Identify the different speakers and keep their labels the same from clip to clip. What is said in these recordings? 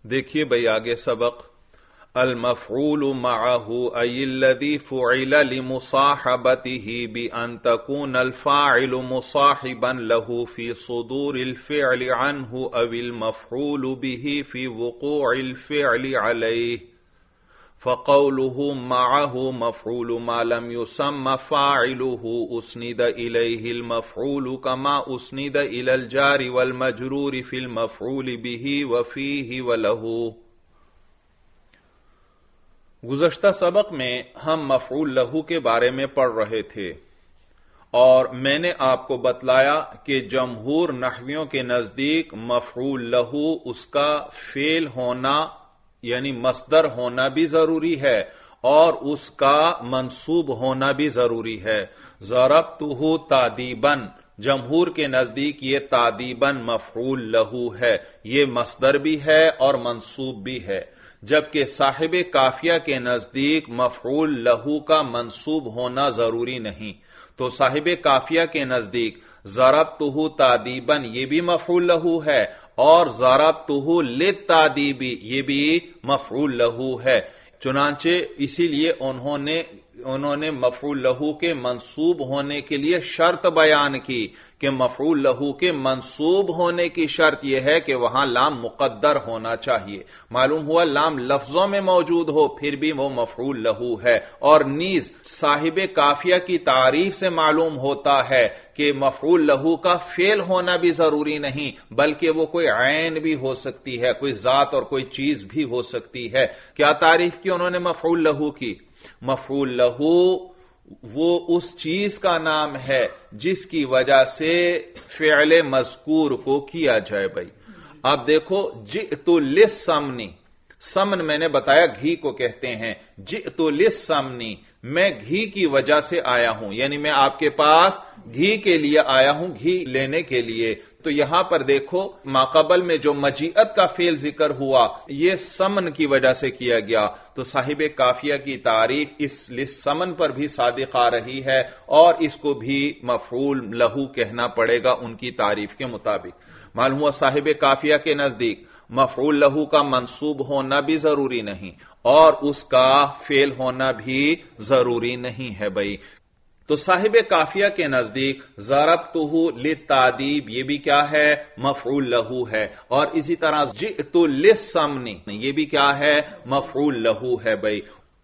Speaker 1: دیکھیے بھائی آگے سبق المفعول معه أي الذي فعل لمصاحبته بأن تكون الفاعل مصاحبا له في صدور الفعل عنه أو المفعول به في وقوع الفعل عليه فقوله معه مفعول ما لم يسمى فاعله أسند إليه المفعول كما أسند إلى الجار والمجرور في المفعول به وفيه وله۔ گزشتہ سبق میں ہم مفعول لہو کے بارے میں پڑھ رہے تھے اور میں نے آپ کو بتلایا کہ جمہور نحویوں کے نزدیک مفعول لہو اس کا فعل ہونا یعنی مصدر ہونا بھی ضروری ہے اور اس کا منصوب ہونا بھی ضروری ہے۔ ضربتہ تادیباً، جمہور کے نزدیک یہ تادیباً مفعول لہو ہے، یہ مصدر بھی ہے اور منصوب بھی ہے، جبکہ صاحب کافیہ کے نزدیک مفعول لہو کا منصوب ہونا ضروری نہیں۔ تو صاحب کافیہ کے نزدیک ضربتہ تادیباً یہ بھی مفعول لہو ہے اور ضربتہ للتادیب یہ بھی مفعول لہو ہے، چنانچہ اسی لیے انہوں نے مفعول لہو کے منصوب ہونے کے لیے شرط بیان کی کہ مفعول لہو کے منصوب ہونے کی شرط یہ ہے کہ وہاں لام مقدر ہونا چاہیے۔ معلوم ہوا لام لفظوں میں موجود ہو پھر بھی وہ مفعول لہو ہے، اور نیز صاحب کافیہ کی تعریف سے معلوم ہوتا ہے کہ مفعول لہو کا فعل ہونا بھی ضروری نہیں بلکہ وہ کوئی عین بھی ہو سکتی ہے، کوئی ذات اور کوئی چیز بھی ہو سکتی ہے۔ کیا تعریف کی انہوں نے مفعول لہو کی؟ مفعول لہو وہ اس چیز کا نام ہے جس کی وجہ سے فعل مذکور کو کیا جائے۔ بھائی اب دیکھو جئت للسمن، سمن میں نے بتایا گھی کو کہتے ہیں، جئت للسمن میں گھی کی وجہ سے آیا ہوں، یعنی میں آپ کے پاس گھی کے لیے آیا ہوں، گھی لینے کے لیے۔ تو یہاں پر دیکھو ماقبل میں جو مجیعت کا فعل ذکر ہوا یہ سمن کی وجہ سے کیا گیا، تو صاحب کافیہ کی تعریف اس للسمن پر بھی صادق آ رہی ہے اور اس کو بھی مفعول لہو کہنا پڑے گا ان کی تعریف کے مطابق۔ معلوم ہوا صاحب کافیہ کے نزدیک مفعول لہو کا منصوب ہونا بھی ضروری نہیں اور اس کا فعل ہونا بھی ضروری نہیں ہے۔ بھائی تو صاحب کافیہ کے نزدیک ضربتہ للتادیب یہ بھی کیا ہے؟ مفعول لہو ہے، اور اسی طرح جئت للسمن یہ بھی کیا ہے؟ مفعول لہو ہے۔ بھائی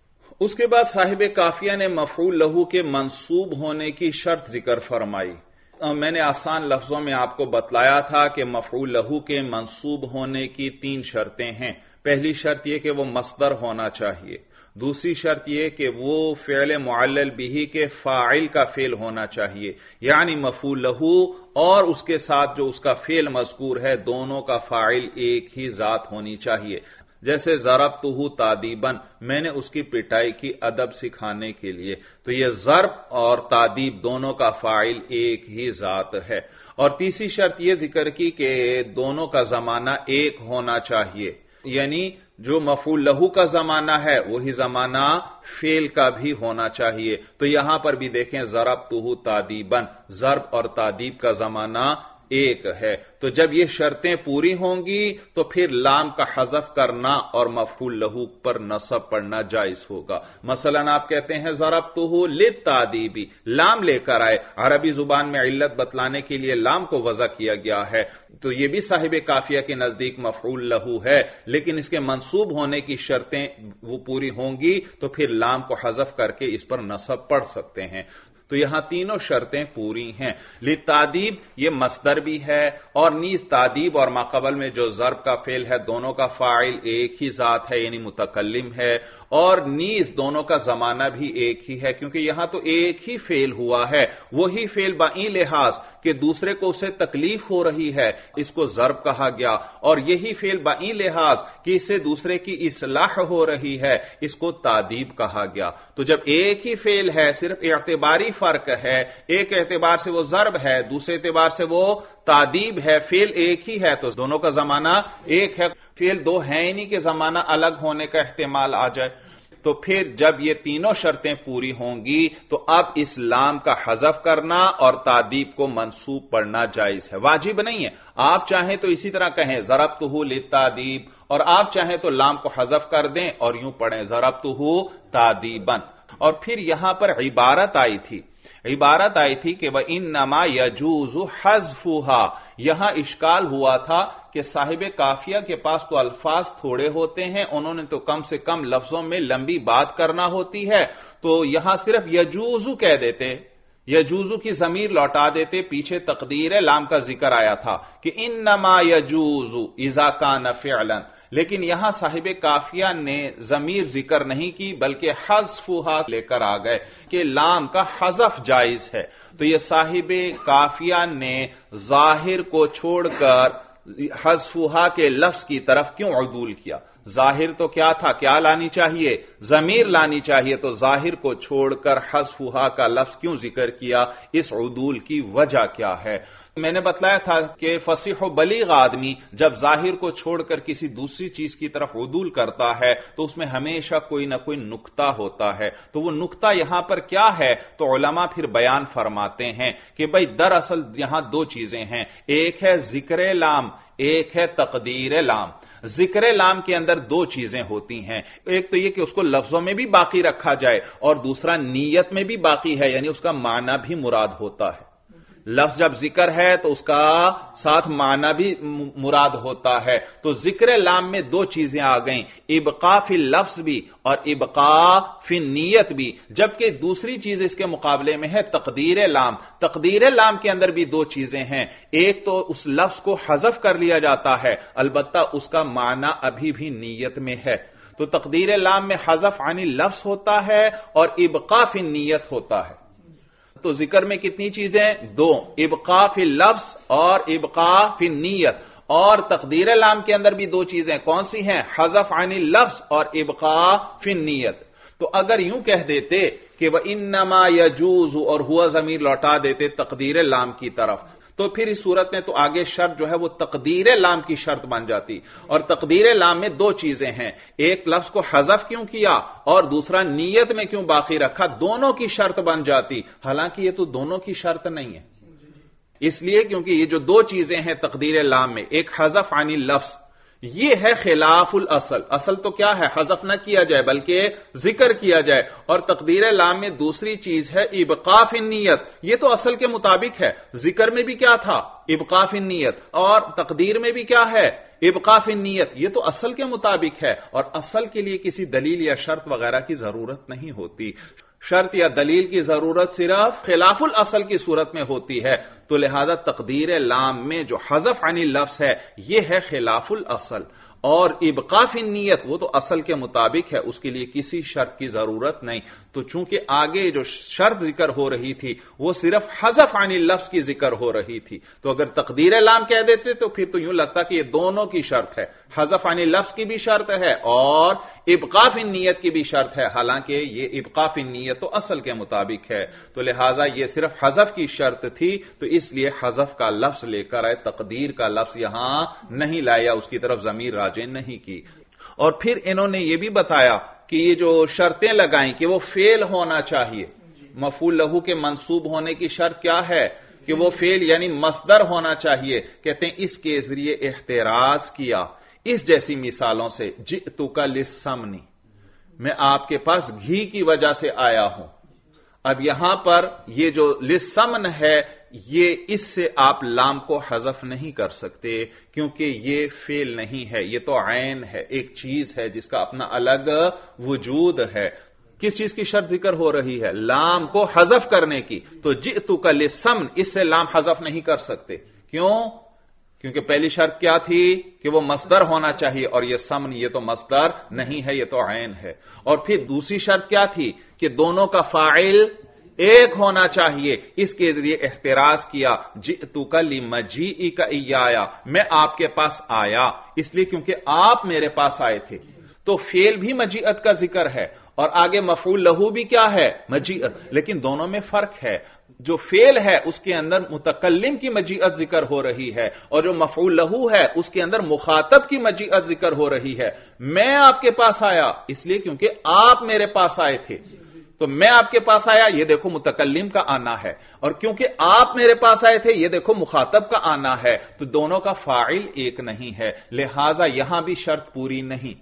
Speaker 1: اس کے بعد صاحب کافیہ نے مفعول لہو کے منصوب ہونے کی شرط ذکر فرمائی۔ میں نے آسان لفظوں میں آپ کو بتلایا تھا کہ مفعول لہو کے منصوب ہونے کی 3 شرطیں ہیں۔ پہلی شرط یہ کہ وہ مصدر ہونا چاہیے، دوسری شرط یہ کہ وہ فعل معلل بہ کے فاعل کا فعل ہونا چاہیے، یعنی مفعول لہو اور اس کے ساتھ جو اس کا فعل مذکور ہے دونوں کا فاعل ایک ہی ذات ہونی چاہیے۔ جیسے ضربتہ تادیباً میں نے اس کی پٹائی کی ادب سکھانے کے لیے، تو یہ ضرب اور تادیب دونوں کا فاعل ایک ہی ذات ہے۔ اور تیسری شرط یہ ذکر کی کہ دونوں کا زمانہ ایک ہونا چاہیے، یعنی جو مفعول لہو کا زمانہ ہے وہی زمانہ فعل کا بھی ہونا چاہیے۔ تو یہاں پر بھی دیکھیں ضربتہ تادیباً ضرب اور تادیب کا زمانہ ایک ہے، تو جب یہ شرطیں پوری ہوں گی تو پھر لام کا حذف کرنا اور مفعول لہو پر نصب پڑھنا جائز ہوگا۔ مثلا آپ کہتے ہیں ضربتہ للتادیب، لام لے کر آئے، عربی زبان میں علت بتلانے کے لیے لام کو وضع کیا گیا ہے، تو یہ بھی صاحب کافیہ کے نزدیک مفعول لہو ہے، لیکن اس کے منصوب ہونے کی شرطیں وہ پوری ہوں گی تو پھر لام کو حذف کر کے اس پر نصب پڑھ سکتے ہیں۔ تو یہاں تینوں شرطیں پوری ہیں۔ للتادیب یہ مصدر بھی ہے اور نیز تادیب اور ماقبل میں جو ضرب کا فعل ہے دونوں کا فاعل ایک ہی ذات ہے یعنی متکلم ہے، اور نیز دونوں کا زمانہ بھی ایک ہی ہے کیونکہ یہاں تو ایک ہی فعل ہوا ہے، وہی فعل بائیں لحاظ کہ دوسرے کو اسے تکلیف ہو رہی ہے اس کو ضرب کہا گیا، اور یہی فعل بائیں لحاظ کہ اس سے دوسرے کی اصلاح ہو رہی ہے اس کو تادیب کہا گیا۔ تو جب ایک ہی فعل ہے صرف اعتباری فرق ہے، ایک اعتبار سے وہ ضرب ہے دوسرے اعتبار سے وہ تادیب ہے، فعل ایک ہی ہے تو دونوں کا زمانہ ایک ہے، فعل دو ہے نہیں کہ زمانہ الگ ہونے کا احتمال آ جائے۔ تو پھر جب یہ تینوں شرطیں پوری ہوں گی تو اب اس لام کا حذف کرنا اور تادیب کو منصوب پڑھنا جائز ہے، واجب نہیں ہے۔ آپ چاہیں تو اسی طرح کہیں ضربتہ للتادیب، اور آپ چاہیں تو لام کو حذف کر دیں اور یوں پڑھیں ضربتہ تادیبا۔ اور پھر یہاں پر عبارت آئی تھی کہ وَإِنَّمَا يَجُوزُ حَذْفُهَا، یہاں اشکال ہوا تھا کہ صاحب قافیہ کے پاس تو الفاظ تھوڑے ہوتے ہیں، انہوں نے تو کم سے کم لفظوں میں لمبی بات کرنا ہوتی ہے، تو یہاں صرف یجوزو کہہ دیتے، یجوزو کی ضمیر لوٹا دیتے، پیچھے تقدیر لام کا ذکر آیا تھا کہ انما یجوزو اذا کان فعلا، لیکن یہاں صاحب قافیہ نے ضمیر ذکر نہیں کی بلکہ حذفها لے کر آ گئے کہ لام کا حذف جائز ہے۔ تو یہ صاحب قافیہ نے ظاہر کو چھوڑ کر حذفها کے لفظ کی طرف کیوں عدول کیا؟ ظاہر تو کیا تھا، کیا لانی چاہیے؟ ضمیر لانی چاہیے، تو ظاہر کو چھوڑ کر حذفها کا لفظ کیوں ذکر کیا؟ اس عدول کی وجہ کیا ہے؟ میں نے بتلایا تھا کہ فصیح و بلیغ آدمی جب ظاہر کو چھوڑ کر کسی دوسری چیز کی طرف عدول کرتا ہے تو اس میں ہمیشہ کوئی نہ کوئی نکتہ ہوتا ہے، تو وہ نکتہ یہاں پر کیا ہے؟ تو علماء پھر بیان فرماتے ہیں کہ بھئی دراصل یہاں دو چیزیں ہیں، ایک ہے ذکر لام، ایک ہے تقدیر لام۔ ذکر لام کے اندر دو چیزیں ہوتی ہیں، ایک تو یہ کہ اس کو لفظوں میں بھی باقی رکھا جائے، اور دوسرا نیت میں بھی باقی ہے، یعنی اس کا معنی بھی مراد ہوتا ہے۔ لفظ جب ذکر ہے تو اس کا ساتھ معنی بھی مراد ہوتا ہے، تو ذکر لام میں دو چیزیں آ گئیں، ابقاء فی اللفظ بھی اور ابقاء فی النیت بھی، جبکہ دوسری چیز اس کے مقابلے میں ہے تقدیر لام۔ تقدیر لام کے اندر بھی دو چیزیں ہیں، ایک تو اس لفظ کو حذف کر لیا جاتا ہے، البتہ اس کا معنی ابھی بھی نیت میں ہے، تو تقدیر لام میں حذف عن اللفظ ہوتا ہے اور ابقاء فی النیت ہوتا ہے۔ تو ذکر میں کتنی چیزیں؟ دو، ابقاء فی اللفظ اور ابقاء فی النیت، اور تقدیر لام کے اندر بھی دو چیزیں کون سی ہیں؟ حذف عن اللفظ اور ابقاء فی النیت۔ تو اگر یوں کہہ دیتے کہ وَإِنَّمَا يَجُوزُ اور ہوا ضمیر لوٹا دیتے تقدیر لام کی طرف، تو پھر اس صورت میں تو آگے شرط جو ہے وہ تقدیر لام کی شرط بن جاتی، اور تقدیر لام میں دو چیزیں ہیں، ایک لفظ کو حذف کیوں کیا اور دوسرا نیت میں کیوں باقی رکھا، دونوں کی شرط بن جاتی، حالانکہ یہ تو دونوں کی شرط نہیں ہے، اس لیے کیونکہ یہ جو دو چیزیں ہیں تقدیر لام میں، ایک حذف عن اللفظ، یہ ہے خلاف الاصل، اصل تو کیا ہے؟ حذف نہ کیا جائے بلکہ ذکر کیا جائے، اور تقدیر لام میں دوسری چیز ہے ابقاء فی النیت، یہ تو اصل کے مطابق ہے، ذکر میں بھی کیا تھا؟ ابقاء فی النیت، اور تقدیر میں بھی کیا ہے؟ ابقاء فی النیت، یہ تو اصل کے مطابق ہے، اور اصل کے لیے کسی دلیل یا شرط وغیرہ کی ضرورت نہیں ہوتی، شرط یا دلیل کی ضرورت صرف خلاف الاصل کی صورت میں ہوتی ہے، تو لہذا تقدیر لام میں جو حذف عن اللفظ ہے یہ ہے خلاف الاصل، اور ابقاء فی النیت وہ تو اصل کے مطابق ہے، اس کے لیے کسی شرط کی ضرورت نہیں، تو چونکہ آگے جو شرط ذکر ہو رہی تھی وہ صرف حذف عن اللفظ کی ذکر ہو رہی تھی، تو اگر تقدیر لام کہہ دیتے تو پھر تو یوں لگتا کہ یہ دونوں کی شرط ہے، حذف عن اللفظ کی بھی شرط ہے اور ابقاء فی النیت کی بھی شرط ہے، حالانکہ یہ ابقاء فی النیت تو اصل کے مطابق ہے، تو لہٰذا یہ صرف حذف کی شرط تھی، تو اس لیے حذف کا لفظ لے کر آئے، تقدیر کا لفظ یہاں نہیں لایا، اس کی طرف ضمیر راجع نہیں کی۔ اور پھر انہوں نے یہ بھی بتایا کہ یہ جو شرطیں لگائیں کہ وہ فعل ہونا چاہیے، مفعول لہو کے منصوب ہونے کی شرط کیا ہے؟ کہ وہ فعل یعنی مصدر ہونا چاہیے، کہتے ہیں اس کے ذریعے احتراز کیا اس جیسی مثالوں سے، جئتک للسمن، میں آپ کے پاس گھی کی وجہ سے آیا ہوں۔ اب یہاں پر یہ جو للسمن ہے یہ اس سے آپ لام کو حذف نہیں کر سکتے کیونکہ یہ فعل نہیں ہے، یہ تو عین ہے، ایک چیز ہے جس کا اپنا الگ وجود ہے۔ کس چیز کی شرط ذکر ہو رہی ہے؟ لام کو حذف کرنے کی، تو جئتک للسمن اس سے لام حذف نہیں کر سکتے، کیوں؟ کیونکہ پہلی شرط کیا تھی کہ وہ مصدر ہونا چاہیے، اور یہ سمن یہ تو مصدر نہیں ہے، یہ تو عین ہے۔ اور پھر دوسری شرط کیا تھی کہ دونوں کا فاعل ایک ہونا چاہیے، اس کے ذریعے احتراز کیا، جئتک لمجیئک ایایا، میں آپ کے پاس آیا اس لیے کیونکہ آپ میرے پاس آئے تھے، تو فعل بھی مجیئت کا ذکر ہے اور آگے مفعول لہو بھی کیا ہے؟ مجیت. لیکن دونوں میں فرق ہے. جو فعل ہے اس کے اندر متکلم کی مجیت ذکر ہو رہی ہے، اور جو مفعول لہو ہے اس کے اندر مخاطب کی مجیت ذکر ہو رہی ہے. میں آپ کے پاس آیا اس لیے کیونکہ آپ میرے پاس آئے تھے، تو میں آپ کے پاس آیا، یہ دیکھو متکلم کا آنا ہے، اور کیونکہ آپ میرے پاس آئے تھے، یہ دیکھو مخاطب کا آنا ہے. تو دونوں کا فاعل ایک نہیں ہے، لہذا یہاں بھی شرط پوری نہیں.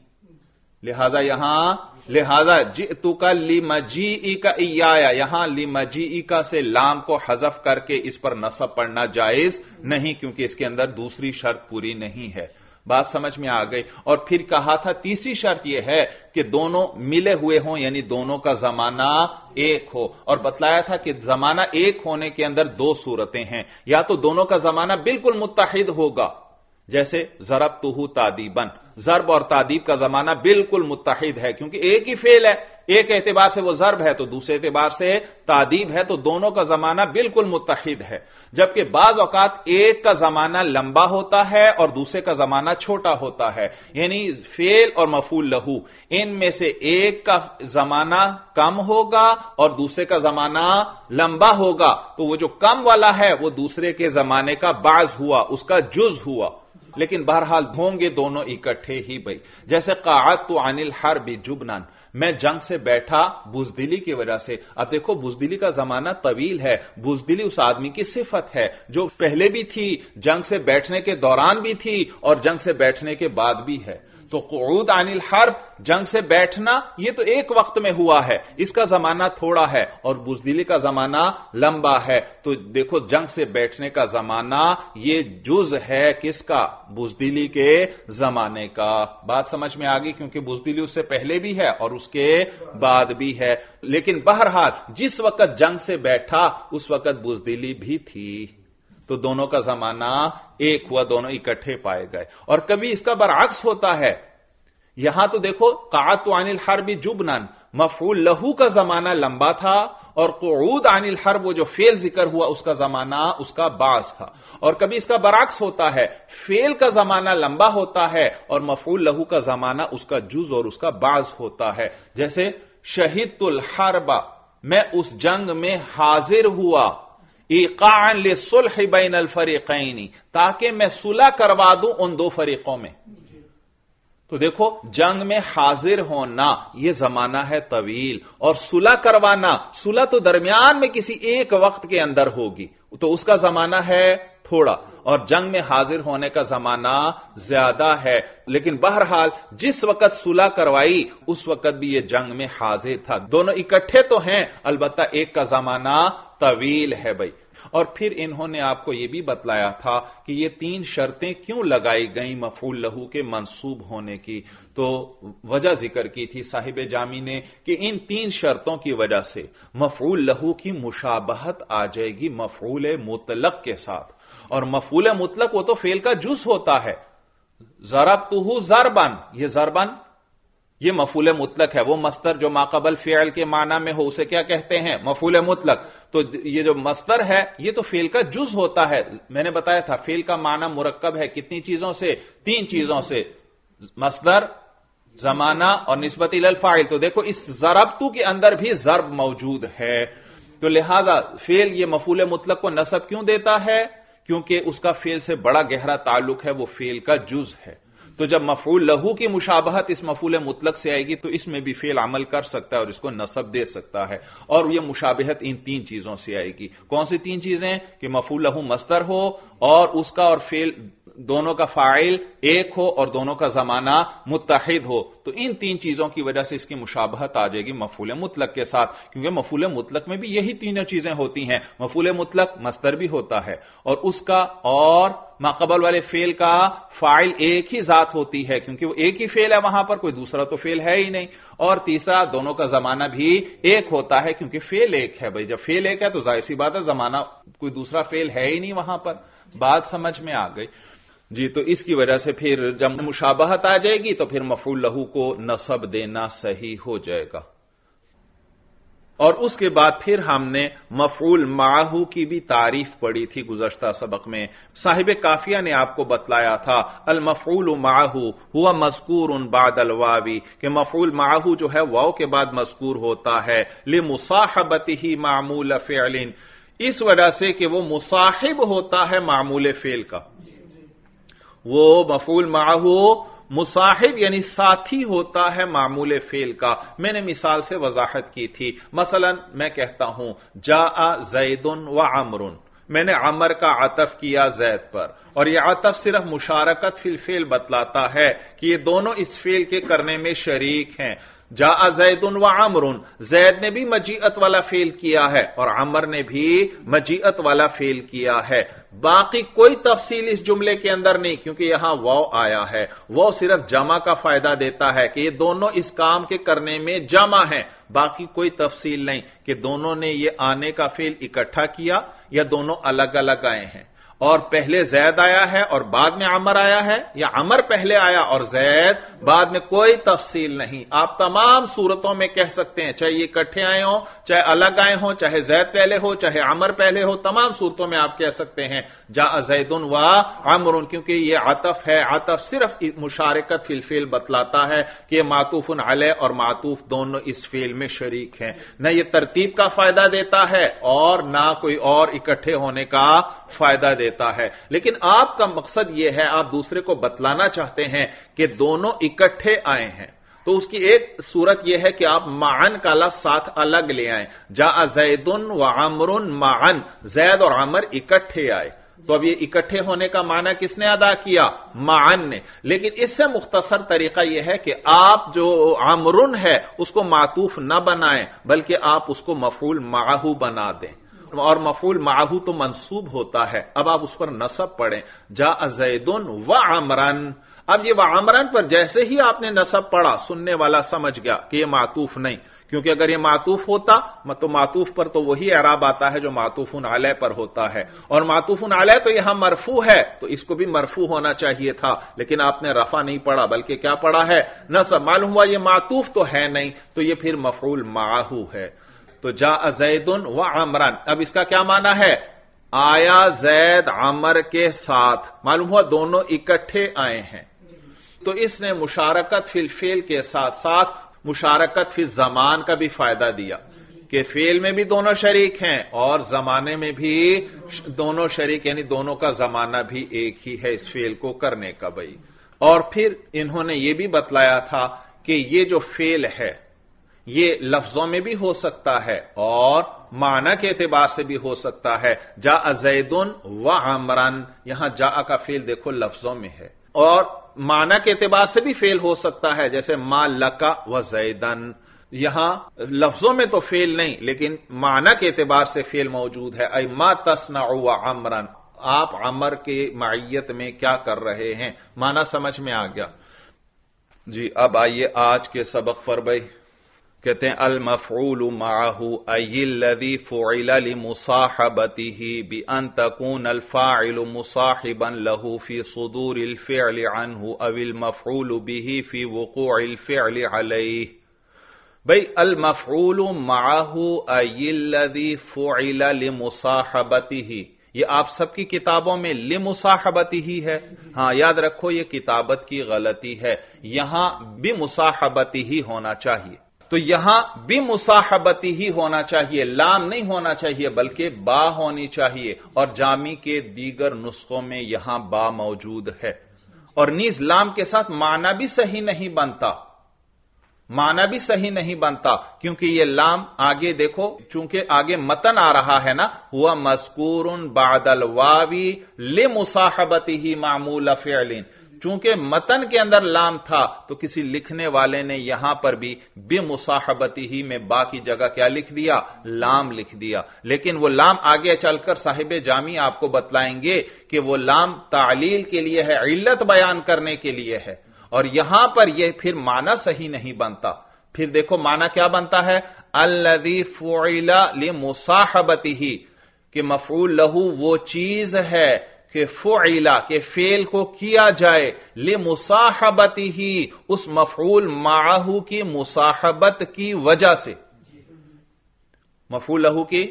Speaker 1: لہذا جئتک لمجیئک ایایا، یہاں لمجیئک سے لام کو حذف کر کے اس پر نصب پڑھنا جائز نہیں، کیونکہ اس کے اندر دوسری شرط پوری نہیں ہے. بات سمجھ میں آ گئی. اور پھر کہا تھا تیسری شرط یہ ہے کہ دونوں ملے ہوئے ہوں، یعنی دونوں کا زمانہ ایک ہو. اور بتلایا تھا کہ زمانہ ایک ہونے کے اندر دو صورتیں ہیں، یا تو دونوں کا زمانہ بالکل متحد ہوگا، جیسے ضربتہ تادیباً، ضرب اور تادیب کا زمانہ بالکل متحد ہے، کیونکہ ایک ہی فعل ہے، ایک اعتبار سے وہ ضرب ہے تو دوسرے اعتبار سے تادیب ہے، تو دونوں کا زمانہ بالکل متحد ہے. جبکہ بعض اوقات ایک کا زمانہ لمبا ہوتا ہے اور دوسرے کا زمانہ چھوٹا ہوتا ہے، یعنی فعل اور مفعول لہو ان میں سے ایک کا زمانہ کم ہوگا اور دوسرے کا زمانہ لمبا ہوگا، تو وہ جو کم والا ہے وہ دوسرے کے زمانے کا بعض ہوا، اس کا جز ہوا. لیکن بہرحال ہوں گے دونوں اکٹھے ہی بھائی. جیسے قعدت عن الحرب جبنا، میں جنگ سے بیٹھا بزدلی کی وجہ سے. اب دیکھو بزدلی کا زمانہ طویل ہے، بزدلی اس آدمی کی صفت ہے جو پہلے بھی تھی، جنگ سے بیٹھنے کے دوران بھی تھی اور جنگ سے بیٹھنے کے بعد بھی ہے. تو قعود عن الحرب، جنگ سے بیٹھنا، یہ تو ایک وقت میں ہوا ہے، اس کا زمانہ تھوڑا ہے، اور بزدلی کا زمانہ لمبا ہے. تو دیکھو جنگ سے بیٹھنے کا زمانہ یہ جز ہے کس کا؟ بزدلی کے زمانے کا. بات سمجھ میں آ گئی، کیونکہ بزدلی اس سے پہلے بھی ہے اور اس کے بعد بھی ہے. لیکن بہرحال جس وقت جنگ سے بیٹھا اس وقت بزدلی بھی تھی، تو دونوں کا زمانہ ایک ہوا، دونوں اکٹھے پائے گئے. اور کبھی اس کا برعکس ہوتا ہے. یہاں تو دیکھو قعدت عن الحرب جبنا، مفعول لہو کا زمانہ لمبا تھا، اور قعود عن الحرب وہ جو فعل ذکر ہوا اس کا زمانہ اس کا بعض تھا. اور کبھی اس کا برعکس ہوتا ہے، فعل کا زمانہ لمبا ہوتا ہے اور مفعول لہو کا زمانہ اس کا جز اور اس کا بعض ہوتا ہے. جیسے شہدت الحرب، میں اس جنگ میں حاضر ہوا، ایقاعا للصلح بین الفریقین، تاکہ میں صلح کروا دوں ان دو فریقوں میں. تو دیکھو جنگ میں حاضر ہونا یہ زمانہ ہے طویل، اور صلح کروانا، صلح تو درمیان میں کسی ایک وقت کے اندر ہوگی تو اس کا زمانہ ہے تھوڑا، اور جنگ میں حاضر ہونے کا زمانہ زیادہ ہے. لیکن بہرحال جس وقت صلح کروائی اس وقت بھی یہ جنگ میں حاضر تھا. دونوں اکٹھے تو ہیں، البتہ ایک کا زمانہ طویل ہے بھائی. اور پھر انہوں نے آپ کو یہ بھی بتلایا تھا کہ یہ تین شرطیں کیوں لگائی گئیں مفعول لہو کے منصوب ہونے کی. تو وجہ ذکر کی تھی صاحب جامی نے کہ ان تین شرطوں کی وجہ سے مفعول لہو کی مشابہت آ جائے گی مفعول مطلق کے ساتھ. اور مفعول مطلق وہ تو فعل کا جز ہوتا ہے. ضربتہ ضربن، یہ ضربن یہ مفعول مطلق ہے. وہ مصدر جو ماقبل فعل کے معنی میں ہو اسے کیا کہتے ہیں؟ مفعول مطلق. تو یہ جو مصدر ہے یہ تو فعل کا جز ہوتا ہے. میں نے بتایا تھا فعل کا معنی مرکب ہے کتنی چیزوں سے؟ تین چیزوں سے، مصدر، زمانہ اور نسبت الی الفاعل. تو دیکھو اس ضربتو کے اندر بھی ضرب موجود ہے. تو لہذا فعل یہ مفعول مطلق کو نصب کیوں دیتا ہے؟ کیونکہ اس کا فعل سے بڑا گہرا تعلق ہے، وہ فعل کا جز ہے. تو جب مفعول لہو کی مشابہت اس مفعول مطلق سے آئے گی تو اس میں بھی فعل عمل کر سکتا ہے اور اس کو نصب دے سکتا ہے. اور یہ مشابہت ان تین چیزوں سے آئے گی. کون سی تین چیزیں؟ کہ مفعول لہو مصدر ہو اور اس کا اور فعل دونوں کا فاعل ایک ہو اور دونوں کا زمانہ متحد ہو. تو ان تین چیزوں کی وجہ سے اس کی مشابہت آ جائے گی مفعول مطلق کے ساتھ، کیونکہ مفعول مطلق میں بھی یہی تینوں چیزیں ہوتی ہیں. مفعول مطلق مصدر بھی ہوتا ہے اور اس کا اور ماقبل والے فعل کا فاعل ایک ہی ذات ہوتی ہے، کیونکہ وہ ایک ہی فعل ہے، وہاں پر کوئی دوسرا تو فعل ہے ہی نہیں. اور تیسرا دونوں کا زمانہ بھی ایک ہوتا ہے کیونکہ فعل ایک ہے. بھائی جب فعل ایک ہے تو ظاہر سی بات ہے زمانہ کوئی دوسرا فعل ہے ہی نہیں وہاں پر. بات سمجھ میں آ گئی جی. تو اس کی وجہ سے پھر جب مشابہت آ جائے گی تو پھر مفعول لہو کو نصب دینا صحیح ہو جائے گا. اور اس کے بعد پھر ہم نے مفعول معہو کی بھی تعریف پڑھی تھی گزشتہ سبق میں. صاحب کافیہ نے آپ کو بتلایا تھا المفعول معہو ہوا مذکور بعد الواو، کہ مفعول معہو جو ہے واو کے بعد مذکور ہوتا ہے لمصاحبتہ معمول فعل، اس وجہ سے کہ وہ مصاحب ہوتا ہے معمول فعل کا. وہ مفعول معہو مصاحب یعنی ساتھی ہوتا ہے معمول فعل کا. میں نے مثال سے وضاحت کی تھی. مثلا میں کہتا ہوں جاء زید و عمر، میں نے عمر کا عطف کیا زید پر، اور یہ عطف صرف مشارکت فی الفعل بتلاتا ہے کہ یہ دونوں اس فعل کے کرنے میں شریک ہیں. جاء زید و عمر، زید نے بھی مجیئت والا فعل کیا ہے اور عمر نے بھی مجیئت والا فعل کیا ہے. باقی کوئی تفصیل اس جملے کے اندر نہیں، کیونکہ یہاں واو آیا ہے. واو صرف جمع کا فائدہ دیتا ہے کہ یہ دونوں اس کام کے کرنے میں جمع ہیں. باقی کوئی تفصیل نہیں کہ دونوں نے یہ آنے کا فعل اکٹھا کیا یا دونوں الگ الگ آئے ہیں، اور پہلے زید آیا ہے اور بعد میں عمر آیا ہے، یا عمر پہلے آیا اور زید بعد میں. کوئی تفصیل نہیں. آپ تمام صورتوں میں کہہ سکتے ہیں، چاہے یہ اکٹھے آئے ہوں، چاہے الگ آئے ہوں، چاہے زید پہلے ہو، چاہے عمر پہلے ہو، تمام صورتوں میں آپ کہہ سکتے ہیں جاء زید و عمر، کیونکہ یہ عطف ہے. عطف صرف مشارکت فی الفعل بتلاتا ہے کہ یہ معطوف علیہ اور معطوف دونوں اس فعل میں شریک ہیں. نہ یہ ترتیب کا فائدہ دیتا ہے اور نہ کوئی اور اکٹھے ہونے کا فائدہ دیتا ہے. لیکن آپ کا مقصد یہ ہے، آپ دوسرے کو بتلانا چاہتے ہیں کہ دونوں اکٹھے آئے ہیں، تو اس کی ایک صورت یہ ہے کہ آپ معن کا لفظ ساتھ الگ لے آئیں. جاء زید و عمر معن، زید اور عمر اکٹھے آئے. تو اب یہ اکٹھے ہونے کا معنی کس نے ادا کیا؟ معن نے. لیکن اس سے مختصر طریقہ یہ ہے کہ آپ جو عمرن ہے اس کو معطوف نہ بنائیں، بلکہ آپ اس کو مفعول معہو بنا دیں، اور مفعول معہو تو منصوب ہوتا ہے. اب آپ اس پر نصب پڑھیں جاء زید و عمرن. اب یہ وعمرن پر جیسے ہی آپ نے نصب پڑھا، سننے والا سمجھ گیا کہ یہ معطوف نہیں، کیونکہ اگر یہ معطوف ہوتا تو معطوف پر تو وہی اعراب آتا ہے جو معطوف علیہ پر ہوتا ہے، اور معطوف علیہ تو یہاں مرفوع ہے تو اس کو بھی مرفوع ہونا چاہیے تھا، لیکن آپ نے رفع نہیں پڑھا بلکہ کیا پڑھا ہے؟ نصب. معلوم ہوا یہ معطوف تو ہے نہیں، تو یہ پھر مفعول معہو ہے. تو جاء زید و عمرن، اب اس کا کیا معنی ہے؟ آیا زید عمر کے ساتھ. معلوم ہوا دونوں اکٹھے آئے ہیں. تو اس نے مشارکت فی الفعل کے ساتھ ساتھ مشارکت فی الزمان کا بھی فائدہ دیا کہ فعل میں بھی دونوں شریک ہیں اور زمانے میں بھی دونوں شریک، یعنی دونوں کا زمانہ بھی ایک ہی ہے اس فعل کو کرنے کا. بھائی اور پھر انہوں نے یہ بھی بتلایا تھا کہ یہ جو فعل ہے یہ لفظوں میں بھی ہو سکتا ہے اور معنی کے اعتبار سے بھی ہو سکتا ہے. جاء زید و عمرن، یہاں جاء کا فعل دیکھو لفظوں میں ہے، اور معنی کے اعتبار سے بھی فعل ہو سکتا ہے، جیسے ما لکا و زیدن. یہاں لفظوں میں تو فعل نہیں لیکن معنی کے اعتبار سے فعل موجود ہے. ای ما تصنع و عمرن، آپ عمر کے معیت میں کیا کر رہے ہیں. معنی سمجھ میں آ گیا جی. اب آئیے آج کے سبق پر. بھائی کہتے ہیں المفعول معه ای الذی فعل لمصاحبته بان تكون الفاعل مصاحبا له في صدور الفعل عنه او المفعول به في وقوع الفعل عليه. بھئی المفعول معه ای الذی فعل لمصاحبته، یہ آپ سب کی کتابوں میں لمصاحبته ہے. ہاں یاد رکھو یہ کتابت کی غلطی ہے، یہاں بمصاحبته ہونا چاہیے. تو یہاں بھی مصاحبتی ہی ہونا چاہیے، لام نہیں ہونا چاہیے بلکہ با ہونی چاہیے، اور جامی کے دیگر نسخوں میں یہاں با موجود ہے. اور نیز لام کے ساتھ معنی بھی صحیح نہیں بنتا، معنی بھی صحیح نہیں بنتا، کیونکہ یہ لام آگے دیکھو، چونکہ آگے متن آ رہا ہے نا، ہوا مذکور بعد الواو لمصاحبته معمول فعل. چونکہ متن کے اندر لام تھا تو کسی لکھنے والے نے یہاں پر بھی بمصاحبتی ہی میں با کی جگہ کیا لکھ دیا؟ لام لکھ دیا. لیکن وہ لام آگے چل کر صاحب جامی آپ کو بتلائیں گے کہ وہ لام تعلیل کے لیے ہے، علت بیان کرنے کے لیے ہے، اور یہاں پر یہ پھر معنی صحیح نہیں بنتا. پھر دیکھو معنی کیا بنتا ہے؟ الذی فعل لمصاحبته، کہ مفعول لہو وہ چیز ہے کہ فعلا، کہ فعل کو کیا جائے، لمصاحبته، اس مفعول معه کی مصاحبت کی وجہ سے. مفعول لہو کی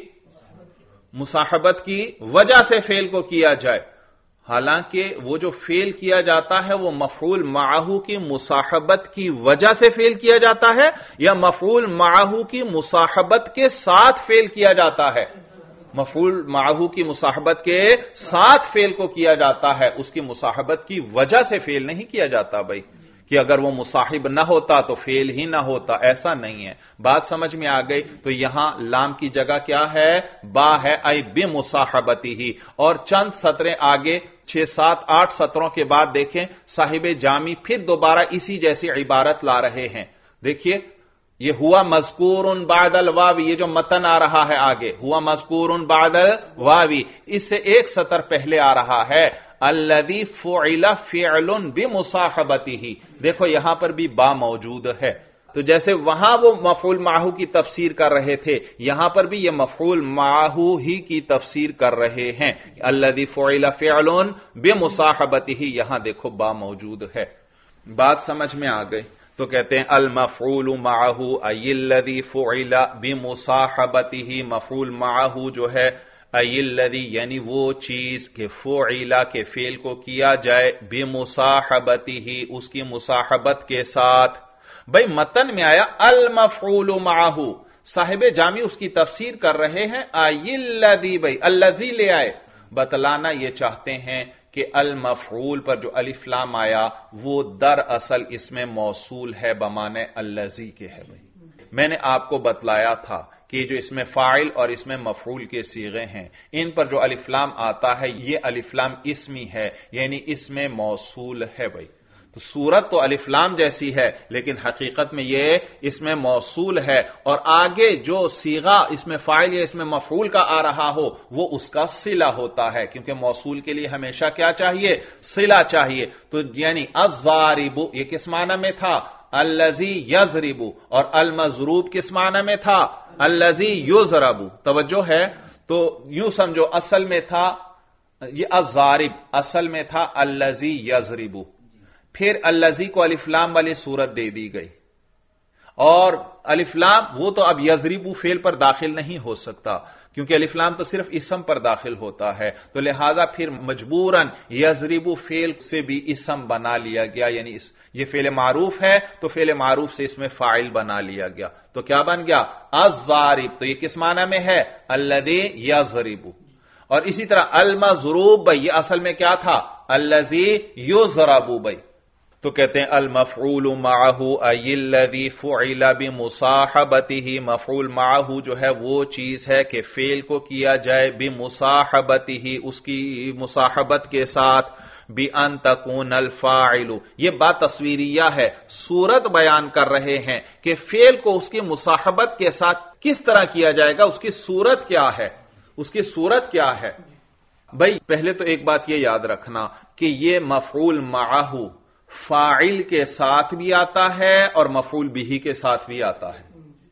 Speaker 1: مصاحبت کی وجہ سے فعل کو کیا جائے، حالانکہ وہ جو فعل کیا جاتا ہے وہ مفعول معہو کی مصاحبت کی وجہ سے فعل کیا جاتا ہے یا مفعول معہو کی مصاحبت کے ساتھ فعل کیا جاتا ہے؟ مفعول معہو کی مصاحبت کے ساتھ فعل کو کیا جاتا ہے، اس کی مصاحبت کی وجہ سے فعل نہیں کیا جاتا بھائی، کہ اگر وہ مصاحب نہ ہوتا تو فعل ہی نہ ہوتا، ایسا نہیں ہے۔ بات سمجھ میں آ گئی؟ تو یہاں لام کی جگہ کیا ہے؟ با ہے، ای بمصاحبتہ ہی۔ اور چند سطریں آگے 6 7 8 سطروں کے بعد دیکھیں صاحب جامی پھر دوبارہ اسی جیسی عبارت لا رہے ہیں۔ دیکھیے یہ ہوا مذکور بعد الواوی، یہ جو متن آ رہا ہے آگے، ہوا مذکور بعد الواوی، اس سے ایک سطر پہلے آ رہا ہے الذی فعل فعل بمصاحبتہ۔ دیکھو یہاں پر بھی با موجود ہے، تو جیسے وہاں وہ مفعول معہو کی تفسیر کر رہے تھے، یہاں پر بھی یہ مفعول معہو ہی کی تفسیر کر رہے ہیں۔ الذی فعل فعل بمصاحبتہ، یہاں دیکھو با موجود ہے۔ بات سمجھ میں آ گئی؟ تو کہتے ہیں المفعول معہو ای الذی فعل بمصاحبتہ، مفعول معہو جو ہے ای الذی یعنی وہ چیز کہ فعل کے فعل کو کیا جائے بمصاحبتہ، اس کی مصاحبت کے ساتھ۔ بھئی متن میں آیا المفعول معہو، صاحب جامی اس کی تفسیر کر رہے ہیں ای الذی، بھئی الذی لے آئے، بتلانا یہ چاہتے ہیں کہ المفعول پر جو الف لام آیا وہ دراصل اس میں موصول ہے بمعنی الذی کے ہے۔ بھئی میں نے آپ کو بتلایا تھا کہ جو اس میں فاعل اور اس میں مفعول کے صیغے ہیں، ان پر جو الف لام آتا ہے یہ الف لام اسمی ہے، یعنی اس میں موصول ہے۔ بھئی تو صورت تو الف لام جیسی ہے لیکن حقیقت میں یہ اس میں موصول ہے، اور آگے جو صیغہ اس میں فاعل یا اس میں مفعول کا آ رہا ہو وہ اس کا صلہ ہوتا ہے، کیونکہ موصول کے لیے ہمیشہ کیا چاہیے؟ صلہ چاہیے۔ تو یعنی الضارب یہ کس معنی میں تھا؟ الذی یضرب، اور المضروب کس معنی میں تھا؟ الذی یضرب۔ توجہ ہے؟ تو یوں سمجھو اصل میں تھا یہ الضارب، اصل میں تھا الذی یضرب، پھر الذی کو الف لام والی صورت دے دی گئی، اور الف لام وہ تو اب یضرب فعل پر داخل نہیں ہو سکتا کیونکہ الف لام تو صرف اسم پر داخل ہوتا ہے، تو لہذا پھر مجبوراً یضرب فعل سے بھی اسم بنا لیا گیا، یعنی یہ فعل معروف ہے تو فعل معروف سے اس میں فاعل بنا لیا گیا، تو کیا بن گیا؟ الضارب۔ تو یہ کس معنی میں ہے؟ الذی یضرب۔ اور اسی طرح المضروب، بھئی یہ اصل میں کیا تھا؟ الذی یضرب۔ بھئی تو کہتے ہیں المفعول معہ ای الذی فعل بمصاحبتہ، مفعول معہ جو ہے وہ چیز ہے کہ فعل کو کیا جائے بمصاحبتہ، اس کی مصاحبت کے ساتھ، بأن تکون الفاعل، یہ بات تصویریہ ہے، صورت بیان کر رہے ہیں کہ فعل کو اس کی مصاحبت کے ساتھ کس طرح کیا جائے گا، اس کی صورت کیا ہے، اس کی صورت کیا ہے۔ بھئی پہلے تو ایک بات یہ یاد رکھنا کہ یہ مفعول معہ فاعل کے ساتھ بھی آتا ہے اور مفعول بہ کے ساتھ بھی آتا ہے،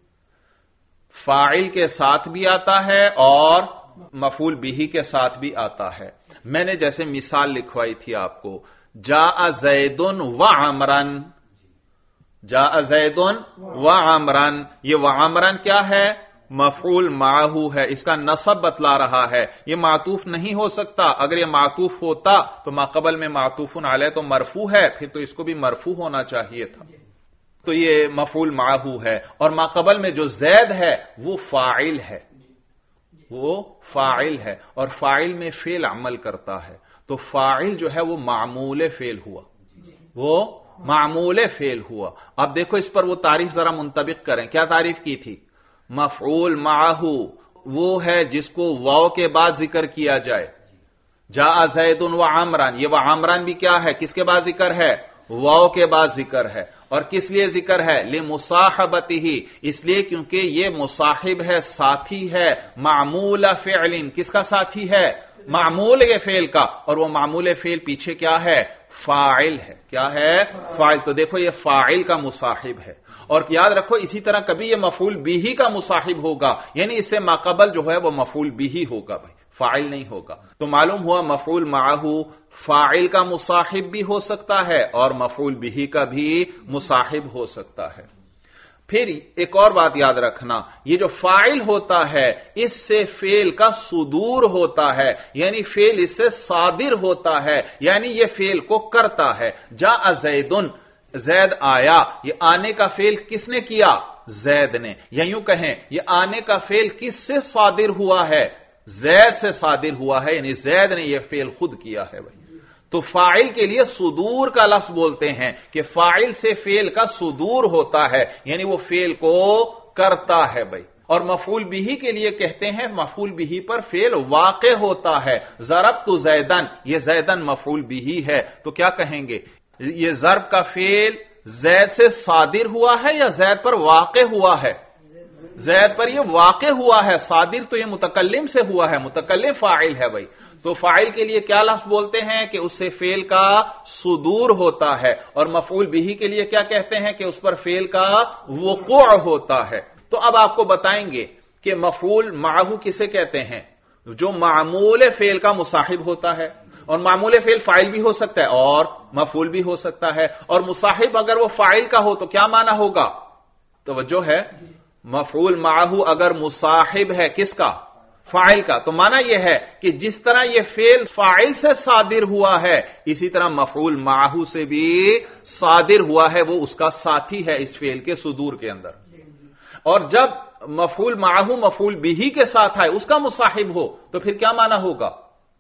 Speaker 1: فاعل کے ساتھ بھی آتا ہے اور مفعول بہ کے ساتھ بھی آتا ہے۔ میں نے جیسے مثال لکھوائی تھی آپ کو، جاء زید وعمرن، جاء زید وعمرن، یہ وعمرن کیا ہے؟ مفعول معہ ہے، اس کا نصب بتلا رہا ہے، یہ معطوف نہیں ہو سکتا، اگر یہ معطوف ہوتا تو ما قبل میں معطوف علیہ تو مرفوع ہے، پھر تو اس کو بھی مرفوع ہونا چاہیے تھا، تو یہ مفعول معہ ہے، اور ما قبل میں جو زید ہے وہ فاعل ہے، وہ فاعل ہے، اور فاعل میں فعل عمل کرتا ہے، تو فاعل جو ہے وہ معمول فعل ہوا، وہ معمول فعل ہوا۔ اب دیکھو اس پر وہ تعریف ذرا منطبق کریں، کیا تعریف کی تھی؟ مفعول معہ وہ ہے جس کو واو کے بعد ذکر کیا جائے، جاء زید وعمران، یہ وعمران بھی کیا ہے؟ کس کے بعد ذکر ہے؟ واو کے بعد ذکر ہے، اور کس لیے ذکر ہے؟ لمصاحبتہ، اس لیے کیونکہ یہ مصاحب ہے، ساتھی ہے، معمول فعل، کس کا ساتھی ہے؟ معمول فعل کا، اور وہ معمول فعل پیچھے کیا ہے؟ فاعل ہے، کیا ہے؟ فاعل۔ تو دیکھو یہ فاعل کا مصاحب ہے، اور یاد رکھو اسی طرح کبھی یہ مفعول بہ کا مصاحب ہوگا، یعنی اس سے ماقبل جو ہے وہ مفعول بہ ہوگا، بھائی فاعل نہیں ہوگا۔ تو معلوم ہوا مفعول معہ فاعل کا مصاحب بھی ہو سکتا ہے اور مفعول بہ کا بھی مصاحب ہو سکتا ہے۔ پھر ایک اور بات یاد رکھنا، یہ جو فاعل ہوتا ہے اس سے فعل کا صدور ہوتا ہے، یعنی فعل اس سے صادر ہوتا ہے، یعنی یہ فعل کو کرتا ہے۔ جاء زیدن، زید آیا، یہ آنے کا فعل کس نے کیا؟ زید نے۔ یا یوں کہیں یہ آنے کا فعل کس سے صادر ہوا ہے؟ زید سے صادر ہوا ہے، یعنی زید نے یہ فعل خود کیا ہے بھائی۔ تو فاعل کے لیے صدور کا لفظ بولتے ہیں کہ فاعل سے فعل کا صدور ہوتا ہے، یعنی وہ فعل کو کرتا ہے بھائی۔ اور مفعول بہ کے لیے کہتے ہیں مفعول بہ پر فعل واقع ہوتا ہے۔ ضربت زیدن، یہ زیدن مفعول بہ ہے، تو کیا کہیں گے؟ یہ ضرب کا فعل زید سے صادر ہوا ہے یا زید پر واقع ہوا ہے؟ زید پر یہ واقع ہوا ہے، صادر تو یہ متکلم سے ہوا ہے، متکلم فاعل ہے بھائی۔ تو فاعل کے لیے کیا لفظ بولتے ہیں کہ اس سے فعل کا صدور ہوتا ہے، اور مفعول بہ کے لیے کیا کہتے ہیں کہ اس پر فعل کا وقوع ہوتا ہے۔ تو اب آپ کو بتائیں گے کہ مفعول معہ کسے کہتے ہیں؟ جو معمول فعل کا مصاحب ہوتا ہے، اور معمول فعل فاعل بھی ہو سکتا ہے اور مفعول بھی ہو سکتا ہے، اور مصاحب اگر وہ فاعل کا ہو تو کیا معنی ہوگا؟ توجہ ہے، مفعول معہ اگر مصاحب ہے کس کا؟ فاعل کا، تو معنی یہ ہے کہ جس طرح یہ فعل فاعل سے صادر ہوا ہے اسی طرح مفعول معہ سے بھی صادر ہوا ہے، وہ اس کا ساتھی ہے اس فعل کے صدور کے اندر۔ اور جب مفعول معہ مفعول بہ کے ساتھ آئے اس کا مصاحب ہو تو پھر کیا معنی ہوگا؟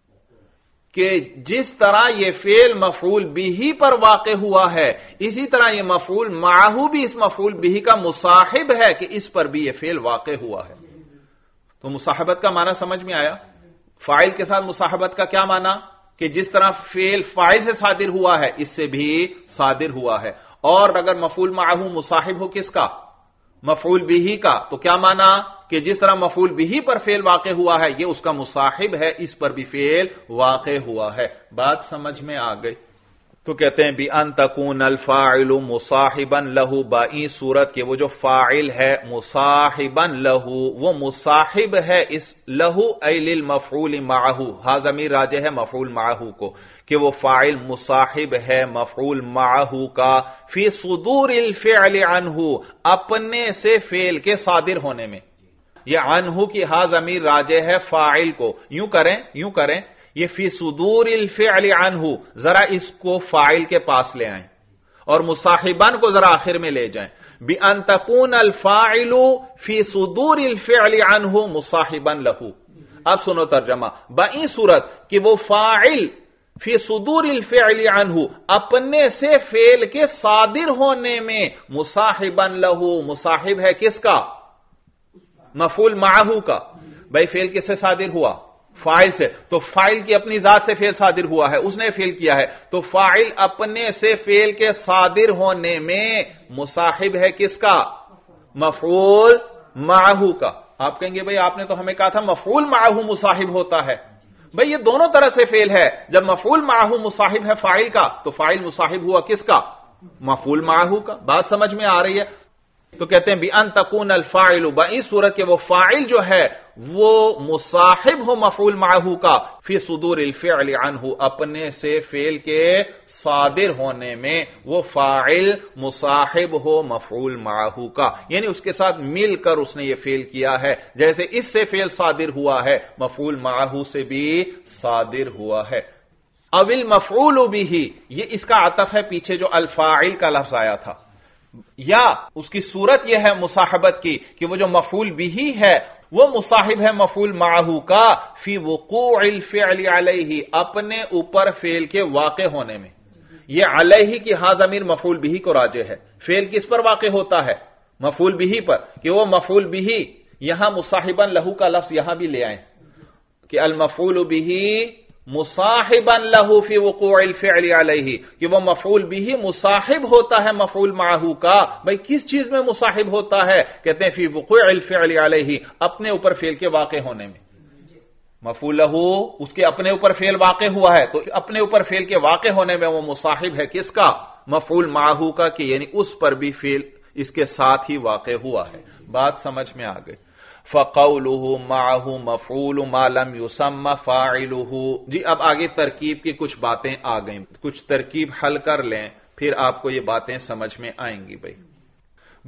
Speaker 1: کہ جس طرح یہ فعل مفعول بہ پر واقع ہوا ہے اسی طرح یہ مفعول معہ بھی اس مفعول بہ کا مصاحب ہے کہ اس پر بھی یہ فعل واقع ہوا ہے۔ تو مصاحبت کا معنی سمجھ میں آیا؟ فاعل کے ساتھ مصاحبت کا کیا معنی؟ کہ جس طرح فعل فاعل سے صادر ہوا ہے اس سے بھی صادر ہوا ہے۔ اور اگر مفعول معہ مصاحب ہو کس کا؟ مفعول بہ کا، تو کیا معنی؟ کہ جس طرح مفعول بہ پر فعل واقع ہوا ہے یہ اس کا مصاحب ہے، اس پر بھی فعل واقع ہوا ہے۔ بات سمجھ میں آ گئی؟ تو کہتے ہیں بِأَن تَكُونَ الْفَاعِلُ مُصَاحِبًا لَهُ، بائی صورت کہ وہ جو فاعل ہے مصاحبًا لَهُ، وہ مصاحب ہے اس لَهُ اَيْ لِلْمَفْعُولِ مَعَهُ، ہاں ضمیر راجع ہے مفعول معہ کو، کہ وہ فاعل مصاحب ہے مفعول معہ کا فی صدور الفعل عنہ، اپنے سے فعل کے صادر ہونے میں۔ یہ عنہ کی ہاں ضمیر راجع ہے فاعل کو، یوں کریں یہ فی صدور الفعل عنہ، ذرا اس کو فاعل کے پاس لے آئیں اور مصاحبان کو ذرا آخر میں لے جائیں۔ بِأَن تَكُونَ الْفَاعِلُ فِي صُدُورِ الْفِعْلِ عَنْهُ مُصَاحِبًا لَهُ۔ اب سنو ترجمہ، بئی صورت کہ وہ فاعل فی صدور الفعل عنہ، اپنے سے فعل کے صادر ہونے میں، مصاحبًا لَهُ، مصاحب ہے کس کا؟ مفعول معہ کا۔ بھائی فعل کس سے صادر ہوا؟ فاعل سے، تو فاعل کی اپنی ذات سے فعل صادر ہوا ہے، اس نے فعل کیا ہے، تو فاعل اپنے سے فعل کے صادر ہونے میں مصاحب ہے کس کا؟ مفعول معہ کا۔ آپ کہیں گے بھئی آپ نے تو ہمیں کہا تھا مفعول معہ مصاحب ہوتا ہے۔ بھئی یہ دونوں طرح سے فعل ہے، جب مفعول معہ مصاحب ہے فاعل کا تو فاعل مصاحب ہوا کس کا؟ مفعول معہ کا۔ بات سمجھ میں آ رہی ہے؟ تو کہتے ہیں بِأَن تَكُونَ الْفَاعِلُ، بئی صورت کہ وہ فاعل جو ہے وہ مصاحب ہو مفعول معہ کا فی صدور الفعل عنہ، اپنے سے فعل کے صادر ہونے میں، وہ فاعل مصاحب ہو مفعول معہ کا، یعنی اس کے ساتھ مل کر اس نے یہ فعل کیا ہے، جیسے اس سے فعل صادر ہوا ہے مفعول معہ سے بھی صادر ہوا ہے۔ او المفعول بہ، یہ اس کا عطف ہے پیچھے جو الفاعل کا لفظ آیا تھا، یا اس کی صورت یہ ہے مصاحبت کی کہ وہ جو مفعول بہ ہے وہ مصاحب ہے مفعول معہ کا فی وقوع الفعل علیہ، اپنے اوپر فعل کے واقع ہونے میں۔ یہ علیہ کی ہاں ضمیر مفعول بہ کو راجع ہے، فعل کس پر واقع ہوتا ہے؟ مفعول بہ پر، کہ وہ مفعول بہ، یہاں مصاحبا لہو کا لفظ یہاں بھی لے آئیں کہ المفعول بہ مصاحبا لہو فی وقوع الفعل علیہ، کہ وہ مفعول بہ مصاحب ہوتا ہے مفعول معہ کا۔ بھئی کس چیز میں مصاحب ہوتا ہے؟ کہتے ہیں فی وقوع الفعل علیہ، اپنے اوپر فعل کے واقع ہونے میں۔ مفعول لہو اس کے اپنے اوپر فعل واقع ہوا ہے تو اپنے اوپر فعل کے واقع ہونے میں وہ مصاحب ہے کس کا؟ مفعول معہ کا، کہ یعنی اس پر بھی فعل اس کے ساتھ ہی واقع ہوا ہے۔ بات سمجھ میں آ گئی؟ فَقَوْلُهُ مَعَهُ مَفْعُولُ مَا لَمْ يُسَمَّ فَاعِلُهُ۔ جی اب آگے ترکیب کی کچھ باتیں آ گئیں، کچھ ترکیب حل کر لیں پھر آپ کو یہ باتیں سمجھ میں آئیں گی۔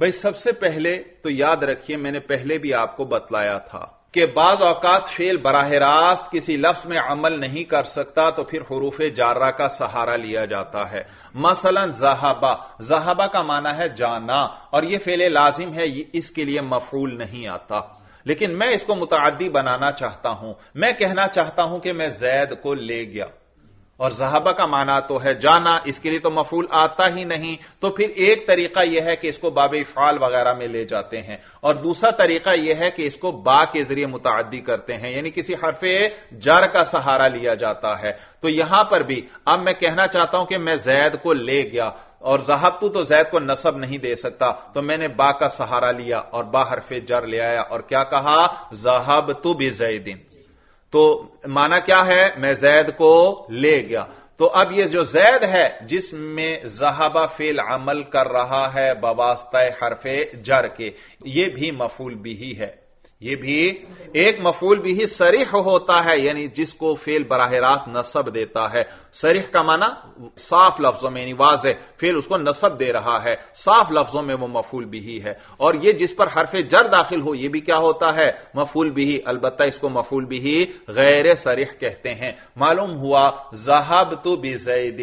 Speaker 1: بھائی سب سے پہلے تو یاد رکھیے، میں نے پہلے بھی آپ کو بتلایا تھا کہ بعض اوقات فعل براہ راست کسی لفظ میں عمل نہیں کر سکتا تو پھر حروف جارہ کا سہارا لیا جاتا ہے. مثلا ذہبا، ذہبا کا معنی ہے جانا، اور یہ فعل لازم ہے، اس کے لیے مفعول نہیں آتا. لیکن میں اس کو متعدی بنانا چاہتا ہوں، میں کہنا چاہتا ہوں کہ میں زید کو لے گیا، اور ذہبہ کا معنی تو ہے جانا، اس کے لیے تو مفعول آتا ہی نہیں. تو پھر ایک طریقہ یہ ہے کہ اس کو باب افعال وغیرہ میں لے جاتے ہیں، اور دوسرا طریقہ یہ ہے کہ اس کو با کے ذریعے متعدی کرتے ہیں، یعنی کسی حرف جر کا سہارا لیا جاتا ہے. تو یہاں پر بھی اب میں کہنا چاہتا ہوں کہ میں زید کو لے گیا، اور ذہبتو تو زید کو نصب نہیں دے سکتا، تو میں نے با کا سہارا لیا اور با حرف جر لے آیا اور کیا کہا، ذہبتو بزید. تو معنی کیا ہے، میں زید کو لے گیا. تو اب یہ جو زید ہے جس میں ذہبہ فعل عمل کر رہا ہے بواسطہ حرف جر کے، یہ بھی مفعول بھی ہے. یہ بھی ایک مفعول بھی صریح ہوتا ہے، یعنی جس کو فعل براہ راست نصب دیتا ہے. صریح کا معنی صاف لفظوں میں، یعنی واضح فعل اس کو نصب دے رہا ہے، صاف لفظوں میں وہ مفعول بھی ہے. اور یہ جس پر حرف جر داخل ہو یہ بھی کیا ہوتا ہے، مفعول بھی. البتہ اس کو مفعول بھی غیر صریح کہتے ہیں. معلوم ہوا ذہبت بزید،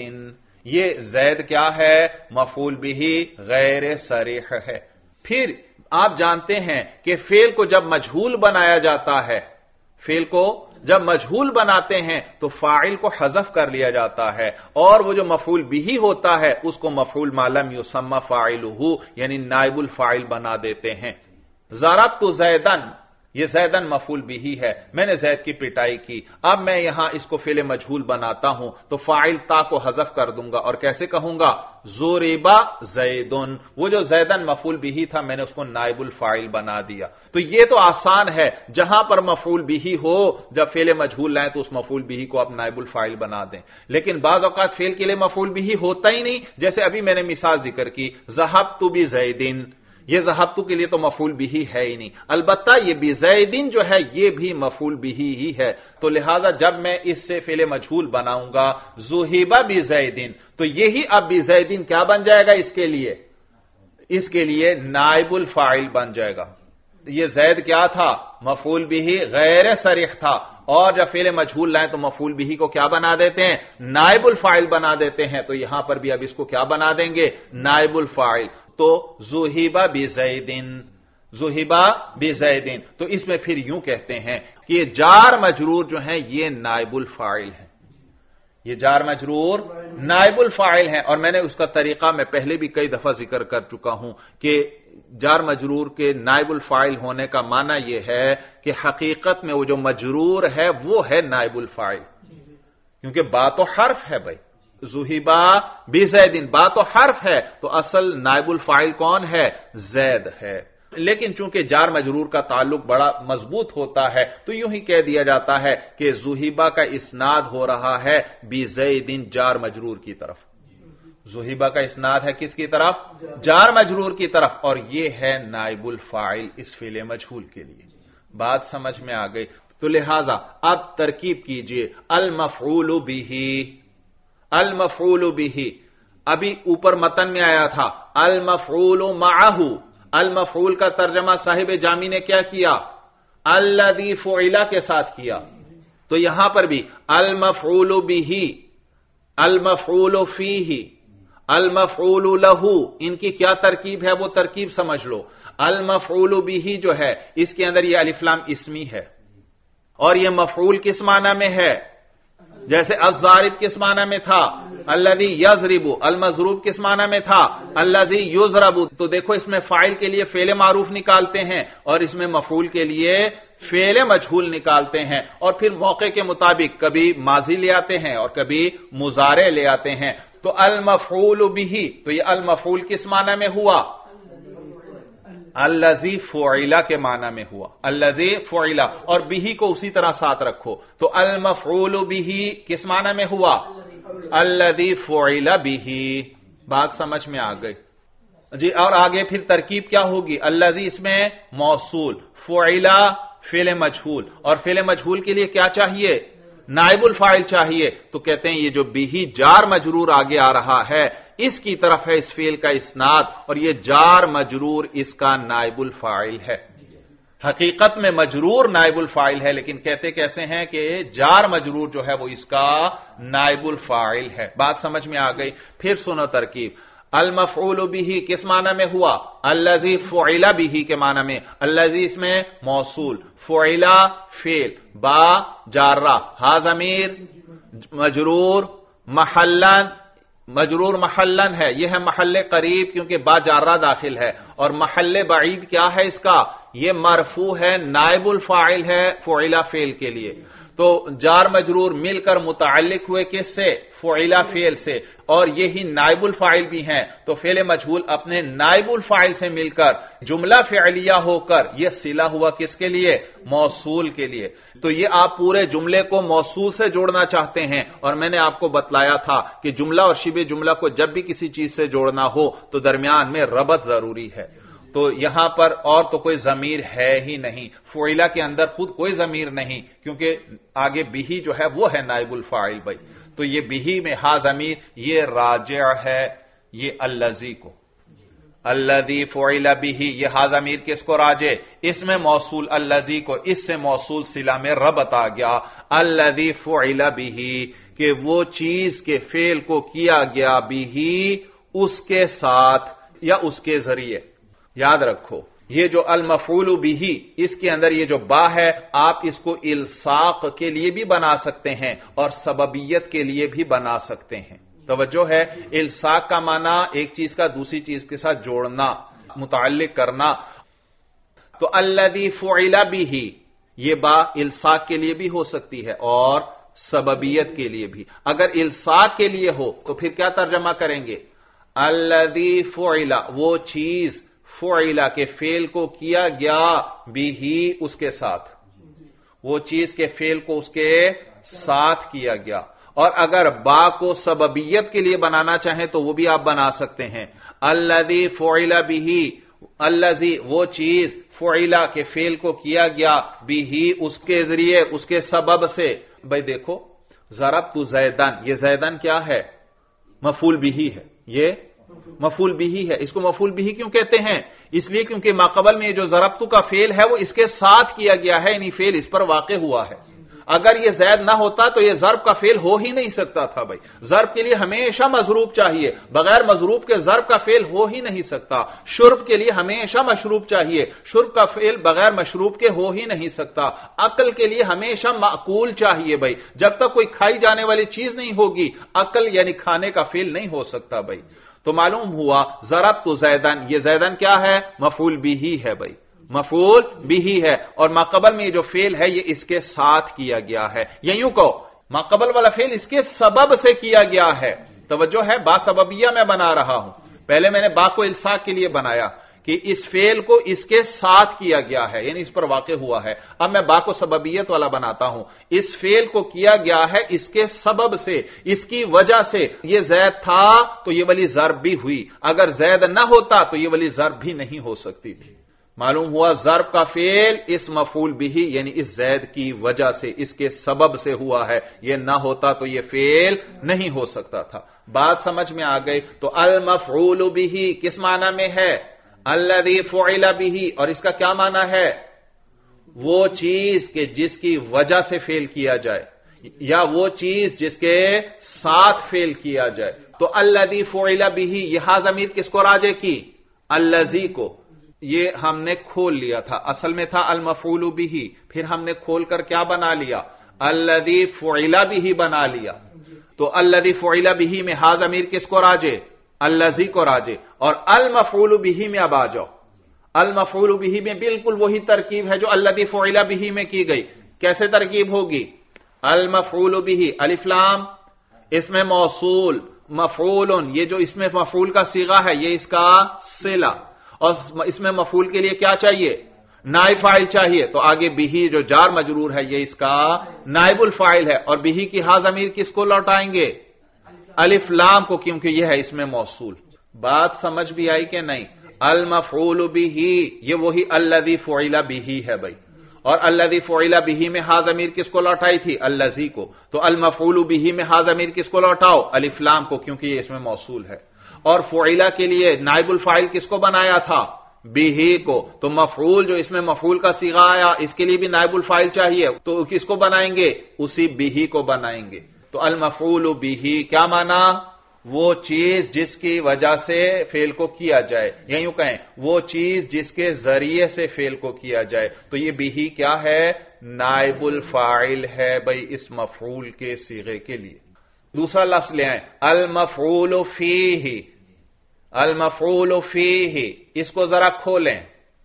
Speaker 1: یہ زید کیا ہے، مفعول بھی غیر صریح ہے. پھر آپ جانتے ہیں کہ فعل کو جب مجہول بنایا جاتا ہے، فعل کو جب مجہول بناتے ہیں تو فاعل کو حذف کر لیا جاتا ہے، اور وہ جو مفعول بھی ہوتا ہے اس کو مفعول ما لم یسمى فاعلہ، یعنی نائب الفاعل بنا دیتے ہیں. ضربت زیدن، یہ زیدن مفعول بھی ہے، میں نے زید کی پٹائی کی. اب میں یہاں اس کو فعل مجہول بناتا ہوں تو فاعل تا کو حذف کر دوں گا اور کیسے کہوں گا، ضرب زیدن. وہ جو زیدن مفعول بھی تھا میں نے اس کو نائب الفاعل بنا دیا. تو یہ تو آسان ہے، جہاں پر مفعول بھی ہو جب فعل مجہول لائیں تو اس مفعول بھی کو آپ نائب الفاعل بنا دیں. لیکن بعض اوقات فعل کے لیے مفعول بھی ہوتا ہی نہیں، جیسے ابھی میں نے مثال ذکر کی ذہبت بزیدن، یہ ذہبتو کے لیے تو مفعول بھی ہے ہی نہیں. البتہ یہ بزیدن جو ہے یہ بھی مفعول بھی ہی ہے. تو لہذا جب میں اس سے فعل مجہول بناؤں گا ذہب بزیدن، تو یہی اب بزیدن کیا بن جائے گا، اس کے لیے نائب الفاعل بن جائے گا. یہ زید کیا تھا، مفعول بھی غیر صریح تھا، اور جب فعل مجہول لائیں تو مفعول بھی کو کیا بنا دیتے ہیں، نائب الفاعل بنا دیتے ہیں. تو یہاں پر بھی اب اس کو کیا بنا دیں گے، نائب الفاعل. تو ذہب بزیدن، ذہب بزیدن. تو اس میں پھر یوں کہتے ہیں کہ یہ جار مجرور جو ہیں یہ نائب الفاعل ہیں، یہ جار مجرور نائب الفاعل ہیں. اور میں نے اس کا طریقہ میں پہلے بھی کئی دفعہ ذکر کر چکا ہوں کہ جار مجرور کے نائب الفاعل ہونے کا معنی یہ ہے کہ حقیقت میں وہ جو مجرور ہے وہ ہے نائب الفاعل، کیونکہ با تو حرف ہے. بھائی ذہبا بزیدن با تو حرف ہے، تو اصل نائب الفاعل کون ہے، زید ہے. لیکن چونکہ جار مجرور کا تعلق بڑا مضبوط ہوتا ہے تو یوں ہی کہہ دیا جاتا ہے کہ ذہبا کا اسناد ہو رہا ہے بزیدن جار مجرور کی طرف. ذہبا کا اسناد ہے کس کی طرف، جار مجرور کی طرف، اور یہ ہے نائب الفاعل اس فعل مجہول کے لیے. بات سمجھ میں آ گئی. تو لہذا اب ترکیب کیجئے، المفعول به، المفعول به ابھی اوپر متن میں آیا تھا المفعول معه، المفعول کا ترجمہ صاحب جامی نے کیا کیا، الذی فعل کے ساتھ کیا. تو یہاں پر بھی المفعول به، المفعول فیہ، المفعول له، ان کی کیا ترکیب ہے وہ ترکیب سمجھ لو. المفعول به جو ہے اس کے اندر یہ الف لام اسمی ہے، اور یہ مفعول کس معنی میں ہے، جیسے الضارب کس معنی میں تھا، الذی یضرب، المضروب کس معنی میں تھا، الذی یضرب. تو دیکھو اس میں فاعل کے لیے فعل معروف نکالتے ہیں اور اس میں مفعول کے لیے فعل مجہول نکالتے ہیں، اور پھر موقع کے مطابق کبھی ماضی لے آتے ہیں اور کبھی مضارع لے آتے ہیں. تو المفعول به، تو یہ المفعول کس معنی میں ہوا، الذی فعل کے معنی میں ہوا، الذی فعل، اور به کو اسی طرح ساتھ رکھو. تو المفعول به کس معنی میں ہوا، الذی فعل به. بات سمجھ میں آ گئی جی. اور آگے پھر ترکیب کیا ہوگی، الذی اس میں موصول، فعل فعل مجہول، اور فعل مجہول کے لیے کیا چاہیے، نائب الفاعل چاہیے. تو کہتے ہیں یہ جو به جار مجرور آگے آ رہا ہے اس کی طرف ہے اس فعل کا اسناد، اور یہ جار مجرور اس کا نائب الفاعل ہے۔ حقیقت میں مجرور نائب الفاعل ہے، لیکن کہتے کیسے ہیں کہ جار مجرور جو ہے وہ اس کا نائب الفاعل ہے۔ بات سمجھ میں آ گئی؟ پھر سنو ترکیب۔ المفعول به کس معنی میں ہوا؟ الذی فعل به کے معنی میں۔ الذی اس میں موصول، فعل فعل، با جارہ، ہا ضمیر مجرور، محلن مجرور محلن ہے، یہ ہے محل قریب کیونکہ با جارہ داخل ہے، اور محل بعید کیا ہے اس کا؟ یہ مرفوع ہے، نائب الفاعل ہے فعل فعل کے لیے۔ تو جار مجرور مل کر متعلق ہوئے کس سے؟ فعل فعل سے، اور یہی نائب الفاعل بھی ہیں، تو فعل مجہول اپنے نائب الفاعل سے مل کر جملہ فعلیہ ہو کر یہ صلہ ہوا کس کے لیے؟ موصول کے لیے۔ تو یہ آپ پورے جملے کو موصول سے جوڑنا چاہتے ہیں، اور میں نے آپ کو بتلایا تھا کہ جملہ اور شبہ جملہ کو جب بھی کسی چیز سے جوڑنا ہو تو درمیان میں ربط ضروری ہے۔ تو یہاں پر اور تو کوئی ضمیر ہے ہی نہیں، فعلہ کے اندر خود کوئی ضمیر نہیں، کیونکہ آگے بھی جو ہے وہ ہے نائب الفاعل بھائی۔ تو یہ بھی میں ہا ضمیر یہ راجع ہے یہ الذی کو، الذی فعل به، یہ ہا ضمیر کس کو راجع؟ اس میں موصول الذی کو، اس سے موصول صلہ میں ربط آ گیا، الذی فعل به کہ وہ چیز کے فعل کو کیا گیا به اس کے ساتھ یا اس کے ذریعے۔ یاد رکھو یہ جو المفعول به اس کے اندر یہ جو با ہے، آپ اس کو الصاق کے لیے بھی بنا سکتے ہیں اور سببیت کے لیے بھی بنا سکتے ہیں۔ توجہ ہے، الصاق کا معنی ایک چیز کا دوسری چیز کے ساتھ جوڑنا، متعلق کرنا۔ تو الذی فعل به یہ با الصاق کے لیے بھی ہو سکتی ہے اور سببیت کے لیے بھی۔ اگر الصاق کے لیے ہو تو پھر کیا ترجمہ کریں گے؟ الذی فعل وہ چیز، فعل کے فعل کو کیا گیا بھی اس کے ساتھ، وہ چیز کے فعل کو اس کے ساتھ کیا گیا۔ اور اگر با کو سببیت کے لیے بنانا چاہیں تو وہ بھی آپ بنا سکتے ہیں، الذی فعل به الذی وہ چیز، فعل کے فعل کو کیا گیا بھی اس کے ذریعے، اس کے سبب سے۔ بھائی دیکھو ضربت زیدن، یہ زیدن کیا ہے؟ مفعول به ہے، یہ مفعول به ہے۔ اس کو مفعول به کیوں کہتے ہیں؟ اس لیے کیونکہ ماقبل میں جو ضربت کا فعل ہے وہ اس کے ساتھ کیا گیا ہے، یعنی فعل اس پر واقع ہوا ہے۔ اگر یہ زید نہ ہوتا تو یہ ضرب کا فعل ہو ہی نہیں سکتا تھا بھائی۔ ضرب کے لیے ہمیشہ مضروب چاہیے، بغیر مضروب کے ضرب کا فعل ہو ہی نہیں سکتا۔ شرب کے لیے ہمیشہ مشروب چاہیے، شرب کا فعل بغیر مشروب کے ہو ہی نہیں سکتا۔ عقل کے لیے ہمیشہ معقول چاہیے بھائی، جب تک کوئی کھائی جانے والی چیز نہیں ہوگی عقل یعنی کھانے کا فعل نہیں ہو سکتا بھائی۔ تو معلوم ہوا ضربت زیدن، یہ زیدن کیا ہے؟ مفعول به ہے بھائی، مفعول به ہے، اور ماقبل میں یہ جو فعل ہے یہ اس کے ساتھ کیا گیا ہے، یا یوں کہو ماقبل والا فعل اس کے سبب سے کیا گیا ہے۔ توجہ ہے، با سببیہ میں بنا رہا ہوں، پہلے میں نے با کو الصاق کے لیے بنایا کہ اس فعل کو اس کے ساتھ کیا گیا ہے، یعنی اس پر واقع ہوا ہے۔ اب میں با کو سببیت والا بناتا ہوں، اس فعل کو کیا گیا ہے اس کے سبب سے، اس کی وجہ سے۔ یہ زید تھا تو یہ والی ضرب بھی ہوئی، اگر زید نہ ہوتا تو یہ والی ضرب بھی نہیں ہو سکتی تھی۔ معلوم ہوا ضرب کا فعل اس مفعول به یعنی اس زید کی وجہ سے، اس کے سبب سے ہوا ہے، یہ نہ ہوتا تو یہ فعل نہیں ہو سکتا تھا۔ بات سمجھ میں آ گئی؟ تو المفعول به کس معنی میں ہے؟ الذی فعل به، اور اس کا کیا معنی ہے؟ وہ چیز کہ جس کی وجہ سے فعل کیا جائے، یا وہ چیز جس کے ساتھ فعل کیا جائے۔ تو الذی فعل به یہ ضمیر کس کو راجع کی؟ الذی کو۔ یہ ہم نے کھول لیا تھا، اصل میں تھا المفعول به، پھر ہم نے کھول کر کیا بنا لیا؟ الذی فعل به بنا لیا۔ تو الذی فعل به میں ہا ضمیر کس کو راجع؟ الذی کو راجع۔ اور المفعول به میں اب آ جاؤ، المفعول به میں بالکل وہی ترکیب ہے جو الذی فعل به میں کی گئی۔ کیسے ترکیب ہوگی؟ المفعول به الف لام اس میں موصول، مفعول یہ جو اس میں مفعول کا صیغہ ہے یہ اس کا صلہ، اور اس میں مفعول کے لیے کیا چاہیے؟ نائب فاعل چاہیے، تو آگے به جو جار مجرور ہے یہ اس کا نائب الفاعل ہے، اور به کی ہا ضمیر کس کو لوٹائیں گے؟ الف لام کو، کیونکہ یہ ہے اس میں موصول۔ بات سمجھ بھی آئی کہ نہیں؟ المفعول به یہ وہی الذی فعل به ہے بھائی، اور الذی فعل به میں ہا ضمیر کس کو لوٹائی تھی؟ الذی کو۔ تو المفعول به میں ہا ضمیر کس کو لوٹاؤ؟ الف لام کو، کیونکہ یہ اس میں موصول ہے۔ اور فعیلا کے لیے نائب الفاعل کس کو بنایا تھا؟ بھی کو. تو مفعول جو اس میں مفعول کا صیغہ آیا اس کے لیے بھی نائب الفاعل چاہیے، تو کس کو بنائیں گے؟ اسی بھی کو بنائیں گے. تو المفعول بھی کیا مانا؟ وہ چیز جس کی وجہ سے فعل کو کیا جائے، یا یوں کہیں وہ چیز جس کے ذریعے سے فعل کو کیا جائے. تو یہ بھی کیا ہے؟ نائب الفاعل ہے بھائی اس مفعول کے صیغے کے لیے. دوسرا لفظ لے آئیں، المفعول فیہ. المفعول فیہ، اس کو ذرا کھولیں.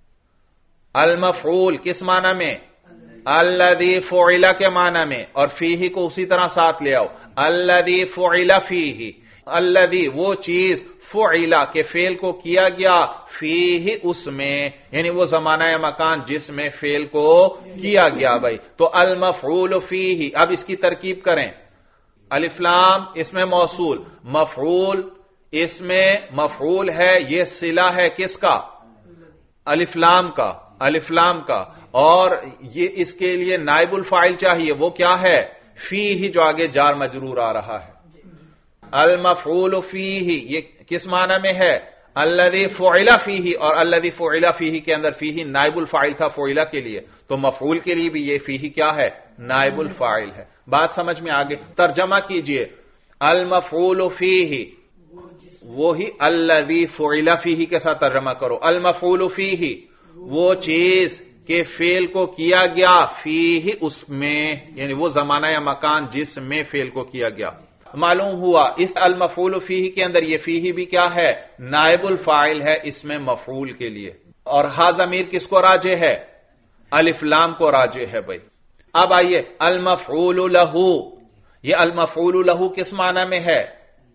Speaker 1: المفعول کس معنی میں؟ الذی فعل کے معنی میں، اور فیہ کو اسی طرح ساتھ لے آؤ. الذی فعل فیہ، الذی وہ چیز فعل کے فعل کو کیا گیا، فیہ اس میں، یعنی وہ زمانہ یا مکان جس میں فعل کو کیا گیا بھائی. تو المفعول فیہ. اب اس کی ترکیب کریں. الف لام اس میں موصول، مفعول اس میں مفعول ہے، یہ صلہ ہے کس کا؟ الف لام کا. الف لام کا. اور یہ اس کے لیے نائب الفاعل چاہیے، وہ کیا ہے؟ فیہ، جو آگے جار مجرور آ رہا ہے. المفعول فیہ یہ کس معنی میں ہے؟ الذی فعل فیہ، اور الذی فعل فیہ کے اندر فیہ نائب الفاعل تھا فعل کے لیے، تو مفعول کے لیے بھی یہ فیہ کیا ہے؟ نائب الفاعل ہے. بات سمجھ میں آگے؟ ترجمہ کیجئے. المفعول فیہ وہی الذی فعل فیہ کے ساتھ ترجمہ کرو. المفعول فیہ وہ چیز کہ فعل کو کیا گیا، فیہ اس میں، یعنی وہ زمانہ یا مکان جس میں فعل کو کیا گیا. معلوم ہوا اس المفعول فیہ کے اندر یہ فیہ بھی کیا ہے؟ نائب الفاعل ہے اس میں مفعول کے لیے. اور ہا ضمیر کس کو راجع ہے؟ الف لام کو راجع ہے بھائی. اب آئیے المفعول لہ. یہ المفعول لہ کس معنی میں ہے؟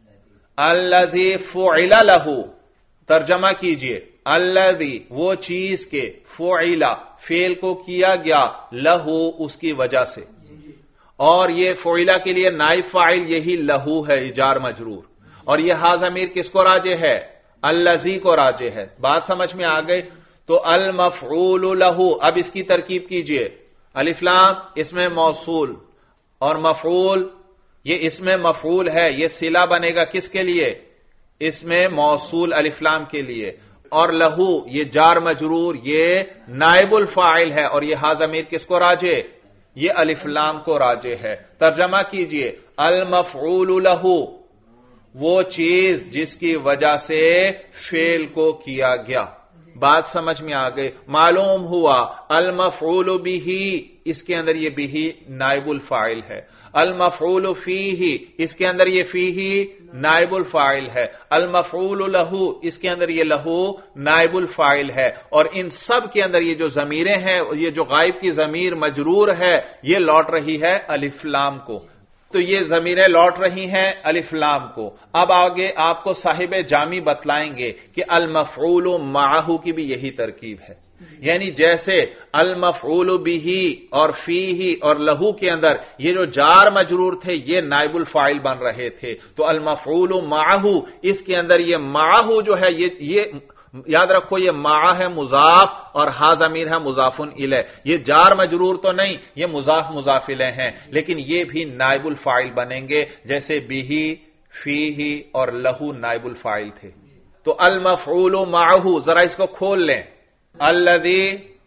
Speaker 1: الذی فعل لہ. ترجمہ کیجئے. الذی وہ چیز کے فعل فعل کو کیا گیا، لہ اس کی وجہ سے. اور یہ فعلہ کے لیے نائب فاعل یہی لہو ہے، جار مجرور. اور یہ ہا ضمیر کس کو راجع ہے؟ الذی کو راجع ہے. بات سمجھ میں آ گئی؟ تو المفعول لہو. اب اس کی ترکیب کیجئے. الف لام اس میں موصول، اور مفعول یہ اس میں مفعول ہے، یہ صلہ بنے گا کس کے لیے؟ اس میں موصول الف لام کے لیے. اور لہو یہ جار مجرور، یہ نائب الفاعل ہے. اور یہ ہا ضمیر کس کو راجع؟ یہ الف لام کو راجع ہے. ترجمہ کیجئے. المفعول لہ وہ چیز جس کی وجہ سے فعل کو کیا گیا. بات سمجھ میں آ گئی؟ معلوم ہوا المفعول بہ اس کے اندر یہ بہ نائب الفاعل ہے. المفعول فیہ اس کے اندر یہ فیہ نائب الفاعل ہے. المفعول لہ اس کے اندر یہ لہ نائب الفاعل ہے. اور ان سب کے اندر یہ جو ضمیریں ہیں، یہ جو غائب کی ضمیر مجرور ہے، یہ لوٹ رہی ہے الف لام کو. تو یہ ضمیریں لوٹ رہی ہیں الف لام کو. اب آگے آپ کو صاحب جامی بتلائیں گے کہ المفعول معہ کی بھی یہی ترکیب ہے. یعنی جیسے المفعول بہ اور فیہ اور لہو کے اندر یہ جو جار مجرور تھے یہ نائب الفاعل بن رہے تھے، تو المفعول معہ اس کے اندر یہ معہ جو ہے یہ یاد رکھو یہ معہ ہے مضاف اور ہا ضمیر ہے مضاف الیہ. یہ جار مجرور تو نہیں، یہ مضاف مضاف الیہ ہیں، لیکن یہ بھی نائب الفاعل بنیں گے جیسے بہ، فیہ اور لہو نائب الفاعل تھے. تو المفعول معہ ذرا اس کو کھول لیں. الذی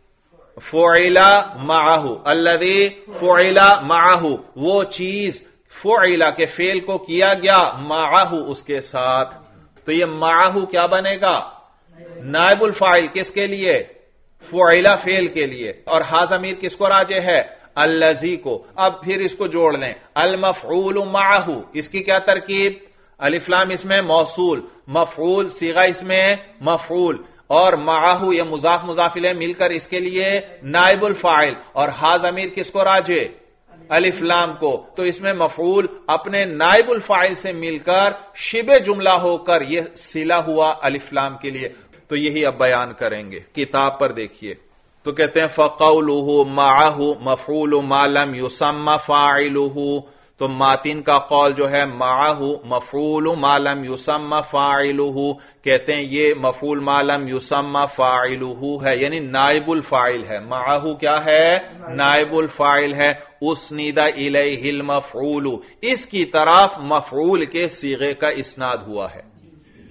Speaker 1: فعل معہ، الذی فعل معہ وہ چیز فعل کے فعل کو کیا گیا معہ اس کے ساتھ. تو یہ معہ کیا بنے گا؟ نائب الفاعل. کس کے لیے؟ فعل فعل کے لیے. اور ہا ضمیر کس کو راجع ہے؟ الذی کو. اب پھر اس کو جوڑ لیں. المفعول معہ اس کی کیا ترکیب؟ الف لام اس میں موصول، مفعول صیغہ اس میں مفعول، اور معہ یہ مضاف مضاف الیہ مل کر اس کے لیے نائب الفاعل. اور ہا ضمیر کس کو راجع؟ الف لام کو. تو اس میں مفعول اپنے نائب الفاعل سے مل کر شبہ جملہ ہو کر یہ صلہ ہوا الف لام کے لیے. تو یہی اب بیان کریں گے. کتاب پر دیکھیے تو کہتے ہیں فقولہ معہ مفعول ما لم یسمى فاعلہ. تو ماتن کا قول جو ہے معہ مفعول ما لم یسمى فاعلہ، کہتے ہیں یہ مفعول ما لم یسمى فاعلہ ہے، یعنی نائب الفاعل ہے. معہ کیا ہے؟ نائب الفاعل ہے. اسند الیہ المفعول اس کی طرف مفعول کے صیغے کا اسناد ہوا ہے.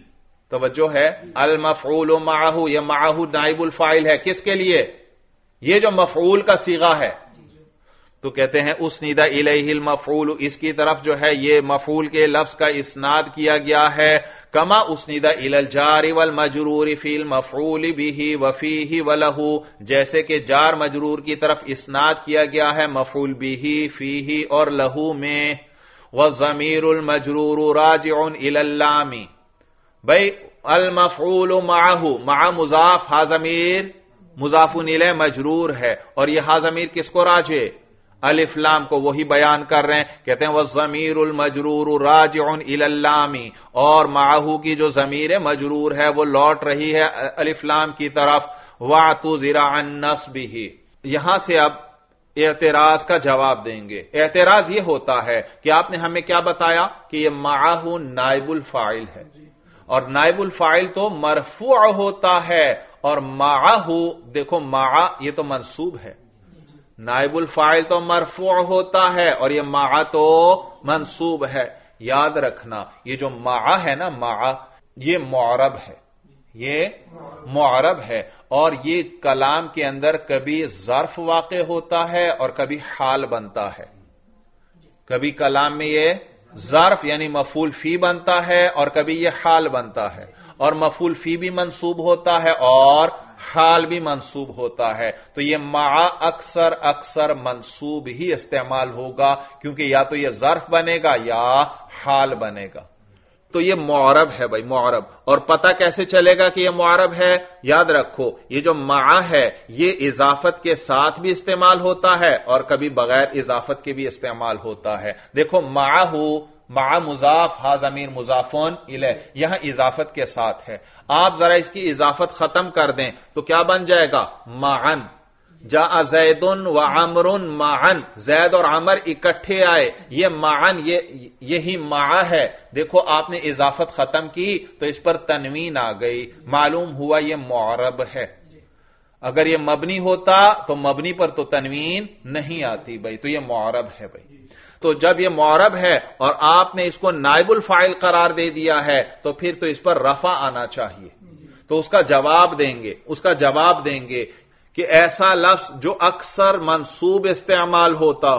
Speaker 1: توجہ ہے، المفعول معہ، یہ معہ نائب الفاعل ہے کس کے لیے؟ یہ جو مفعول کا صیغہ ہے، تو کہتے ہیں اسند الیہ المفعول، اس کی طرف جو ہے یہ مفعول کے لفظ کا اسناد کیا گیا ہے، کما اسند الی الجار والمجرور فی المفعول بہ وفیہ ولہ، جیسے کہ جار مجرور کی طرف اسناد کیا گیا ہے مفعول بہ، فیہ اور لہو میں، والضمیر المجرور راجع الی اللام، بھئی المفعول معہ، مع مضاف، ہا ضمیر مضاف الیہ مجرور ہے، اور یہ ہا ضمیر کس کو راجع؟ الف لام کو، وہی بیان کر رہے ہیں، کہتے ہیں والضمیر المجرور راجع الی اللام، اور معہ کی جو ضمیر مجرور ہے وہ لوٹ رہی ہے الف لام کی طرف، واعتذر عن نصبہ۔ یہاں سے اب اعتراض کا جواب دیں گے۔ اعتراض یہ ہوتا ہے کہ آپ نے ہمیں کیا بتایا کہ یہ معہ نائب الفاعل ہے، اور نائب الفاعل تو مرفوع ہوتا ہے، اور معہ، دیکھو معہ یہ تو منصوب ہے، نائب الفاعل تو مرفوع ہوتا ہے اور یہ معہ تو منصوب ہے۔ یاد رکھنا یہ جو معہ ہے نا، معہ یہ معرب ہے، یہ معرب ہے، اور یہ کلام کے اندر کبھی ظرف واقع ہوتا ہے اور کبھی حال بنتا ہے۔ کبھی کلام میں یہ ظرف یعنی مفعول فی بنتا ہے اور کبھی یہ حال بنتا ہے، اور مفعول فی بھی منصوب ہوتا ہے اور حال بھی منصوب ہوتا ہے۔ تو یہ مع اکثر منصوب ہی استعمال ہوگا، کیونکہ یا تو یہ ظرف بنے گا یا حال بنے گا۔ تو یہ معرب ہے بھائی، معرب۔ اور پتہ کیسے چلے گا کہ یہ معرب ہے؟ یاد رکھو یہ جو مع ہے یہ اضافت کے ساتھ بھی استعمال ہوتا ہے اور کبھی بغیر اضافت کے بھی استعمال ہوتا ہے۔ دیکھو مع مضاف، ہا ضمیر مضافون الیہ، یہاں اضافت کے ساتھ ہے۔ آپ ذرا اس کی اضافت ختم کر دیں تو کیا بن جائے گا؟ معن، جاء زید و عمر معن، زید اور عمر اکٹھے آئے، یہ معن، یہی مع ہے۔ دیکھو آپ نے اضافت ختم کی تو اس پر تنوین آ گئی، معلوم ہوا یہ معرب ہے۔ اگر یہ مبنی ہوتا تو مبنی پر تو تنوین نہیں آتی بھائی، تو یہ معرب ہے بھائی۔ تو جب یہ معرب ہے اور آپ نے اس کو نائب الفاعل قرار دے دیا ہے تو پھر تو اس پر رفع آنا چاہیے۔ تو اس کا جواب دیں گے کہ ایسا لفظ جو اکثر منصوب استعمال ہوتا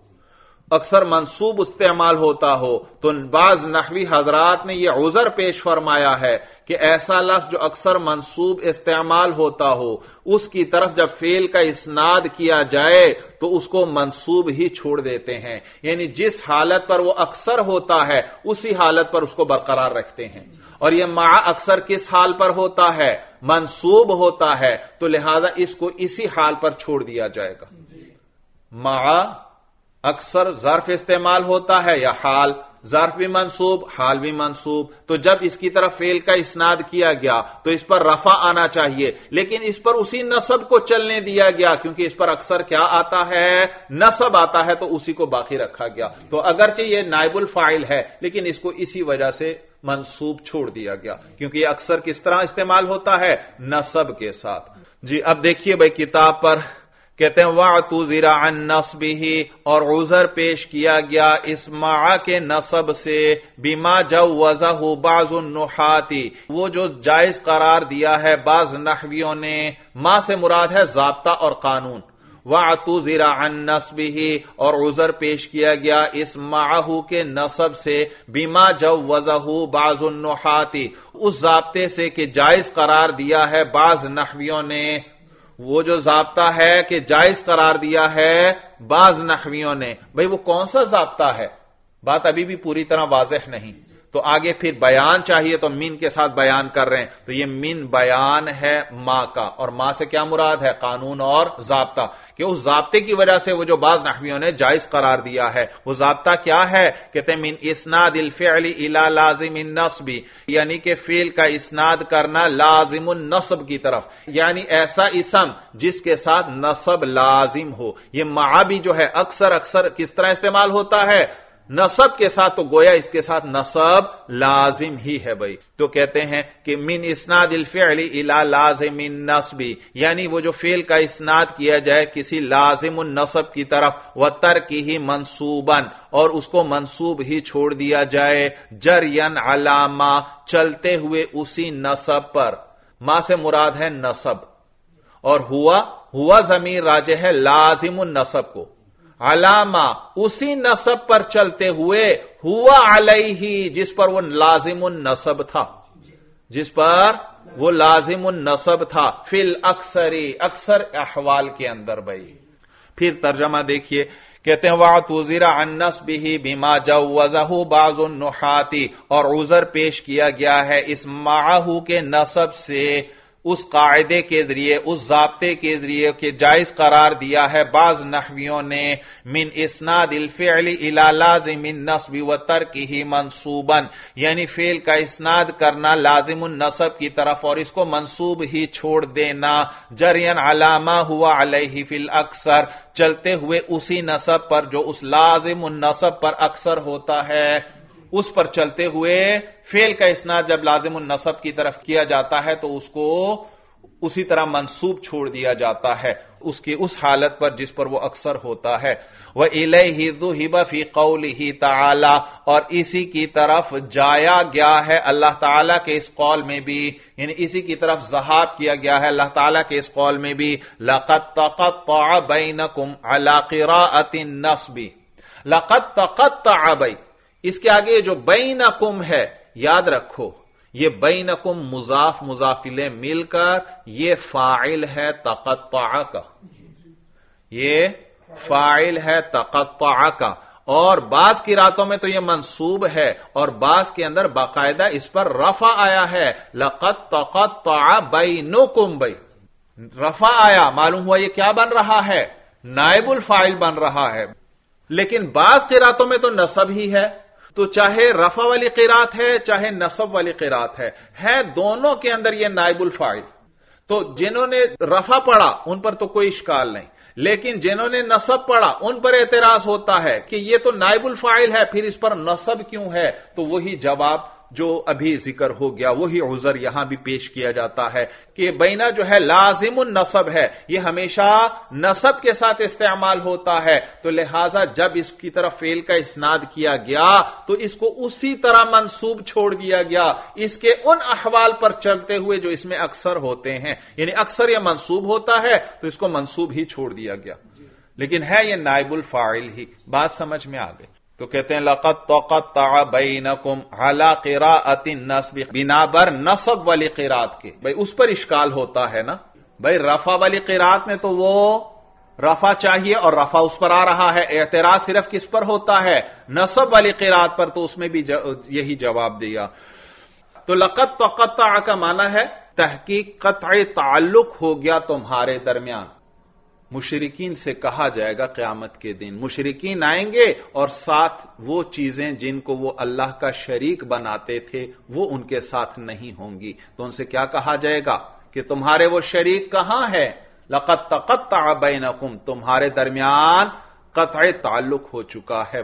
Speaker 1: ہو تو بعض نحوی حضرات نے یہ عذر پیش فرمایا ہے کہ ایسا لفظ جو اکثر منصوب استعمال ہوتا ہو اس کی طرف جب فعل کا اسناد کیا جائے تو اس کو منصوب ہی چھوڑ دیتے ہیں، یعنی جس حالت پر وہ اکثر ہوتا ہے اسی حالت پر اس کو برقرار رکھتے ہیں۔ اور یہ مع اکثر کس حال پر ہوتا ہے؟ منصوب ہوتا ہے، تو لہذا اس کو اسی حال پر چھوڑ دیا جائے گا۔ مع اکثر ظرف استعمال ہوتا ہے یا حال، ظرف بھی منصوب حال بھی منصوب، تو جب اس کی طرف فعل کا اسناد کیا گیا تو اس پر رفع آنا چاہیے، لیکن اس پر اسی نصب کو چلنے دیا گیا کیونکہ اس پر اکثر کیا آتا ہے؟ نصب آتا ہے، تو اسی کو باقی رکھا گیا۔ تو اگرچہ یہ نائب الفاعل ہے لیکن اس کو اسی وجہ سے منصوب چھوڑ دیا گیا کیونکہ یہ اکثر کس طرح استعمال ہوتا ہے؟ نصب کے ساتھ۔ جی اب دیکھیے بھائی کتاب پر کہتے ہیں وَاعْتُذِرَ عَن نَصْبِهِ، اور عذر پیش کیا گیا اس مع کے نصب سے، بِمَا جَوَّزَهُ بَعْضُ النُّحَاةِ، وہ جو جائز قرار دیا ہے بعض نحویوں نے۔ ما سے مراد ہے ضابطہ اور قانون۔ وَاعْتُذِرَ عَن نَصْبِهِ، اور عذر پیش کیا گیا اس معہ کے نصب سے، بِمَا جَوَّزَهُ بَعْضُ النُّحَاةِ، اس ضابطے سے کہ جائز قرار دیا ہے بعض نحویوں نے۔ وہ جو ضابطہ ہے کہ جائز قرار دیا ہے بعض نحویوں نے، بھئی وہ کون سا ضابطہ ہے؟ بات ابھی بھی پوری طرح واضح نہیں، تو آگے پھر بیان چاہیے تو من کے ساتھ بیان کر رہے ہیں، تو یہ من بیان ہے ما کا، اور ما سے کیا مراد ہے؟ قانون اور ضابطہ، کہ اس ضابطے کی وجہ سے وہ جو بعض نحویوں نے جائز قرار دیا ہے۔ وہ ضابطہ کیا ہے؟ کہتے ہیں من اسناد الفعل الى لازم النصب، یعنی کہ فعل کا اسناد کرنا لازم النصب کی طرف، یعنی ایسا اسم جس کے ساتھ نصب لازم ہو۔ یہ مع بھی جو ہے اکثر کس طرح استعمال ہوتا ہے؟ نصب کے ساتھ، تو گویا اس کے ساتھ نصب لازم ہی ہے بھائی. تو کہتے ہیں کہ من اسناد الفعل الى لازم النصب، یعنی وہ جو فعل کا اسناد کیا جائے کسی لازم النصب کی طرف، وترکہ منصوبا، اور اس کو منصوب ہی چھوڑ دیا جائے، جرین علی ما، چلتے ہوئے اسی نصب پر. ما سے مراد ہے نصب، اور ہوا ضمیر راجع ہے لازم النصب کو. علامہ اسی نصب پر چلتے ہوئے، ہوا علیہ جس پر وہ لازم النصب تھا، جس پر وہ لازم النصب تھا، فی الاکثری، اکثر احوال کے اندر بھائی. پھر ترجمہ دیکھیے، کہتے ہیں وَاعْتُذِرَ عَنْ نَصْبِهِ بِمَا جَوَّزَهُ بَعْضُ النُّحَاةِ، اور عذر پیش کیا گیا ہے اس معہو کے نصب سے اس قاعدے کے ذریعے، اس ضابطے کے ذریعے کہ جائز قرار دیا ہے بعض نحویوں نے، من اسناد الفعل الى لازم النصب وترکہ منصوبا، یعنی فعل کا اسناد کرنا لازم النصب کی طرف اور اس کو منصوب ہی چھوڑ دینا، جرین علی ما ہوا علیہ فی الاکثر، چلتے ہوئے اسی نصب پر جو اس لازم النصب پر اکثر ہوتا ہے، اس پر چلتے ہوئے فعل کا اسناد جب لازم النصب کی طرف کیا جاتا ہے تو اس کو اسی طرح منصوب چھوڑ دیا جاتا ہے اس کی اس حالت پر جس پر وہ اکثر ہوتا ہے. وَإِلَيْهِ ذُهِبَ فِي قَوْلِهِ تَعَالَى، اور اسی کی طرف جایا گیا ہے اللہ تعالیٰ کے اس قول میں بھی، یعنی اسی کی طرف ذہاب کیا گیا ہے اللہ تعالیٰ کے اس قول میں بھی، لَقَدْ تَقَطَّعَ بَيْنَكُمْ عَلَى قِرَاءَةِ النَّصْبِ. لَقَدْ تَقَطَّعَ بَيْ، اس کے آگے جو بینکم ہے، یاد رکھو یہ بینکم مضاف مضافلے مل کر یہ فاعل ہے تقطع کا، یہ فاعل ہے تقطع کا، اور بعض قراتوں میں تو یہ منصوب ہے اور بعض کے اندر باقاعدہ اس پر رفع آیا ہے، لقد تقطع بینکم. بھائی رفع آیا، معلوم ہوا یہ کیا بن رہا ہے، نائب الفاعل بن رہا ہے. لیکن بعض قراتوں میں تو نصب ہی ہے، تو چاہے رفع والی قرات ہے چاہے نصب والی قرات ہے دونوں کے اندر یہ نائب الفاعل. تو جنہوں نے رفع پڑھا ان پر تو کوئی اشکال نہیں، لیکن جنہوں نے نصب پڑھا ان پر اعتراض ہوتا ہے کہ یہ تو نائب الفاعل ہے، پھر اس پر نصب کیوں ہے؟ تو وہی جواب جو ابھی ذکر ہو گیا، وہی عذر یہاں بھی پیش کیا جاتا ہے کہ بینا جو ہے لازم النصب ہے، یہ ہمیشہ نصب کے ساتھ استعمال ہوتا ہے، تو لہذا جب اس کی طرف فعل کا اسناد کیا گیا تو اس کو اسی طرح منصوب چھوڑ دیا گیا، اس کے ان احوال پر چلتے ہوئے جو اس میں اکثر ہوتے ہیں، یعنی اکثر یہ منصوب ہوتا ہے تو اس کو منصوب ہی چھوڑ دیا گیا، لیکن ہے یہ نائب الفاعل ہی. بات سمجھ میں آ گئی؟ تو کہتے ہیں لقد تقطع بینکم علی قراءۃ النصب، بنا بر نصب والی قرات کے. بھائی اس پر اشکال ہوتا ہے نا، بھائی رفع والی قرات میں تو وہ رفع چاہیے اور رفع اس پر آ رہا ہے، اعتراض صرف کس پر ہوتا ہے، نصب والی قرات پر، تو اس میں بھی یہی جواب دیا. تو لقد تقطع کا معنی ہے تحقیق قطع تعلق ہو گیا تمہارے درمیان. مشرکین سے کہا جائے گا قیامت کے دن، مشرکین آئیں گے اور ساتھ وہ چیزیں جن کو وہ اللہ کا شریک بناتے تھے وہ ان کے ساتھ نہیں ہوں گی، تو ان سے کیا کہا جائے گا کہ تمہارے وہ شریک کہاں ہے؟ لقد تقطع بینکم، تمہارے درمیان قطع تعلق ہو چکا ہے.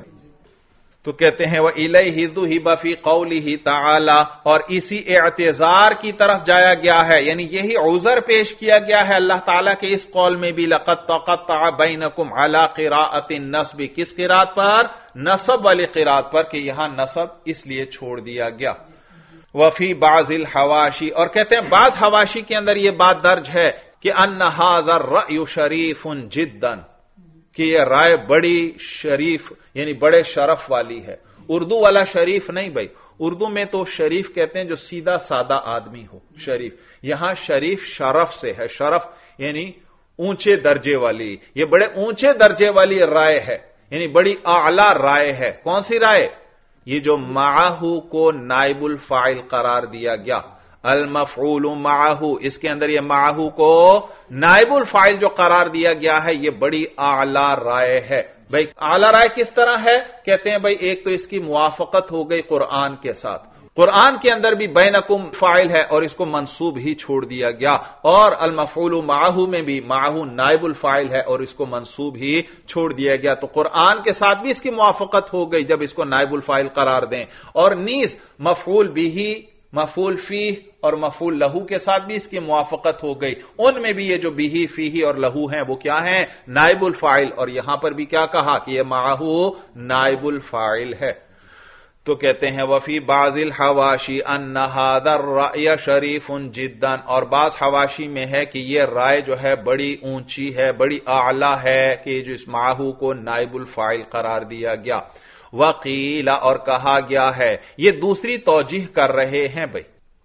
Speaker 1: تو کہتے ہیں وَإِلَيْهِ ذُهِبَ فِي قَوْلِهِ تَعَالَى، اور اسی اعتذار کی طرف جایا گیا ہے، یعنی یہی عذر پیش کیا گیا ہے اللہ تعالیٰ کے اس قول میں بھی، لَقَدْ تَقَطَّعَ بَيْنَكُمْ عَلَى قِرَاءَةِ النَّصْبِ، کس قرات پر؟ نصب والی قرات پر، کہ یہاں نصب اس لیے چھوڑ دیا گیا. وَفِي بَعْضِ الْحَوَاشِ، اور کہتے ہیں بعض حواشی کے اندر یہ بات درج ہے کہ أَنَّ هَذَا الرَّأْيُ شَرِيفٌ جِدًّا، کہ یہ رائے بڑی شریف یعنی بڑے شرف والی ہے. اردو والا شریف نہیں بھائی، اردو میں تو شریف کہتے ہیں جو سیدھا سادہ آدمی ہو، شریف. یہاں شریف شرف سے ہے، شرف یعنی اونچے درجے والی، یہ بڑے اونچے درجے والی رائے ہے، یعنی بڑی اعلی رائے ہے. کون سی رائے؟ یہ جو معہو کو نائب الفاعل قرار دیا گیا، المفعول معہو، اس کے اندر یہ معہو کو نائب الفاعل جو قرار دیا گیا ہے یہ بڑی اعلی رائے ہے. بھائی اعلی رائے کس طرح ہے؟ کہتے ہیں بھائی ایک تو اس کی موافقت ہو گئی قرآن کے ساتھ، قرآن کے اندر بھی بینکم فاعل ہے اور اس کو منصوب ہی چھوڑ دیا گیا، اور المفعول معہ میں بھی معہ نائب الفاعل ہے اور اس کو منصوب ہی چھوڑ دیا گیا۔ تو قرآن کے ساتھ بھی اس کی موافقت ہو گئی جب اس کو نائب الفاعل قرار دیں، اور نیز مفعول بھی، مفعول فیہ اور مفعول لہو کے ساتھ بھی اس کی موافقت ہو گئی، ان میں بھی یہ جو بھی، فیہ اور لہو ہیں وہ کیا ہیں؟ نائب الفاعل، اور یہاں پر بھی کیا کہا کہ یہ معہ نائب الفاعل ہے۔ تو کہتے ہیں وفی بعض الحواشی ان ھذا الرأی شریف جدا، اور بعض حواشی میں ہے کہ یہ رائے جو ہے بڑی اونچی ہے، بڑی اعلی ہے کہ جو اس معہ کو نائب الفاعل قرار دیا گیا۔ وقیل، اور کہا گیا ہے، یہ دوسری توجیہ کر رہے ہیں بھائی،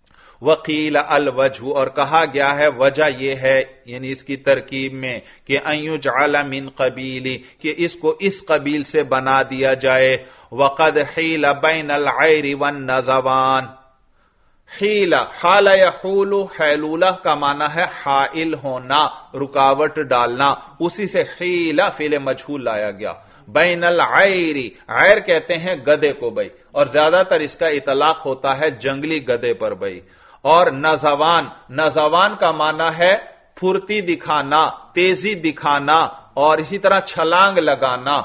Speaker 1: وقیل الوجہ، اور کہا گیا ہے وجہ یہ ہے، یعنی اس کی ترکیب میں کہ ان یجعل من قبیلی، کہ اس کو اس قبیل سے بنا دیا جائے۔ وقد حیل بین العیر والنزوان، حیل، حال یحول، حیلولہ کا معنی ہے حائل ہونا، رکاوٹ ڈالنا، اسی سے حیل فعل مجہول لایا گیا۔ بین العیر، عیر کہتے ہیں گدے کو بھائی، اور زیادہ تر اس کا اطلاق ہوتا ہے جنگلی گدے پر بھائی۔ اور نزوان، نزوان کا معنی ہے پھرتی دکھانا، تیزی دکھانا، اور اسی طرح چھلانگ لگانا۔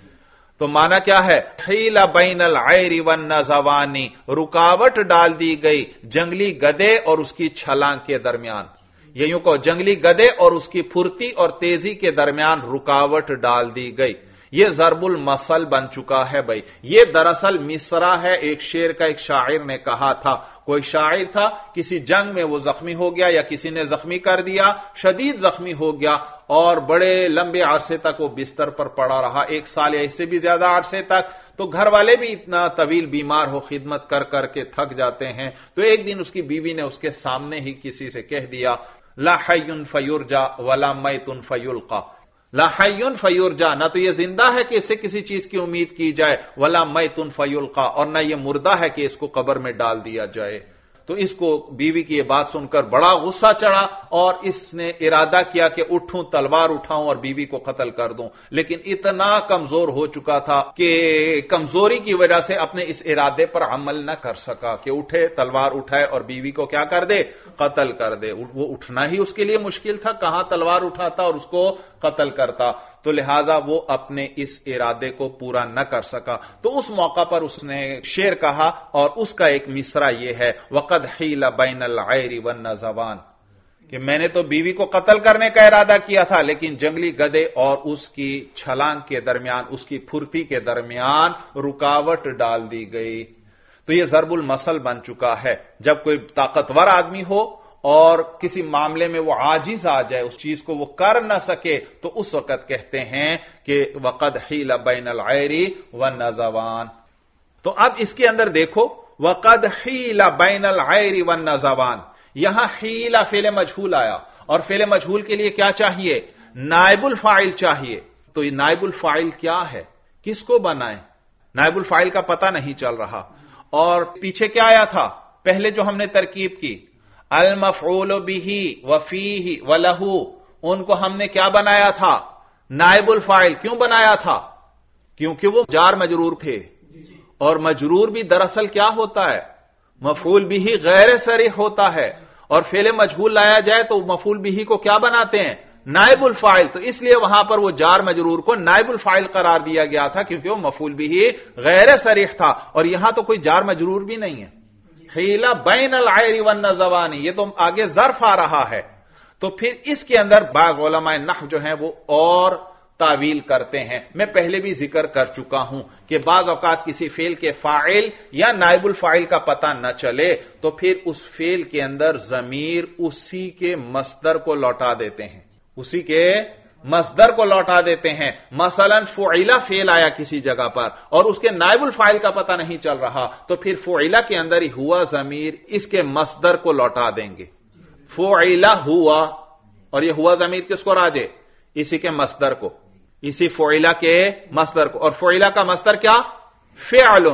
Speaker 1: تو معنی کیا ہے؟ حیل بین العیر والنزوان، رکاوٹ ڈال دی گئی جنگلی گدے اور اس کی چھلانگ کے درمیان، یہ یوں کہو جنگلی گدے اور اس کی پھرتی اور تیزی کے درمیان رکاوٹ ڈال دی گئی۔ یہ ضرب المثل بن چکا ہے بھائی، یہ دراصل مصرع ہے ایک شعر کا، ایک شاعر نے کہا تھا، کوئی شاعر تھا، کسی جنگ میں وہ زخمی ہو گیا یا کسی نے زخمی کر دیا، شدید زخمی ہو گیا، اور بڑے لمبے عرصے تک وہ بستر پر پڑا رہا، 1 سال یا اس سے بھی زیادہ عرصے تک۔ تو گھر والے بھی اتنا طویل بیمار ہو، خدمت کر کر کے تھک جاتے ہیں۔ تو ایک دن اس کی بیوی نے اس کے سامنے ہی کسی سے کہہ دیا، لا حی فیرجا ولا میت فیلقا، لا حی فیرجا، نہ تو یہ زندہ ہے کہ اس سے کسی چیز کی امید کی جائے، ولا میت فیلقا، اور نہ یہ مردہ ہے کہ اس کو قبر میں ڈال دیا جائے۔ تو اس کو بیوی کی یہ بات سن کر بڑا غصہ چڑھا، اور اس نے ارادہ کیا کہ اٹھوں، تلوار اٹھاؤں اور بیوی کو قتل کر دوں، لیکن اتنا کمزور ہو چکا تھا کہ کمزوری کی وجہ سے اپنے اس ارادے پر عمل نہ کر سکا کہ اٹھے، تلوار اٹھائے اور بیوی کو کیا کر دے؟ قتل کر دے۔ وہ اٹھنا ہی اس کے لیے مشکل تھا، کہاں تلوار اٹھاتا اور اس کو قتل کرتا، تو لہذا وہ اپنے اس ارادے کو پورا نہ کر سکا۔ تو اس موقع پر اس نے شعر کہا، اور اس کا ایک مصرع یہ ہے، وقد حیل بین العیر والنزوان، کہ میں نے تو بیوی کو قتل کرنے کا ارادہ کیا تھا، لیکن جنگلی گدے اور اس کی چھلانگ کے درمیان، اس کی پھرتی کے درمیان رکاوٹ ڈال دی گئی۔ تو یہ ضرب المثل بن چکا ہے، جب کوئی طاقتور آدمی ہو اور کسی معاملے میں وہ عاجز آ جائے، اس چیز کو وہ کر نہ سکے، تو اس وقت کہتے ہیں کہ وقد حیل بین العیر والنزوان۔ تو اب اس کے اندر دیکھو، وقد حیل بین العیر والنزوان، یہاں حیل فعل مجہول آیا، اور فعل مجہول کے لیے کیا چاہیے؟ نائب الفاعل چاہیے۔ تو یہ نائب الفاعل کیا ہے؟ کس کو بنائیں؟ نائب الفاعل کا پتہ نہیں چل رہا۔ اور پیچھے کیا آیا تھا؟ پہلے جو ہم نے ترکیب کی، المفعول بہ وفیہ ولہ، ان کو ہم نے کیا بنایا تھا؟ نائب الفاعل۔ کیوں بنایا تھا؟ کیونکہ وہ جار مجرور تھے، اور مجرور بھی دراصل کیا ہوتا ہے؟ مفعول بہ غیر صریح ہوتا ہے، اور فعل مجہول لایا جائے تو مفعول بہ کو کیا بناتے ہیں؟ نائب الفاعل۔ تو اس لیے وہاں پر وہ جار مجرور کو نائب الفاعل قرار دیا گیا تھا، کیونکہ وہ مفعول بہ غیر صریح تھا، اور یہاں تو کوئی جار مجرور بھی نہیں ہے۔ حیل بین العیر والنزوان، یہ تو آگے ظرف آ رہا ہے۔ تو پھر اس کے اندر بعض علماء نحو جو ہیں وہ اور تعویل کرتے ہیں۔ میں پہلے بھی ذکر کر چکا ہوں کہ بعض اوقات کسی فعل کے فاعل یا نائب الفاعل کا پتہ نہ چلے تو پھر اس فعل کے اندر ضمیر اسی کے مصدر کو لوٹا دیتے ہیں، اسی کے مصدر کو لوٹا دیتے ہیں۔ مثلا فعیلہ فعل آیا کسی جگہ پر اور اس کے نائب الفاعل کا پتہ نہیں چل رہا، تو پھر فعیلہ کے اندر ہی ہوا ضمیر اس کے مصدر کو لوٹا دیں گے۔ فعیلہ ہوا، اور یہ ہوا ضمیر کس کو راجع؟ اسی کے مصدر کو، اسی فعیلہ کے مصدر کو۔ اور فعیلہ کا مصدر کیا؟ فعل۔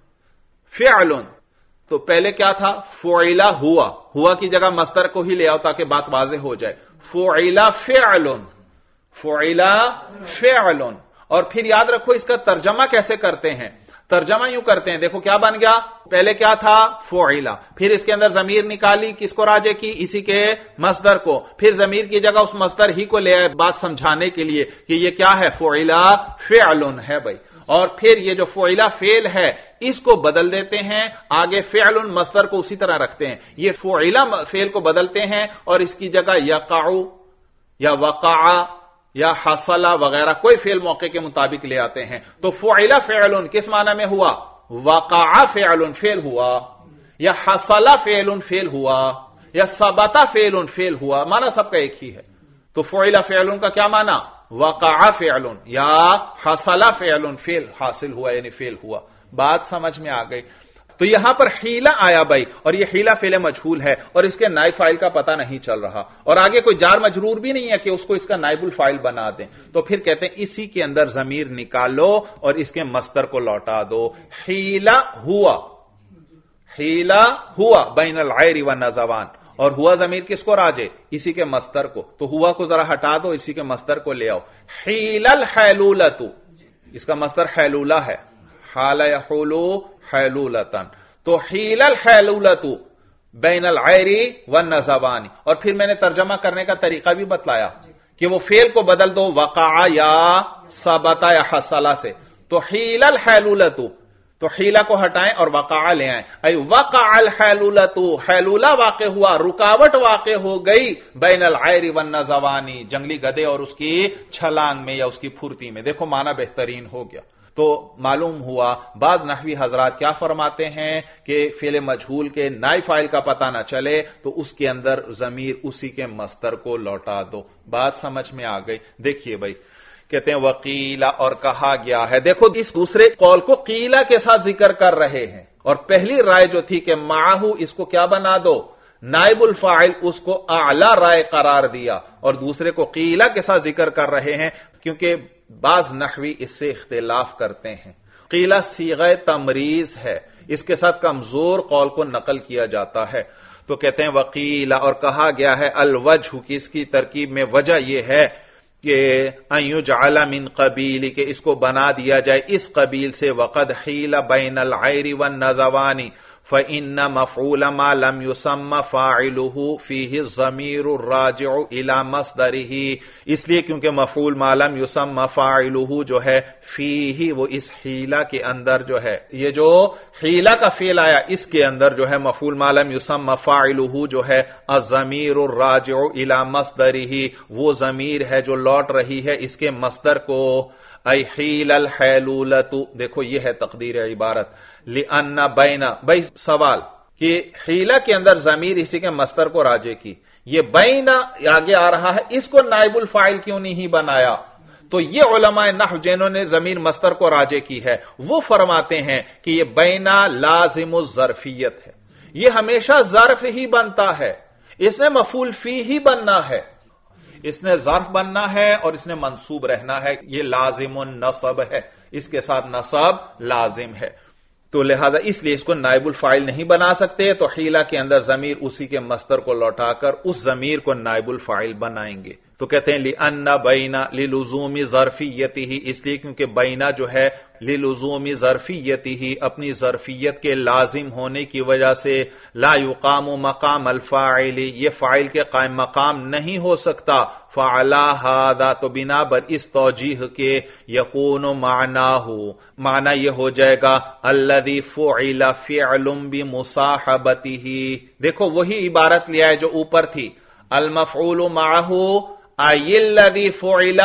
Speaker 1: فعل تو پہلے کیا تھا؟ فعیلہ ہوا، ہوا کی جگہ مصدر کو ہی لے آؤ تاکہ بات واضح ہو جائے۔ فعیلہ فعل، فعیلہ فعل۔ اور پھر یاد رکھو اس کا ترجمہ کیسے کرتے ہیں؟ ترجمہ یوں کرتے ہیں، دیکھو کیا بن گیا، پہلے کیا تھا فعلا، پھر اس کے اندر ضمیر نکالی، کس کو راجع کی، اسی کے مصدر کو، پھر ضمیر کی جگہ اس مصدر ہی کو لے آئے بات سمجھانے کے لیے کہ یہ کیا ہے، فعلا فعل ہے بھائی، اور پھر یہ جو فعلا فعل ہے اس کو بدل دیتے ہیں، آگے فعل مصدر کو اسی طرح رکھتے ہیں، یہ فعلا فعل کو بدلتے ہیں اور اس کی جگہ یقع یا وقع یا حصل وغیرہ کوئی فعل موقع کے مطابق لے آتے ہیں، تو فعل فعل کس معنی میں ہوا، وقع فعل فعل ہوا، یا حصل فعل فعل ہوا، یا ثبت فعل فعل ہوا، معنی سب کا ایک ہی ہے۔ تو فعل فعل کا کیا معنی، وقع فعل یا حصل فعل فعل حاصل ہوا یعنی فعل ہوا، بات سمجھ میں آ گئی۔ تو یہاں پر حیلہ آیا بھائی، اور یہ حیلہ فعل مجہول ہے اور اس کے نائب فاعل کا پتہ نہیں چل رہا، اور آگے کوئی جار مجرور بھی نہیں ہے کہ اس کو اس کا نائب الفاعل بنا دیں، تو پھر کہتے ہیں اسی کے اندر ضمیر نکالو اور اس کے مصدر کو لوٹا دو، حیلہ ہوا، حیلہ ہوا بین العیر والنزوان، اور ہوا ضمیر کس کو راجع، اسی کے مصدر کو، تو ہوا کو ذرا ہٹا دو، اسی کے مصدر کو لے آؤ، حیل الحیلولۃ، اس کا مصدر حیلولہ ہے، حال یحول حیلولتن، تو حیل الحیلولۃ بین العیر والنزوان، اور پھر میں نے ترجمہ کرنے کا طریقہ بھی بتلایا کہ وہ فعل کو بدل دو وقع یا ثبت یا حصل سے، تو حیل الحیلولۃ، تو حیلہ کو ہٹائیں اور وقع لے آئیں، ای وقع الحیلولۃ، حیلولہ واقع ہوا، رکاوٹ واقع ہو گئی، بین العیر والنزوانی، جنگلی گدھے اور اس کی چھلانگ میں یا اس کی پھرتی میں، دیکھو معنی بہترین ہو گیا۔ تو معلوم ہوا بعض نحوی حضرات کیا فرماتے ہیں کہ فعل مجہول کے نائب فاعل کا پتہ نہ چلے تو اس کے اندر ضمیر اسی کے مصدر کو لوٹا دو، بات سمجھ میں آ گئی۔ دیکھیے بھائی کہتے ہیں وقیلا، اور کہا گیا ہے، دیکھو اس دوسرے قول کو قیلا کے ساتھ ذکر کر رہے ہیں، اور پہلی رائے جو تھی کہ معہو اس کو کیا بنا دو نائب الفاعل، اس کو اعلی رائے قرار دیا، اور دوسرے کو قیلا کے ساتھ ذکر کر رہے ہیں کیونکہ بعض نحوی اس سے اختلاف کرتے ہیں۔ قیلا صیغہ تمریز ہے، اس کے ساتھ کمزور قول کو نقل کیا جاتا ہے، تو کہتے ہیں وقیلا، اور کہا گیا ہے الوجہ کی اس کی ترکیب میں وجہ یہ ہے کہ ان یجعل من قبیل، کہ اس کو بنا دیا جائے اس قبیل سے، وقد حیل بین العیر والنزوان فإن مفعول ما لم يسمى فاعله فيه الضمير الراجع الى مصدره، اس لیے کیونکہ مفعول ما لم يسمى فاعله جو ہے فيه، وہ اس حیلہ کے اندر جو ہے، یہ جو حیلہ کا فعل آیا اس کے اندر جو ہے مفعول ما لم يسمى فاعله جو ہے الضمیر الراجع الى مصدره، وہ ضمیر ہے جو لوٹ رہی ہے اس کے مصدر کو، ای حیل الحیلولۃ، دیکھو یہ ہے تقدیر عبارت، لأن بین، بھائی سوال کہ حیلہ کے اندر ضمیر اسی کے مصدر کو راجع کی، یہ بین آگے آ رہا ہے، اس کو نائب الفاعل کیوں نہیں بنایا؟ تو یہ علماء نحو جنہوں نے ضمیر مصدر کو راجع کی ہے وہ فرماتے ہیں کہ یہ بین لازم الظرفیت ہے، یہ ہمیشہ ظرف ہی بنتا ہے، اس نے مفعول فی ہی بننا ہے، اس نے ظرف بننا ہے اور اس نے منصوب رہنا ہے، یہ لازم النصب ہے، اس کے ساتھ نصب لازم ہے، تو لہذا اس لیے اس کو نائب الفاعل نہیں بنا سکتے، تو حیلہ کے اندر ضمیر اسی کے مصدر کو لوٹا کر اس ضمیر کو نائب الفاعل بنائیں گے، تو کہتے ہیں لأن بین للزوم ظرفیتہ، اس لیے کیونکہ بینا جو ہے للزوم ظرفیتہ، اپنی ظرفیت کے لازم ہونے کی وجہ سے، لا یقام مقام الفاعل، یہ فاعل کے قائم مقام نہیں ہو سکتا، فعلی ھذا، تو بنا بر اس توجیہ کے، یکون معناہ، معنی یہ ہو جائے گا الذی فعل فعل بمصاحبتہ، دیکھو وہی عبارت لیا ہے جو اوپر تھی، المفعول معہ ای الذی فعل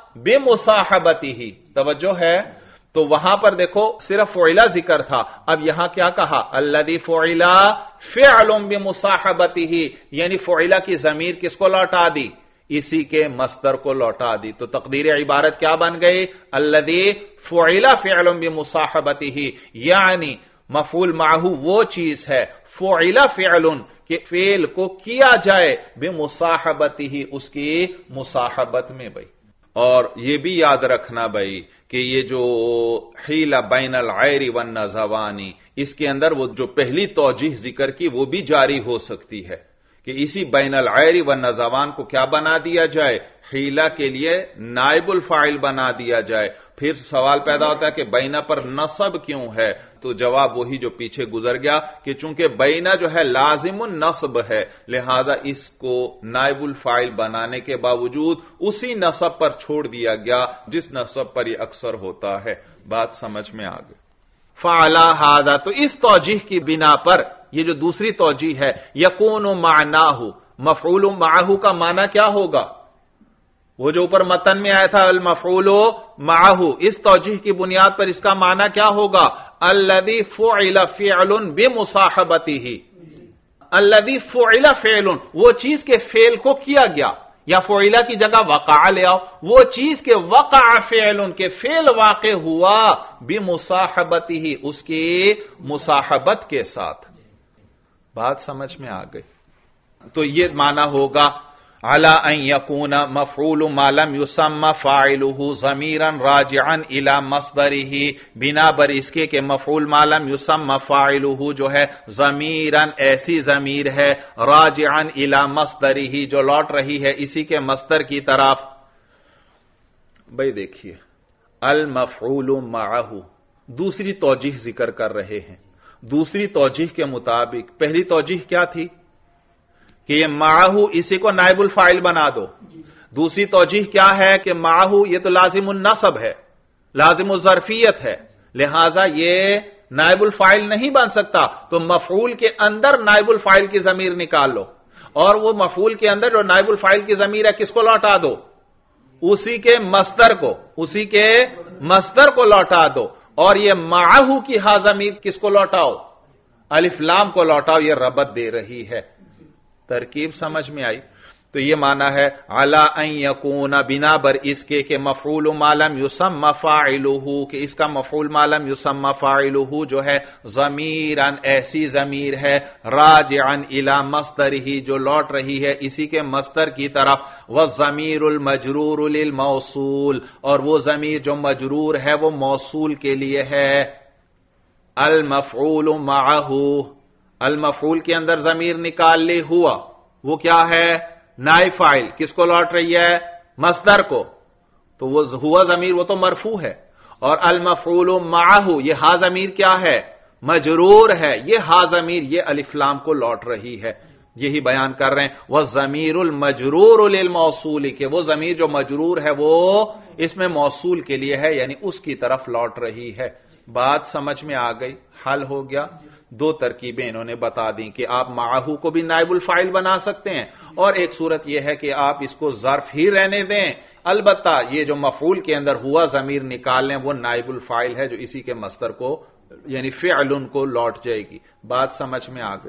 Speaker 1: بمصاحبتہ، توجہ ہے، تو وہاں پر دیکھو صرف فعلا ذکر تھا، اب یہاں کیا کہا الذی فعل فعل بمصاحبتہ، یعنی فعلا کی ضمیر کس کو لوٹا دی، اسی کے مصدر کو لوٹا دی، تو تقدیر عبارت کیا بن گئی الذی فعل فعل بمصاحبتہ، یعنی مفعول معہ وہ چیز ہے، فعل فعل کہ فعل کو کیا جائے بمصاحبتہ، اس کی مصاحبت میں بھائی، اور یہ بھی یاد رکھنا بھائی کہ یہ جو حیلہ بین العیر والنزوان، اس کے اندر وہ جو پہلی توجیہ ذکر کی وہ بھی جاری ہو سکتی ہے کہ اسی بین العیر والنزوان کو کیا بنا دیا جائے، حیلہ کے لیے نائب الفاعل بنا دیا جائے، پھر سوال پیدا ہوتا ہے کہ بینا پر نصب کیوں ہے؟ تو جواب وہی جو پیچھے گزر گیا کہ چونکہ بینا جو ہے لازم النصب ہے، لہذا اس کو نائب الفاعل بنانے کے باوجود اسی نصب پر چھوڑ دیا گیا جس نصب پر یہ اکثر ہوتا ہے۔ بات سمجھ میں آ گئی؟ فعلی ھذا، تو اس توجیہ کی بنا پر یہ جو دوسری توجیہ ہے، یکون معناہ، مفعول معہ کا معنی کیا ہوگا؟ وہ جو اوپر متن میں آیا تھا المفعول معہ، اس توجیہ کی بنیاد پر اس کا معنی کیا ہوگا؟ الذی فعل فعل بمصاحبتہ، الذی فعل فعل، وہ چیز کے فعل کو کیا گیا، یا فعلہ کی جگہ وقع لے آؤ، وہ چیز کے وقع فعل کے فعل واقع ہوا بمصاحبتہ، اس کی مصاحبت کے ساتھ۔ بات سمجھ میں آ گئی؟ تو یہ معنی ہوگا علی ان یکون مفعول ما لم یسمى فاعلہ ضمیرا راجعا الی مصدرہ، بنا بر اس کے کہ مفعول ما لم یسمى فاعلہ جو ہے ضمیرا ایسی ضمیر ہے، راجعا الی مصدرہ جو لوٹ رہی ہے اسی کے مصدر کی طرف۔ بھئی دیکھیے المفعول معہ، دوسری توجیہ ذکر کر رہے ہیں۔ دوسری توجیہ کے مطابق پہلی توجیہ کیا تھی کہ یہ معہ اسی کو نائب الفاعل بنا دو۔ دوسری توجیہ کیا ہے کہ معہ یہ تو لازم النصب ہے، لازم الظرفیت ہے، لہذا یہ نائب الفاعل نہیں بن سکتا، تو مفعول کے اندر نائب الفاعل کی ضمیر نکال لو، اور وہ مفعول کے اندر جو نائب الفاعل کی ضمیر ہے کس کو لوٹا دو؟ اسی کے مصدر کو، اسی کے مصدر کو لوٹا دو، اور یہ معہ کی ہا ضمیر کس کو لوٹاؤ؟ الف لام کو لوٹاؤ، یہ ربط دے رہی ہے۔ ترکیب سمجھ میں آئی؟ تو یہ معنی ہے علی ان یکون، بنا بر اس کے کہ مفعول ما لم یسمى فاعلہ، کہ اس کا مفعول ما لم یسمى فاعلہ جو ہے ضمیرا ایسی ضمیر ہے، راجعا الی مصدرہ جو لوٹ رہی ہے اسی کے مصدر کی طرف، والضمیر المجرور للموصول، اور وہ ضمیر جو مجرور ہے وہ موصول کے لیے ہے۔ المفعول معہ، المفعول کے اندر ضمیر نکال لی ہوا، وہ کیا ہے؟ نائب فاعل، کس کو لوٹ رہی ہے؟ مصدر کو، تو وہ ہوا ضمیر وہ تو مرفوع ہے، اور المفعول معہ یہ ہا ضمیر کیا ہے؟ مجرور ہے، یہ ہا ضمیر یہ الف لام کو لوٹ رہی ہے۔ یہی بیان کر رہے ہیں والضمیر المجرور للموصول، کہ وہ ضمیر جو مجرور ہے وہ اس میں موصول کے لیے ہے، یعنی اس کی طرف لوٹ رہی ہے۔ بات سمجھ میں آ گئی؟ حل ہو گیا؟ دو ترکیبیں انہوں نے بتا دیں کہ آپ معہ کو بھی نائب الفاعل بنا سکتے ہیں، اور ایک صورت یہ ہے کہ آپ اس کو ظرف ہی رہنے دیں، البتہ یہ جو مفعول کے اندر ہوا ضمیر نکال لیں وہ نائب الفاعل ہے جو اسی کے مصدر کو یعنی فعل کو لوٹ جائے گی۔ بات سمجھ میں آ گئی؟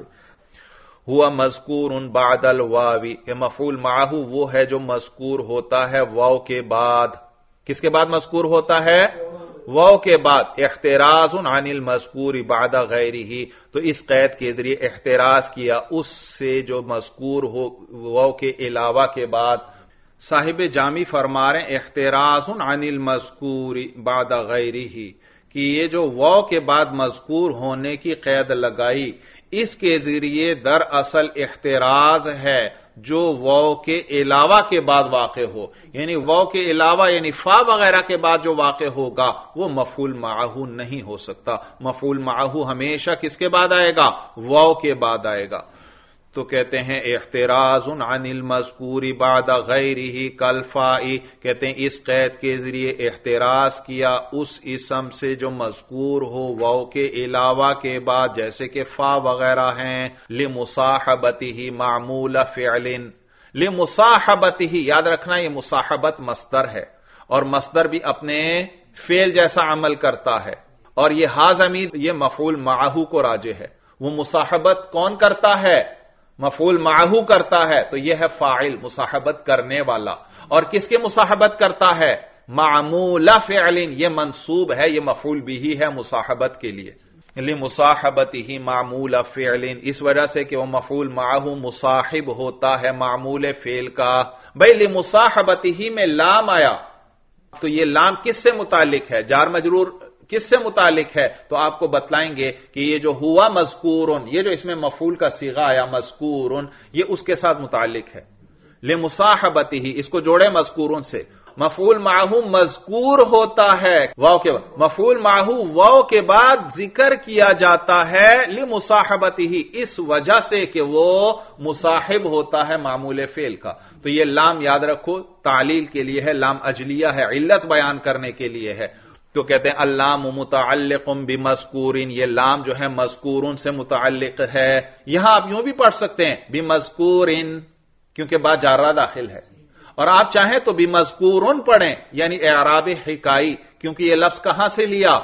Speaker 1: ہوا مذکور بعد الواو، کہ مفعول معہ وہ ہے جو مذکور ہوتا ہے واو کے بعد۔ کس کے بعد مذکور ہوتا ہے؟ واو کے بعد۔ احتراز عن المذکور بعد غیرہ، تو اس قید کے ذریعے احتراز کیا اس سے جو مذکور ہو واو کے علاوہ کے بعد۔ صاحب جامی فرما رہے ہیں احتراز عن المذکور بعد غیرہ، کہ یہ جو واو کے بعد مذکور ہونے کی قید لگائی اس کے ذریعے دراصل احتراز ہے جو واو کے علاوہ کے بعد واقع ہو، یعنی واو کے علاوہ یعنی فا وغیرہ کے بعد جو واقع ہوگا وہ مفعول معہ نہیں ہو سکتا۔ مفعول معہ ہمیشہ کس کے بعد آئے گا؟ واو کے بعد آئے گا۔ تو کہتے ہیں احتراز عن المذکور بعد غیرہ کالفاء، کہتے ہیں اس قید کے ذریعے احتراز کیا اس اسم سے جو مذکور ہو واو کے علاوہ کے بعد، جیسے کہ فا وغیرہ ہیں۔ لمصاحبتہ معمول فعل، لمصاحبتہ یاد رکھنا یہ مصاحبت مصدر ہے، اور مصدر بھی اپنے فعل جیسا عمل کرتا ہے، اور یہ ہا ضمیر یہ مفعول معہ کو راجع ہے۔ وہ مصاحبت کون کرتا ہے؟ مفعول معہ کرتا ہے، تو یہ ہے فاعل مصاحبت کرنے والا، اور کس کے مصاحبت کرتا ہے؟ معمول فعل، یہ منصوب ہے، یہ مفعول بھی ہے مصاحبت کے لیے۔ لمصاحبتہ معمول فعل، اس وجہ سے کہ وہ مفعول معہ مصاحب ہوتا ہے معمول فعل کا۔ بھئی لمصاحبتہ میں لام آیا، تو یہ لام کس سے متعلق ہے؟ جار مجرور کس سے متعلق ہے؟ تو آپ کو بتلائیں گے کہ یہ جو ہوا مذکورن، یہ جو اس میں مفعول کا صیغہ آیا مذکورن، یہ اس کے ساتھ متعلق ہے۔ لمصاحبتہ اس کو جوڑے مذکورن سے، مفعول معہو مذکور ہوتا ہے واو کے بعد، مفعول معہو واو کے بعد ذکر کیا جاتا ہے لمصاحبتہ، اس وجہ سے کہ وہ مصاحب ہوتا ہے معمول فعل کا۔ تو یہ لام یاد رکھو تعلیل کے لیے ہے، لام اجلیہ ہے، علت بیان کرنے کے لیے ہے۔ تو کہتے ہیں اللام متعلق بمذکورن، یہ لام جو ہے مذکورن سے متعلق ہے۔ یہاں آپ یوں بھی پڑھ سکتے ہیں بمذکورن، کیونکہ با جارہ داخل ہے، اور آپ چاہیں تو بمذکورن پڑھیں، یعنی اعراب حکائی، کیونکہ یہ لفظ کہاں سے لیا؟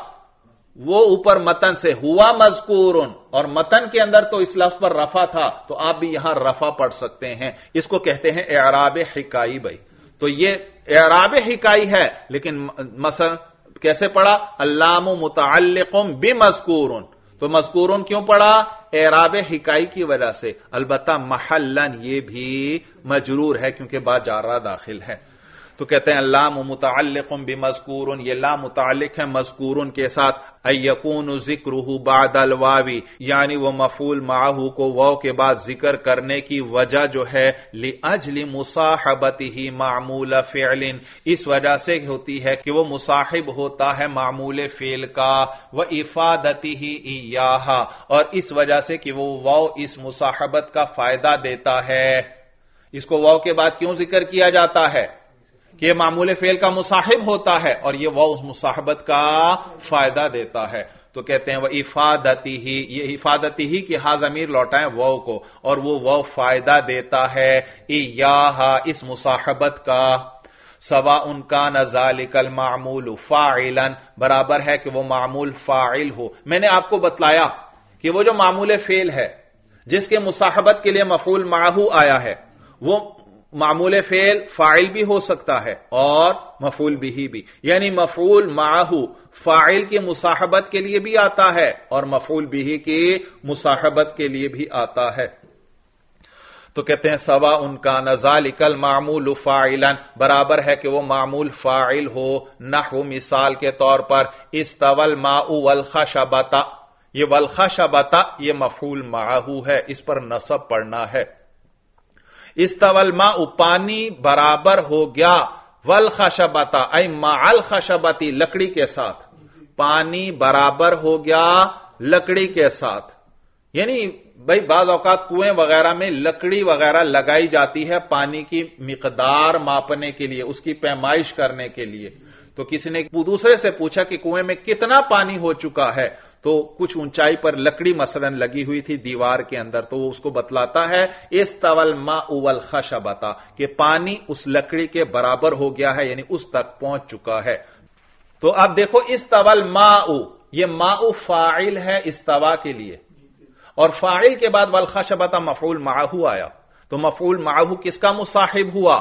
Speaker 1: وہ اوپر متن سے، ہوا مذکورن، اور متن کے اندر تو اس لفظ پر رفع تھا، تو آپ بھی یہاں رفع پڑھ سکتے ہیں۔ اس کو کہتے ہیں اعراب حکائی بھائی۔ تو یہ اعراب حکائی ہے، لیکن مثلا کیسے پڑھا؟ اللام متعلق بمذکورن، تو مذکورن کیوں پڑھا؟ اعراب حکائی کی وجہ سے۔ البتہ محلن یہ بھی مجرور ہے کیونکہ با جارہ داخل ہے۔ تو کہتے ہیں اللام متعلق بمذکورن، یہ لام متعلق ہے مذکورن کے ساتھ، ایکون ذکرہ بعد الواوی، یعنی وہ مفعول معہ کو واو کے بعد ذکر کرنے کی وجہ جو ہے لاجل مصاحبتہ معمول فعل، اس وجہ سے ہوتی ہے کہ وہ مصاحب ہوتا ہے معمول فعل کا، وافادتہ ایاہ، اور اس وجہ سے کہ وہ واو اس مصاحبت کا فائدہ دیتا ہے۔ اس کو واو کے بعد کیوں ذکر کیا جاتا ہے؟ کہ یہ معمول فعل کا مصاحب ہوتا ہے، اور یہ واو اس مصاحبت کا فائدہ دیتا ہے۔ تو کہتے ہیں وہ افادتی ہی، یہ افادتی ہی کہ ہا ضمیر لوٹائیں واو کو، اور وہ واو فائدہ دیتا ہے ایاہا، اس مصاحبت کا۔ سواء کان ذلک المعمول فاعلا، برابر ہے کہ وہ معمول فاعل ہو۔ میں نے آپ کو بتلایا کہ وہ جو معمول فعل ہے جس کے مصاحبت کے لیے مفعول معہ آیا ہے، وہ معمول فعل فاعل بھی ہو سکتا ہے اور مفعول بھی، یعنی مفعول معہ فاعل کی مصاحبت کے لیے بھی آتا ہے اور مفعول بھی کی مصاحبت کے لیے بھی آتا ہے۔ تو کہتے ہیں سواء کان ذلک المعمول فاعلا، برابر ہے کہ وہ معمول فاعل ہو۔ نحو مثال کے طور پر استوى الماء والخشبۃ، یہ والخشبۃ یہ مفعول معہ ہے، اس پر نصب پڑھنا ہے۔ استوى الماء پانی برابر ہو گیا، والخشبۃ ای مع الخشبۃ لکڑی کے ساتھ، پانی برابر ہو گیا لکڑی کے ساتھ۔ یعنی بھائی بعض اوقات کنویں وغیرہ میں لکڑی وغیرہ لگائی جاتی ہے پانی کی مقدار ماپنے کے لیے، اس کی پیمائش کرنے کے لیے۔ تو کسی نے دوسرے سے پوچھا کہ کنویں میں کتنا پانی ہو چکا ہے، تو کچھ اونچائی پر لکڑی مثلا لگی ہوئی تھی دیوار کے اندر، تو وہ اس کو بتلاتا ہے استوى الماء والخشبۃ، کہ پانی اس لکڑی کے برابر ہو گیا ہے، یعنی اس تک پہنچ چکا ہے۔ تو اب دیکھو استوى الماء، یہ ماء فاعل ہے استوا کے لیے، اور فاعل کے بعد والخشبۃ مفعول معہ آیا، تو مفعول معہ کس کا مصاحب ہوا؟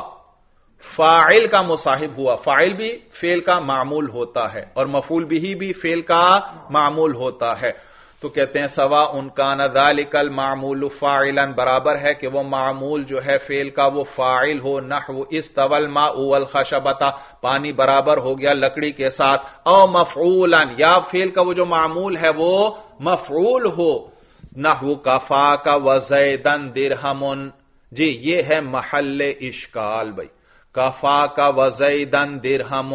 Speaker 1: فاعل کا مصاحب ہوا۔ فاعل بھی فعل کا معمول ہوتا ہے اور مفعول بھی فعل کا معمول ہوتا ہے۔ تو کہتے ہیں سواء کان ذلک المعمول فاعلا، برابر ہے کہ وہ معمول جو ہے فعل کا وہ فاعل ہو۔ نحو استوى الماء والخشبۃ، پانی برابر ہو گیا لکڑی کے ساتھ، او مفعولا، یا فعل کا وہ جو معمول ہے وہ مفعول ہو۔ نحو کفاک وزیدا درہم، جی یہ ہے محل اشکال بھائی۔ کفاک وزیدا درہم،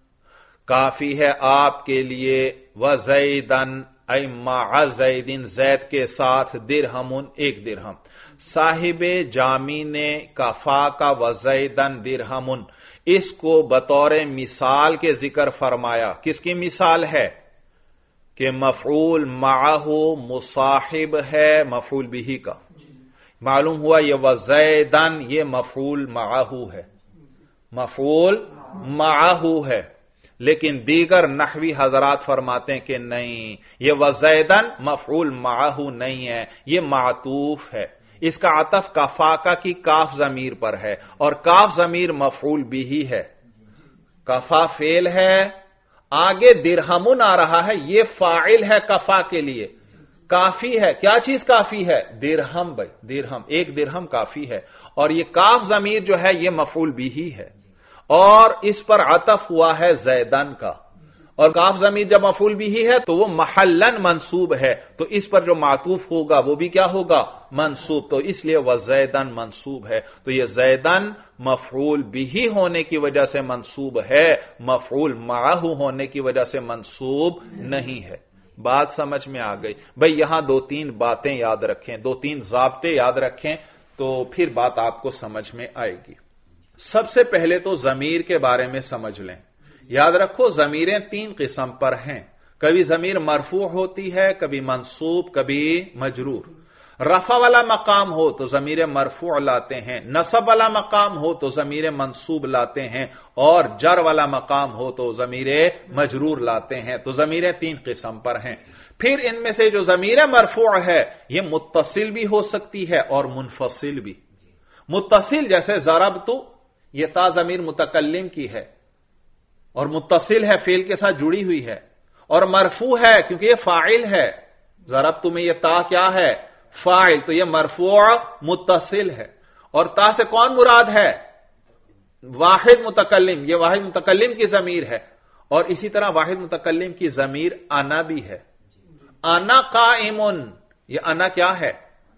Speaker 1: کافی ہے آپ کے لیے، وزیدا ای مع زید، زید کے ساتھ، درہم ایک درہم۔ صاحب جامی نے کفاک وزیدا درہم، اس کو بطور مثال کے ذکر فرمایا۔ کس کی مثال ہے؟ کہ مفعول معہ مصاحب ہے مفعول بھی کا۔ معلوم ہوا یہ وزیدن یہ مفعول معہ ہے، مفعول معہ ہے، لیکن دیگر نحوی حضرات فرماتے ہیں کہ نہیں، یہ وزیدن مفعول معہ نہیں ہے، یہ معطوف ہے۔ اس کا عطف کفاکا کی کاف ضمیر پر ہے، اور کاف ضمیر مفعول بھی ہے۔ کفا فعل ہے، آگے درہمن آ رہا ہے، یہ فاعل ہے کفا کے لیے۔ کافی ہے، کیا چیز کافی ہے؟ درہم بھائی، درہم، ایک درہم کافی ہے، اور یہ کاف ضمیر جو ہے یہ مفعول بھی ہے، اور اس پر عطف ہوا ہے زیدن کا، اور काफ ज़मीर जब मफूल बिही है तो वो महल्लन मंसूब है, तो इस पर जो मातूफ होगा वो भी क्या होगा, मंसूब। तो इसलिए वह ज़ैदन मंसूब है। तो यह ज़ैदन मफऊल बिही होने की वजह से मंसूब है, मफऊल माहू होने की वजह से मंसूब नहीं है। बात समझ में आ गई? भाई यहां दो तीन बातें याद रखें, दो तीन ज़ाब्ते याद रखें, तो फिर बात आपको समझ में आएगी। सबसे पहले तो ज़मीर के बारे में समझ लें। याद रखो ज़मीरें तीन किस्म पर हैं। कभी ज़मीर मरफू होती है, कभी मंसूब, कभी मजरूर। रफा वाला मकाम हो तो ज़मीर मरफू लाते हैं, नसब वाला मकाम हो तो ज़मीर मंसूब लाते हैं, और जर वाला मकाम हो तो ज़मीर मजरूर लाते हैं। तो ज़मीरें तीन किस्म पर हैं। फिर इनमें से जो ज़मीर मरफू है यह मुत्तसिल भी हो सकती है और मुनफसिल भी। मुत्तसिल जैसे ज़रबतु, यह ता ज़मीर मुतकल्लिम की है और मुत्तसिल है, फेल के साथ जुड़ी हुई है, और मरफू है क्योंकि यह फाइल है। ज़रबतु में यह ता क्या है, फाइल, तो यह मरफू मुत्तसिल है। और ता से कौन मुराद है, वाहिद मुतकल्लिम, यह वाहिद मुतकल्लिम की ज़मीर है। और इसी तरह वाहिद मुतकल्लिम की ज़मीर अना भी है। अना काइमुन, यह अना क्या है,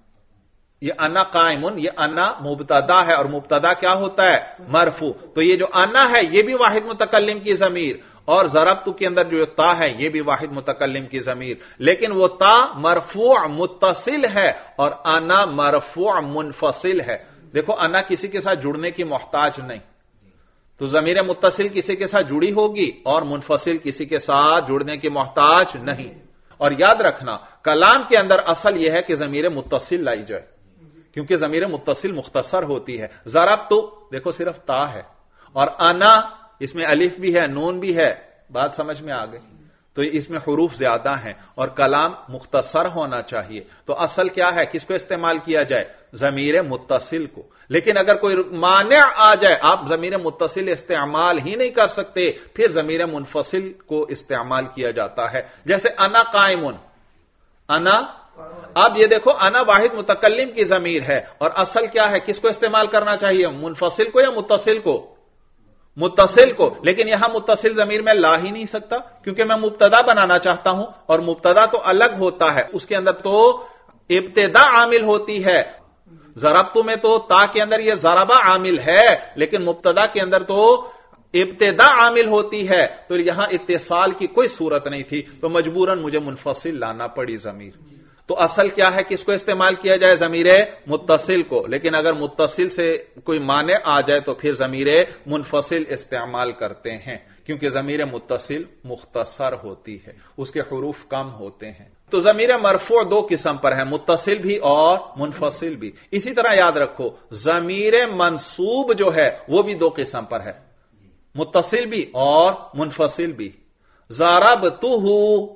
Speaker 1: यह अना काइमुन, यह अना मुब्तदा है, और मुब्तदा क्या होता है, मरफू। तो यह जो अना है यह भी वाहिद मुतकल्लिम की ज़मीर, और ज़रबतु के अंदर जो ता है यह भी वाहिद मुतकल्लिम की ज़मीर, लेकिन वो ता मरफू मुत्तसिल है और अना मरफू मुनफसिल है। देखो अना किसी के साथ जुड़ने की मोहताज नहीं, तो ज़मीर मुत्तसिल किसी के साथ जुड़ी होगी और मुनफसिल किसी के साथ जुड़ने की मोहताज नहीं। और याद रखना कलाम के अंदर असल यह है कि ज़मीर मुत्तसिल लाई जाए, क्योंकि ज़मीर मुत्तसिल मुख्तसर होती है। ज़रबतु देखो सिर्फ ता है, और अना इसमें अलिफ भी है, नून भी है। बात समझ में आ गई? तो इसमें हुरूफ ज्यादा हैं और कलाम मुख्तसर होना चाहिए। तो असल क्या है, किसको इस्तेमाल किया जाए, ज़मीर मुत्तसिल को। लेकिन अगर कोई माने आ जाए, आप ज़मीर मुत्तसिल इस्तेमाल ही नहीं कर सकते, फिर ज़मीर मुनफसिल को इस्तेमाल किया जाता है। जैसे अना काइमुन, अना, अब ये देखो अना वाहिद मुतकल्लिम की ज़मीर है, और असल क्या है, किसको इस्तेमाल करना चाहिए, मुनफसिल को या मुत्तसिल को, मुत्तसिल को। लेकिन यहां मुत्तसिल ज़मीर में ला ही नहीं सकता, क्योंकि मैं मुब्तदा बनाना चाहता हूं, और मुब्तदा तो अलग होता है, उसके अंदर तो इब्तिदा आमिल होती है। ज़रबतु में तो ता के अंदर यह ज़रबा आमिल है, लेकिन मुब्तदा के अंदर तो इब्तिदा आमिल होती है। तो यहां इत्तिसाल की कोई सूरत नहीं थी, तो मजबूरन मुझे मुनफसिल लाना पड़ी ज़मीर। तो असल क्या है, किसको इस्तेमाल किया जाए, ज़मीर मुत्तसिल को। लेकिन अगर मुत्तसिल से कोई माने आ जाए तो फिर ज़मीर मुनफसिल इस्तेमाल करते हैं, क्योंकि ज़मीर मुत्तसिल मुख्तसर होती है, उसके हुरूफ कम होते हैं। तो ज़मीर मरफू दो किस्म पर है, मुत्तसिल भी और मुनफसिल भी। इसी तरह याद रखो ज़मीर मंसूब जो है वो भी दो किस्म पर है, मुत्तसिल भी और मुनफसिल भी। ज़रबतुहु,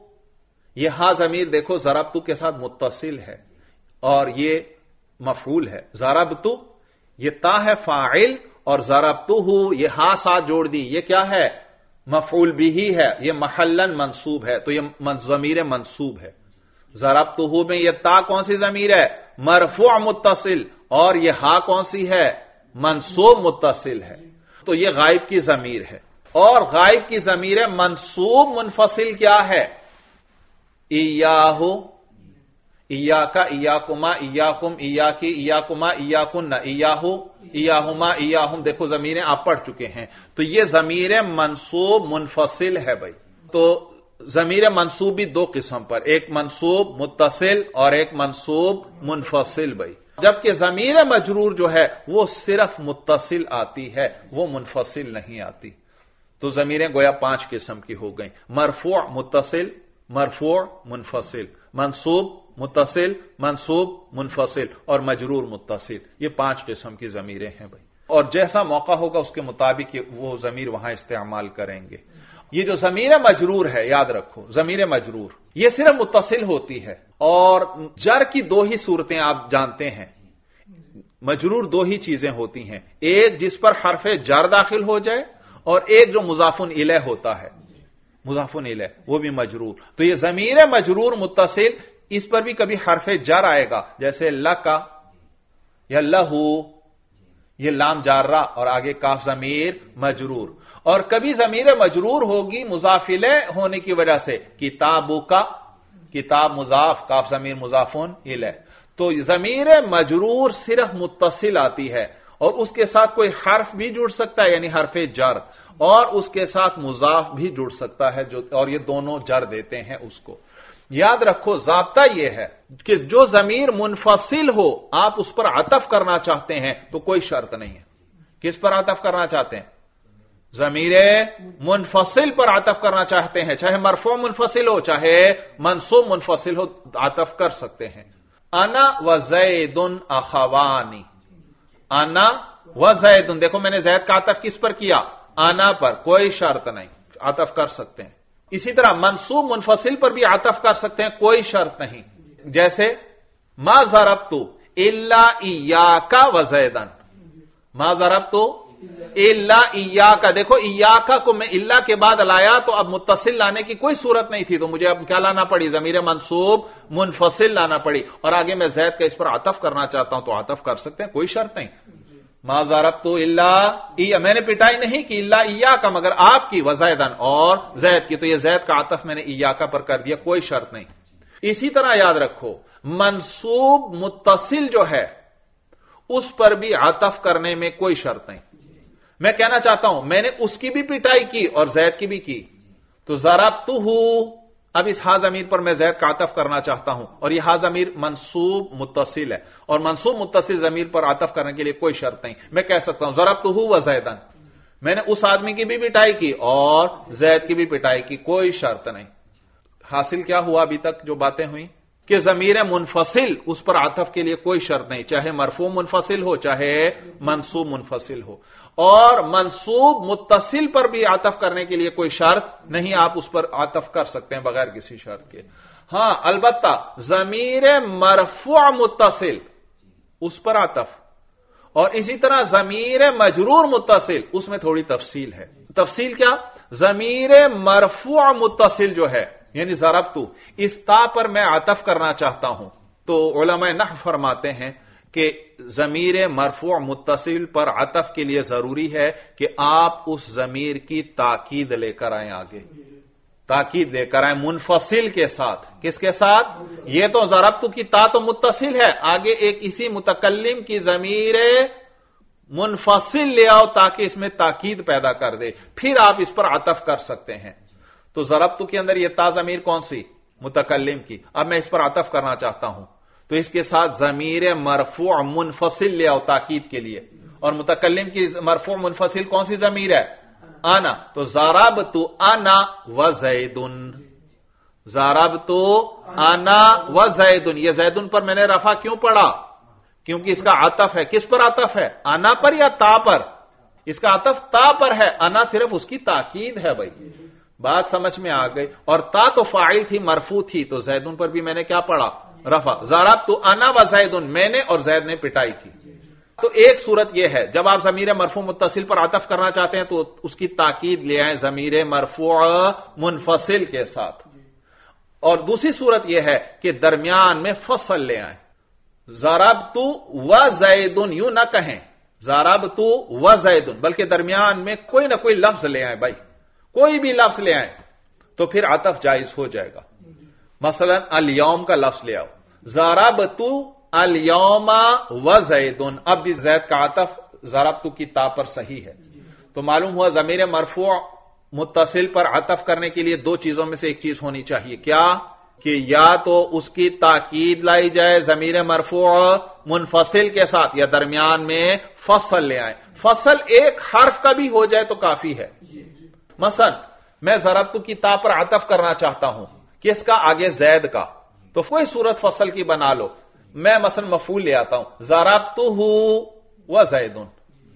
Speaker 1: यह हा ज़मीर देखो ज़रबतु के साथ मुत्तसिल है और ये मफऊल है। ज़रबतु ये ता है फाइल, और ज़रबतुहु ये हा साथ जोड़ दी, ये क्या है, मफऊल बिही है, ये महल्लन मंसूब है, तो ये ज़मीर मंसूब है। ज़रबतुहु में ये ता कौन सी ज़मीर है, मरफू मुत्तसिल, और ये हा कौन सी है, मंसूब मुत्तसिल है। तो ये गायब की ज़मीर है। और गायब की ज़मीर मंसूब मुनफसिल क्या है, इयाहु, इयाका, इयाकुमा, इयाकुम, इयाकी, इयाकुमा, इयाकुन्ना, इयाहु, इयाहुमा, इयाहुम। देखो ज़मीरें आप पढ़ चुके हैं, तो ये ज़मीर मंसूब मुनफसिल है भाई। तो ज़मीर मंसूब भी दो किस्म पर, एक मंसूब मुत्तसिल और एक मंसूब मुनफसिल भाई। जबकि ज़मीर मजरूर जो है वो सिर्फ मुत्तसिल आती है, वो मुनफसिल नहीं आती। तो ज़मीरें गोया पांच किस्म की हो गई, मरफू मुत्तसिल, मरफू मुनफसिल, मंसूब मुत्तसिल, मंसूब मुनफसिल और मजरूर मुत्तसिल। ये पांच किस्म की ज़मीरें हैं भाई, और जैसा मौका होगा उसके मुताबिक वो ज़मीर वहां इस्तेमाल करेंगे। ये जो ज़मीर मजरूर है, याद रखो ज़मीर मजरूर ये सिर्फ मुत्तसिल होती है, और जर की दो ही सूरतें आप जानते हैं। मजरूर दो ही चीजें होती हैं, एक जिस पर हरफे जर दाखिल हो जाए, और एक जो मुजाफुन इलैह होता है, मुजाफुन इलैह, वो भी मजरूर। तो ये ज़मीर मजरूर मुत्तसिल, इस पर भी कभी हरफे जर आएगा, जैसे लका या लहू یہ لام جارہ اور آگے کاف ضمیر مجرور، اور کبھی ضمیر مجرور ہوگی مضاف الیہ ہونے کی وجہ سے، کتابو کا، کتاب مضاف، کاف ضمیر مضافون الیہ، تو ضمیر مجرور صرف متصل آتی ہے اور اس کے ساتھ کوئی حرف بھی جڑ سکتا ہے یعنی حرف جر، اور اس کے ساتھ مضاف بھی جڑ سکتا ہے اور یہ دونوں جر دیتے ہیں اس کو۔ یاد رکھو ضابطہ یہ ہے کہ جو ضمیر منفصل ہو آپ اس پر عطف کرنا چاہتے ہیں تو کوئی شرط نہیں ہے۔ کس پر عطف کرنا چاہتے ہیں؟ ضمیر منفصل پر عطف کرنا چاہتے ہیں، چاہے مرفوع منفصل ہو چاہے منصوب منفصل ہو، عطف کر سکتے ہیں۔ انا و زید اخوانی، انا و زید، دیکھو میں نے زید کا عطف کس پر کیا؟ انا پر، کوئی شرط نہیں، عطف کر سکتے ہیں۔ اسی طرح منصوب منفصل پر بھی عطف کر سکتے ہیں، کوئی شرط نہیں، جیسے ما ضربت الا ایاک و زیدن، ما ضربت الا ایاک، دیکھو ایاک کو میں الا کے بعد لایا تو اب متصل لانے کی کوئی صورت نہیں تھی، تو مجھے اب کیا لانا پڑی؟ ضمیر منصوب منفصل لانا پڑی، اور آگے میں زید کا اس پر عطف کرنا چاہتا ہوں تو عطف کر سکتے ہیں، کوئی شرط نہیں۔ ما ضربت الا ایاک، میں نے پٹائی نہیں کی الا ایاک مگر آپ کی، وزیدن اور زید کی، تو یہ زید کا عطف میں نے ایاک پر کر دیا، کوئی شرط نہیں۔ اسی طرح یاد رکھو منصوب متصل جو ہے اس پر بھی عطف کرنے میں کوئی شرط نہیں۔ میں کہنا چاہتا ہوں میں نے اس کی بھی پٹائی کی اور زید کی بھی کی، تو ضربتہ، اب اس ہا ضمیر پر میں زید کا عطف کرنا چاہتا ہوں، اور یہ ہا ضمیر منصوب متصل ہے، اور منصوب متصل ضمیر پر عطف کرنے کے لیے کوئی شرط نہیں۔ میں کہہ سکتا ہوں ضربتہ و زیدن، میں نے اس آدمی کی بھی پٹائی کی اور زید کی بھی پٹائی کی، کوئی شرط نہیں۔ حاصل کیا ہوا ابھی تک جو باتیں ہوئیں؟ کہ ضمیر منفصل اس پر عطف کے لیے کوئی شرط نہیں، چاہے مرفوع منفصل ہو چاہے منصوب منفصل ہو، اور منصوب متصل پر بھی عطف کرنے کے لیے کوئی شرط نہیں، آپ اس پر عطف کر سکتے ہیں بغیر کسی شرط کے۔ ہاں البتہ ضمیر مرفوع متصل اس پر عطف، اور اسی طرح ضمیر مجرور متصل، اس میں تھوڑی تفصیل ہے۔ تفصیل کیا؟ ضمیر مرفوع متصل جو ہے یعنی ضربتو، اس تا پر میں عطف کرنا چاہتا ہوں، تو علماء نحو فرماتے ہیں کہ ضمیر مرفوع متصل پر عطف کے لیے ضروری ہے کہ آپ اس ضمیر کی تاکید لے کر آئیں، آگے تاکید لے کر آئیں منفصل کے ساتھ۔ کس کے ساتھ؟ یہ تو ضربتو کی تا تو متصل ہے، آگے ایک اسی متکلم کی ضمیر منفصل لے آؤ تاکہ اس میں تاکید پیدا کر دے، پھر آپ اس پر عطف کر سکتے ہیں۔ تو ضربتو کے اندر یہ تا ضمیر کون سی؟ متکلم کی، اب میں اس پر عطف کرنا چاہتا ہوں تو اس کے ساتھ ضمیر مرفوع منفصل لے آؤ تاکید کے لیے، اور متکلم کی مرفوع منفصل کون سی ضمیر ہے؟ انا، تو ضربت انا و زیدن، ضربت انا و زیدن، یہ زیدن پر میں نے رفع کیوں پڑھا؟ کیونکہ اس کا عطف ہے، کس پر عطف ہے؟ انا پر یا تا پر؟ اس کا عطف تا پر ہے، انا صرف اس کی تاکید ہے۔ بھائی بات سمجھ میں آ گئی، اور تا تو فاعل تھی مرفوع تھی، تو زیدن پر بھی میں نے کیا پڑھا؟ رفع۔ ضربت انا و زیدن، میں نے اور زید نے پٹائی کی۔ تو ایک صورت یہ ہے جب آپ ضمیر مرفوع متصل پر عطف کرنا چاہتے ہیں تو اس کی تاکید لے آئیں ضمیر مرفوع منفصل کے ساتھ، اور دوسری صورت یہ ہے کہ درمیان میں فصل لے آئیں، ضربت و زیدن، یوں نہ کہیں ضربت و زیدن، بلکہ درمیان میں کوئی نہ کوئی لفظ لے آئیں، بھائی کوئی بھی لفظ لے آئیں تو پھر عطف جائز ہو جائے گا۔ مثلا الیوم کا لفظ لے آؤ، ضربت الیوم و زیدن، اب بھی زید کا عطف ضربت کی تا پر صحیح ہے، تو معلوم ہوا ضمیر مرفوع متصل پر عطف کرنے کے لیے دو چیزوں میں سے ایک چیز ہونی چاہیے، کیا؟ کہ یا تو اس کی تاکید لائی جائے ضمیر مرفوع منفصل کے ساتھ، یا درمیان میں فصل لے آئیں۔ فصل ایک حرف کا بھی ہو جائے تو کافی ہے۔ مثلا میں ضربت کی تا پر عطف کرنا چاہتا ہوں، کس کا؟ آگے زید کا، تو کوئی صورت فصل کی بنا لو، میں مثلا مفعول لے آتا ہوں، ضربتہ و زیدن،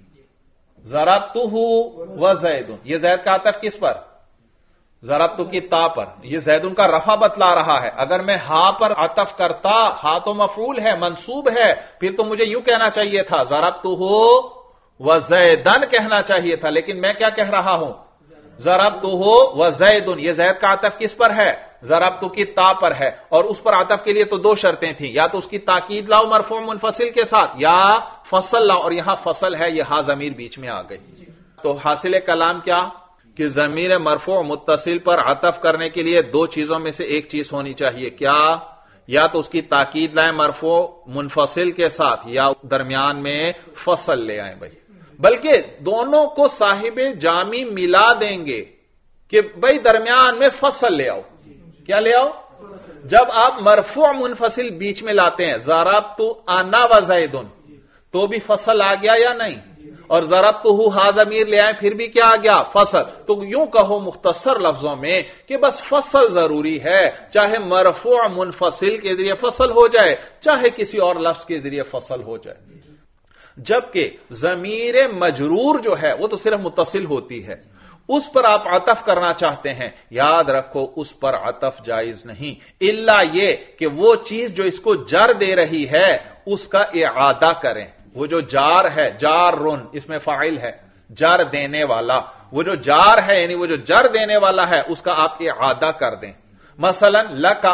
Speaker 1: ضربتہ و زیدن، یہ زید کا عطف کس پر؟ ضربتہ کی تا پر، یہ زیدن کا رفع بتلا رہا ہے۔ اگر میں ہا پر عطف کرتا، ہا تو مفعول ہے منصوب ہے، پھر تو مجھے یوں کہنا چاہیے تھا ضربتہ و زیدن کہنا چاہیے تھا، لیکن میں کیا کہہ رہا ہوں؟ ضربتہ و زیدن، یہ زید کا عطف کس پر ہے؟ ضربتہ کی تا پر ہے، اور اس پر عطف کے لیے تو دو شرطیں تھیں، یا تو اس کی تاکید لاؤ مرفوع منفصل کے ساتھ، یا فصل لا، اور یہاں فصل ہے، یہ ہا ضمیر بیچ میں آ گئی. تو حاصل کلام کیا کہ ضمیر مرفوع متصل پر عطف کرنے کے لیے دو چیزوں میں سے ایک چیز ہونی چاہیے. کیا؟ یا تو اس کی تاکید لائیں مرفوع منفصل کے ساتھ، یا درمیان میں فصل لے آئیں بھائی. بلکہ دونوں کو صاحب جامی ملا دیں گے کہ بھائی درمیان میں فصل لے آؤ. کیا لے آؤ؟ جب آپ مرفوع منفصل بیچ میں لاتے ہیں، ضربت انا و زیدن، تو بھی فصل آ گیا یا نہیں؟ اور ضربتہ ہا ضمیر لے آئے، پھر بھی کیا آ گیا؟ فصل. تو یوں کہو مختصر لفظوں میں کہ بس فصل ضروری ہے، چاہے مرفوع منفصل کے ذریعے فصل ہو جائے، چاہے کسی اور لفظ کے ذریعے فصل ہو جائے. جبکہ ضمیر مجرور جو ہے وہ تو صرف متصل ہوتی ہے، اس پر آپ عطف کرنا چاہتے ہیں، یاد رکھو اس پر عطف جائز نہیں، الا یہ کہ وہ چیز جو اس کو جر دے رہی ہے اس کا اعادہ کریں. وہ جو جار ہے، جارن، اس میں فاعل ہے، جر دینے والا، وہ جو جار ہے یعنی وہ جو جر دینے والا ہے اس کا آپ اعادہ کر دیں. مثلا لکا،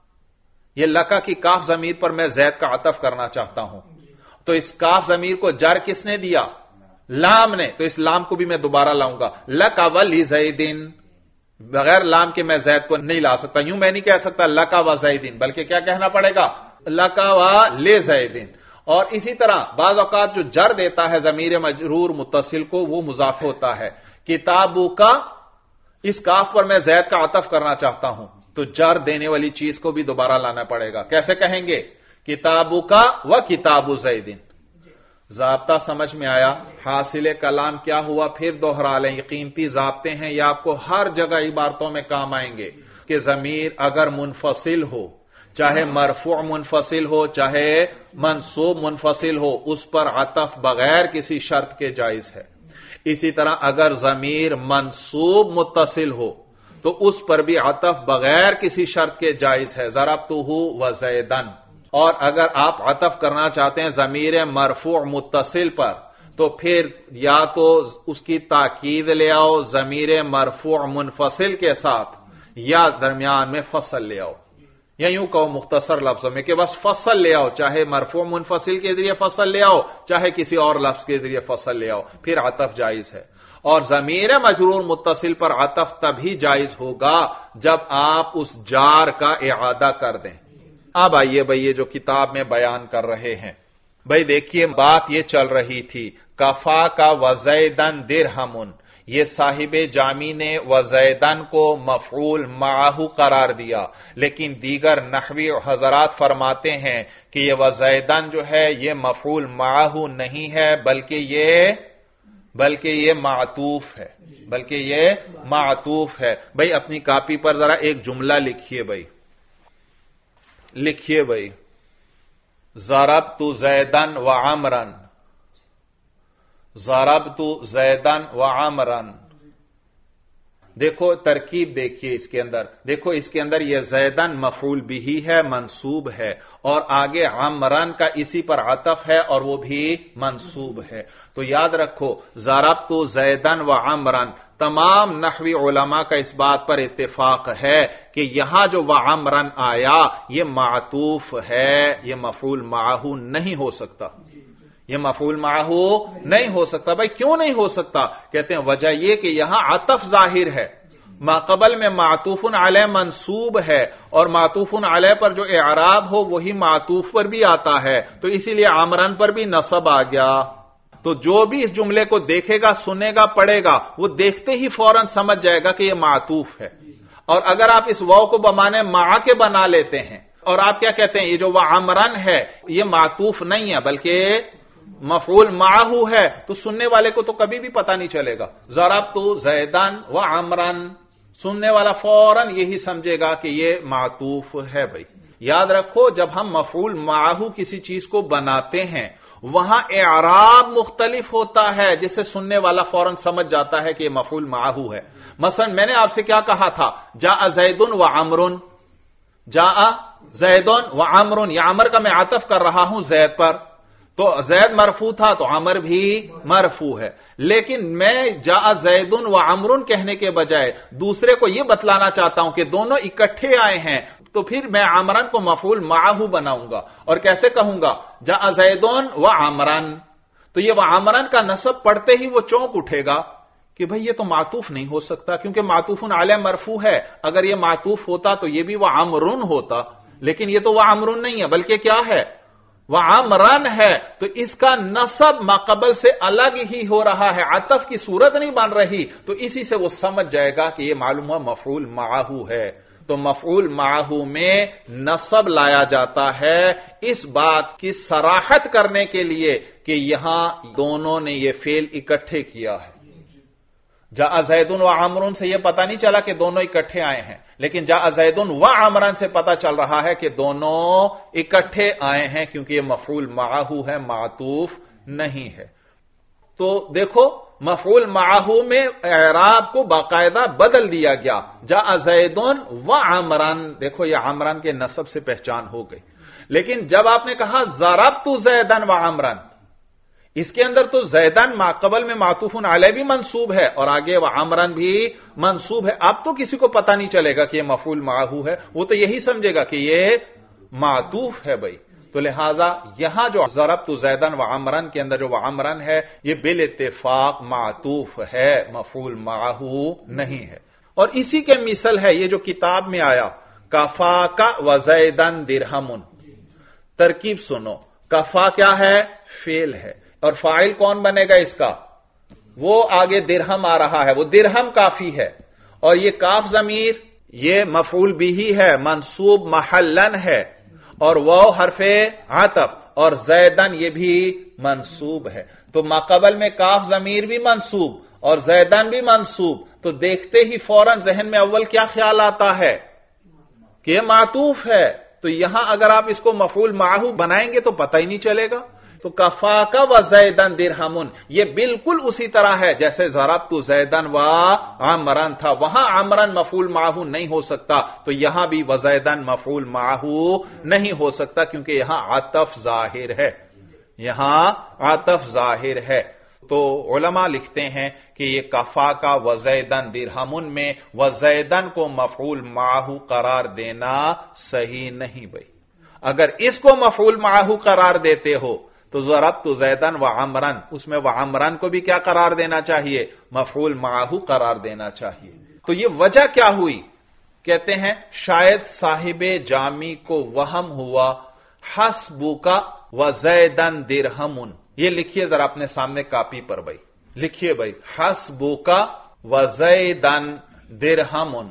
Speaker 1: یہ لکا کی کاف ضمیر پر میں زید کا عطف کرنا چاہتا ہوں، تو اس کاف ضمیر کو جر کس نے دیا؟ لام نے. تو اس لام کو بھی میں دوبارہ لاؤں گا. لکا ولی زیدن، بغیر لام کے میں زید کو نہیں لا سکتا. یوں میں نہیں کہہ سکتا لکا و زیدن، بلکہ کیا کہنا پڑے گا؟ لکا و لے زیدن. اور اسی طرح بعض اوقات جو جر دیتا ہے ضمیر مجرور متصل کو، وہ مضاف ہوتا ہے. کتابو کا، اس کاف پر میں زید کا عطف کرنا چاہتا ہوں، تو جر دینے والی چیز کو بھی دوبارہ لانا پڑے گا. کیسے کہیں گے؟ کتابو کا و کتاب زیدن. ضابطہ سمجھ میں آیا؟ حاصل کلام کیا ہوا؟ پھر دوہرا لیں، یہ قیمتی ضابطے ہیں، یہ آپ کو ہر جگہ عبارتوں میں کام آئیں گے کہ ضمیر اگر منفصل ہو، چاہے مرفوع منفصل ہو چاہے منصوب منفصل ہو، اس پر عطف بغیر کسی شرط کے جائز ہے. اسی طرح اگر ضمیر منصوب متصل ہو تو اس پر بھی عطف بغیر کسی شرط کے جائز ہے. ضربتہ و زیدن. اور اگر آپ عطف کرنا چاہتے ہیں ضمیر مرفوع متصل پر، تو پھر یا تو اس کی تاکید لے آؤ ضمیر مرفوع منفصل کے ساتھ، یا درمیان میں فصل لے آؤ. یا یوں کہو مختصر لفظوں میں کہ بس فصل لے آؤ، چاہے مرفوع منفصل کے ذریعے فصل لے آؤ، چاہے کسی اور لفظ کے ذریعے فصل لے آؤ، پھر عطف جائز ہے. اور ضمیر مجرور متصل پر عطف تبھی جائز ہوگا جب آپ اس جار کا اعادہ کر دیں. اب آئیے بھائی یہ جو کتاب میں بیان کر رہے ہیں، بھائی دیکھیے بات یہ چل رہی تھی کفا کا وزیدن درہمن، یہ صاحب جامی نے وزیدن کو مفعول معہ قرار دیا، لیکن دیگر نحوی حضرات فرماتے ہیں کہ یہ وزیدن جو ہے یہ مفعول معہ نہیں ہے، بلکہ یہ معطوف ہے، بھائی اپنی کاپی پر ذرا ایک جملہ لکھیے بھائی ضربت زیدن و عمرن، ضربت زیدن و عمرن. دیکھو ترکیب دیکھیے اس کے اندر، دیکھو اس کے اندر یہ زیدن مفعول بھی ہے، منصوب ہے، اور آگے عمرن کا اسی پر عطف ہے اور وہ بھی منصوب ہے. تو یاد رکھو ضربت زیدن و عمرن، تمام نحوی علماء کا اس بات پر اتفاق ہے کہ یہاں جو وعمرن آیا یہ معطوف ہے، یہ مفعول معہ نہیں ہو سکتا. بھائی کیوں نہیں ہو سکتا؟ کہتے ہیں وجہ یہ کہ یہاں عطف ظاہر ہے، ما قبل میں معطوف علیہ منصوب ہے، اور معطوف علیہ پر جو اعراب ہو وہی معطوف پر بھی آتا ہے، تو اسی لیے عمرن پر بھی نصب آ گیا. تو جو بھی اس جملے کو دیکھے گا، سنے گا، پڑھے گا، وہ دیکھتے ہی فوراً سمجھ جائے گا کہ یہ معطوف ہے. اور اگر آپ اس واو کو بمانے مع کے بنا لیتے ہیں اور آپ کیا کہتے ہیں یہ جو وعمرن ہے یہ معطوف نہیں ہے بلکہ مفعول معہ ہے، تو سننے والے کو تو کبھی بھی پتہ نہیں چلے گا. ضربت زیدن و عمرن، سننے والا فوراً یہی سمجھے گا کہ یہ معطوف ہے. بھائی یاد رکھو جب ہم مفعول معہ کسی چیز کو بناتے ہیں وہاں اعراب مختلف ہوتا ہے جس سے سننے والا فوراً سمجھ جاتا ہے کہ یہ مفعول معہ ہے. مثلا میں نے آپ سے کیا کہا تھا؟ جاء زیدن و عمرن، جاء زیدن و عمرن، یہ عمر کا میں عطف کر رہا ہوں زید پر، تو زید مرفوع تھا تو عمر بھی مرفوع ہے. لیکن میں جاء زیدن و عمرن کہنے کے بجائے دوسرے کو یہ بتلانا چاہتا ہوں کہ دونوں اکٹھے آئے ہیں، تو پھر میں عمران کو مفعول معہو بناؤں گا اور کیسے کہوں گا جاء زیدون و عمران. تو یہ وہ عمران کا نصب پڑھتے ہی وہ چونک اٹھے گا کہ بھئی یہ تو معطوف نہیں ہو سکتا کیونکہ معطوف علیہ مرفوع ہے. اگر یہ معطوف ہوتا تو یہ بھی وہ عمرن ہوتا، لیکن یہ تو وہ عمرن نہیں ہے بلکہ کیا ہے، وہ عمران ہے. تو اس کا نصب ماقبل سے الگ ہی ہو رہا ہے، عطف کی صورت نہیں بن رہی. تو اسی سے وہ سمجھ جائے گا کہ یہ معلوم ہوا مفعول معہو ہے. تو مفعول معہو میں نصب لایا جاتا ہے اس بات کی صراحت کرنے کے لیے کہ یہاں دونوں نے یہ فعل اکٹھے کیا ہے. جاء زیدن و عمرون سے یہ پتہ نہیں چلا کہ دونوں اکٹھے آئے ہیں، لیکن جاء زیدن و عمران سے پتہ چل رہا ہے کہ دونوں اکٹھے آئے ہیں کیونکہ یہ مفعول معہو ہے، معطوف نہیں ہے. تو دیکھو مفعول معہو میں اعراب کو باقاعدہ بدل دیا گیا، جاء زیدن و عمران. دیکھو یہ عمران کے نسب سے پہچان ہو گئی. لیکن جب آپ نے کہا ضربت زیدن و عمران، اس کے اندر تو زیدن ماقبل میں معطوف علیہ بھی منصوب ہے اور آگے وہ عمران بھی منصوب ہے. اب تو کسی کو پتہ نہیں چلے گا کہ یہ مفعول معہو ہے، وہ تو یہی سمجھے گا کہ یہ معطوف ہے بھائی. تو لہذا یہاں جو ضربت زیدن و عمران کے اندر جو وہ عمران ہے یہ بالاتفاق معطوف ہے، مفعول معہو نہیں ہے. اور اسی کے مثل ہے یہ جو کتاب میں آیا کفاک و زیدن درہم. ترکیب سنو، کفا کیا ہے، فعل ہے، اور فاعل کون بنے گا اس کا، وہ آگے درہم آ رہا ہے، وہ درہم کافی ہے. اور یہ کاف ضمیر یہ مفعول بھی ہے، منصوب محلن ہے، اور وہ حرف عطف، اور زیدن یہ بھی منصوب ہے. تو ماقبل میں کاف ضمیر بھی منصوب اور زیدن بھی منصوب. تو دیکھتے ہی فوراً ذہن میں اول کیا خیال آتا ہے کہ یہ معطوف ہے. تو یہاں اگر آپ اس کو مفعول معہو بنائیں گے تو پتہ ہی نہیں چلے گا. تو کفاک و زیدن درہمن یہ بالکل اسی طرح ہے جیسے ضربت زیدن و عمران تھا، وہاں عمران مفعول معہو نہیں ہو سکتا، تو یہاں بھی و زیدن مفعول معہو نہیں ہو سکتا کیونکہ یہاں عطف ظاہر ہے، یہاں عطف ظاہر ہے. تو علماء لکھتے ہیں کہ یہ کفاک و زیدن درہمن میں و زیدن کو مفعول معہو قرار دینا صحیح نہیں بھائی. اگر اس کو مفعول معہو قرار دیتے ہو تو ضربت زیدن و عمران، اس میں وہ عمران کو بھی کیا قرار دینا چاہیے، مفعول معہو قرار دینا چاہیے. تو یہ وجہ کیا ہوئی، کہتے ہیں شاید صاحب جامی کو وہم ہوا حسبک و زیدن درہمن. یہ لکھیے ذرا اپنے سامنے کاپی پر بھائی، لکھیے بھائی حسبک و زیدن درہمن،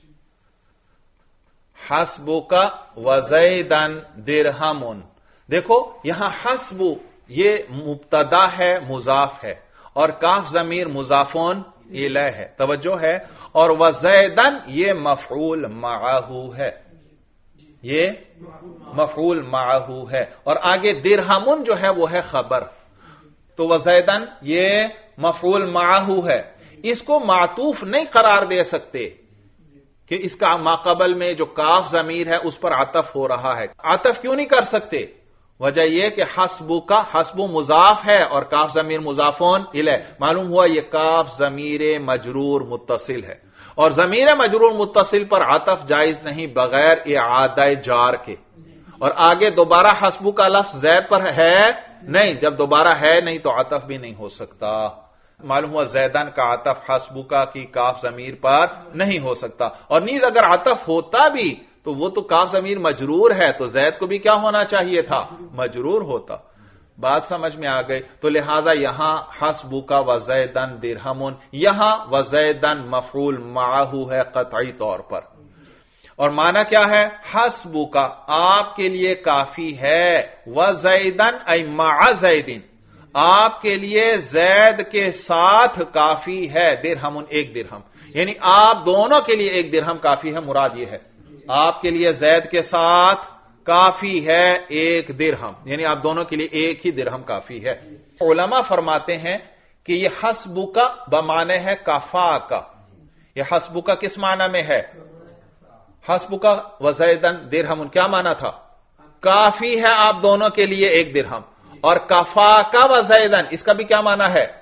Speaker 1: حسبک و زیدن درہمن. دیکھو یہاں حسب یہ مبتدا ہے مضاف ہے اور کاف ضمیر مضافون الیہ ہے، توجہ ہے، اور وزیدن یہ مفعول معہو ہے، یہ مفعول معہو ہے، اور آگے درہمن جو ہے وہ ہے خبر. تو وزیدن یہ مفعول معہو ہے، اس کو معطوف نہیں قرار دے سکتے کہ اس کا ماقبل میں جو کاف ضمیر ہے اس پر عطف ہو رہا ہے. عطف کیوں نہیں کر سکتے، وجہ یہ کہ حسبو کا حسب مضاف ہے اور کاف ضمیر مضافون الیہ. معلوم ہوا یہ کاف ضمیر مجرور متصل ہے اور ضمیر مجرور متصل پر عطف جائز نہیں بغیر اعادہ جار کے. اور آگے دوبارہ حسبو کا لفظ زید پر ہے نہیں، جب دوبارہ ہے نہیں تو عطف بھی نہیں ہو سکتا. معلوم ہوا زیدن کا عطف حسبو کا کی کاف ضمیر پر نہیں ہو سکتا. اور نیز اگر عطف ہوتا بھی تو وہ تو کاف ضمیر مجرور ہے، تو زید کو بھی کیا ہونا چاہیے تھا، مجرور ہوتا. بات سمجھ میں آ گئی. تو لہذا یہاں حسبک و زیدن درہمن، یہاں و زیدن مفعول معہو ہے قطعی طور پر. اور معنی کیا ہے، حسبک آپ کے لیے کافی ہے، و زیدن ای مع زیدن آپ کے لیے زید کے ساتھ کافی ہے، درہمن ایک درہم، یعنی آپ دونوں کے لیے ایک درہم کافی ہے. مراد یہ ہے آپ کے لیے زید کے ساتھ کافی ہے ایک درہم، یعنی آپ دونوں کے لیے ایک ہی درہم کافی ہے. علماء فرماتے ہیں کہ یہ حسبک بمعنی ہے کفا کا. یہ حسبک کس معنی میں ہے، حسبک و زیدن درہم کیا معنی تھا، کافی ہے آپ دونوں کے لیے ایک درہم. اور کفا کا و زیدن اس کا بھی کیا معنی ہے،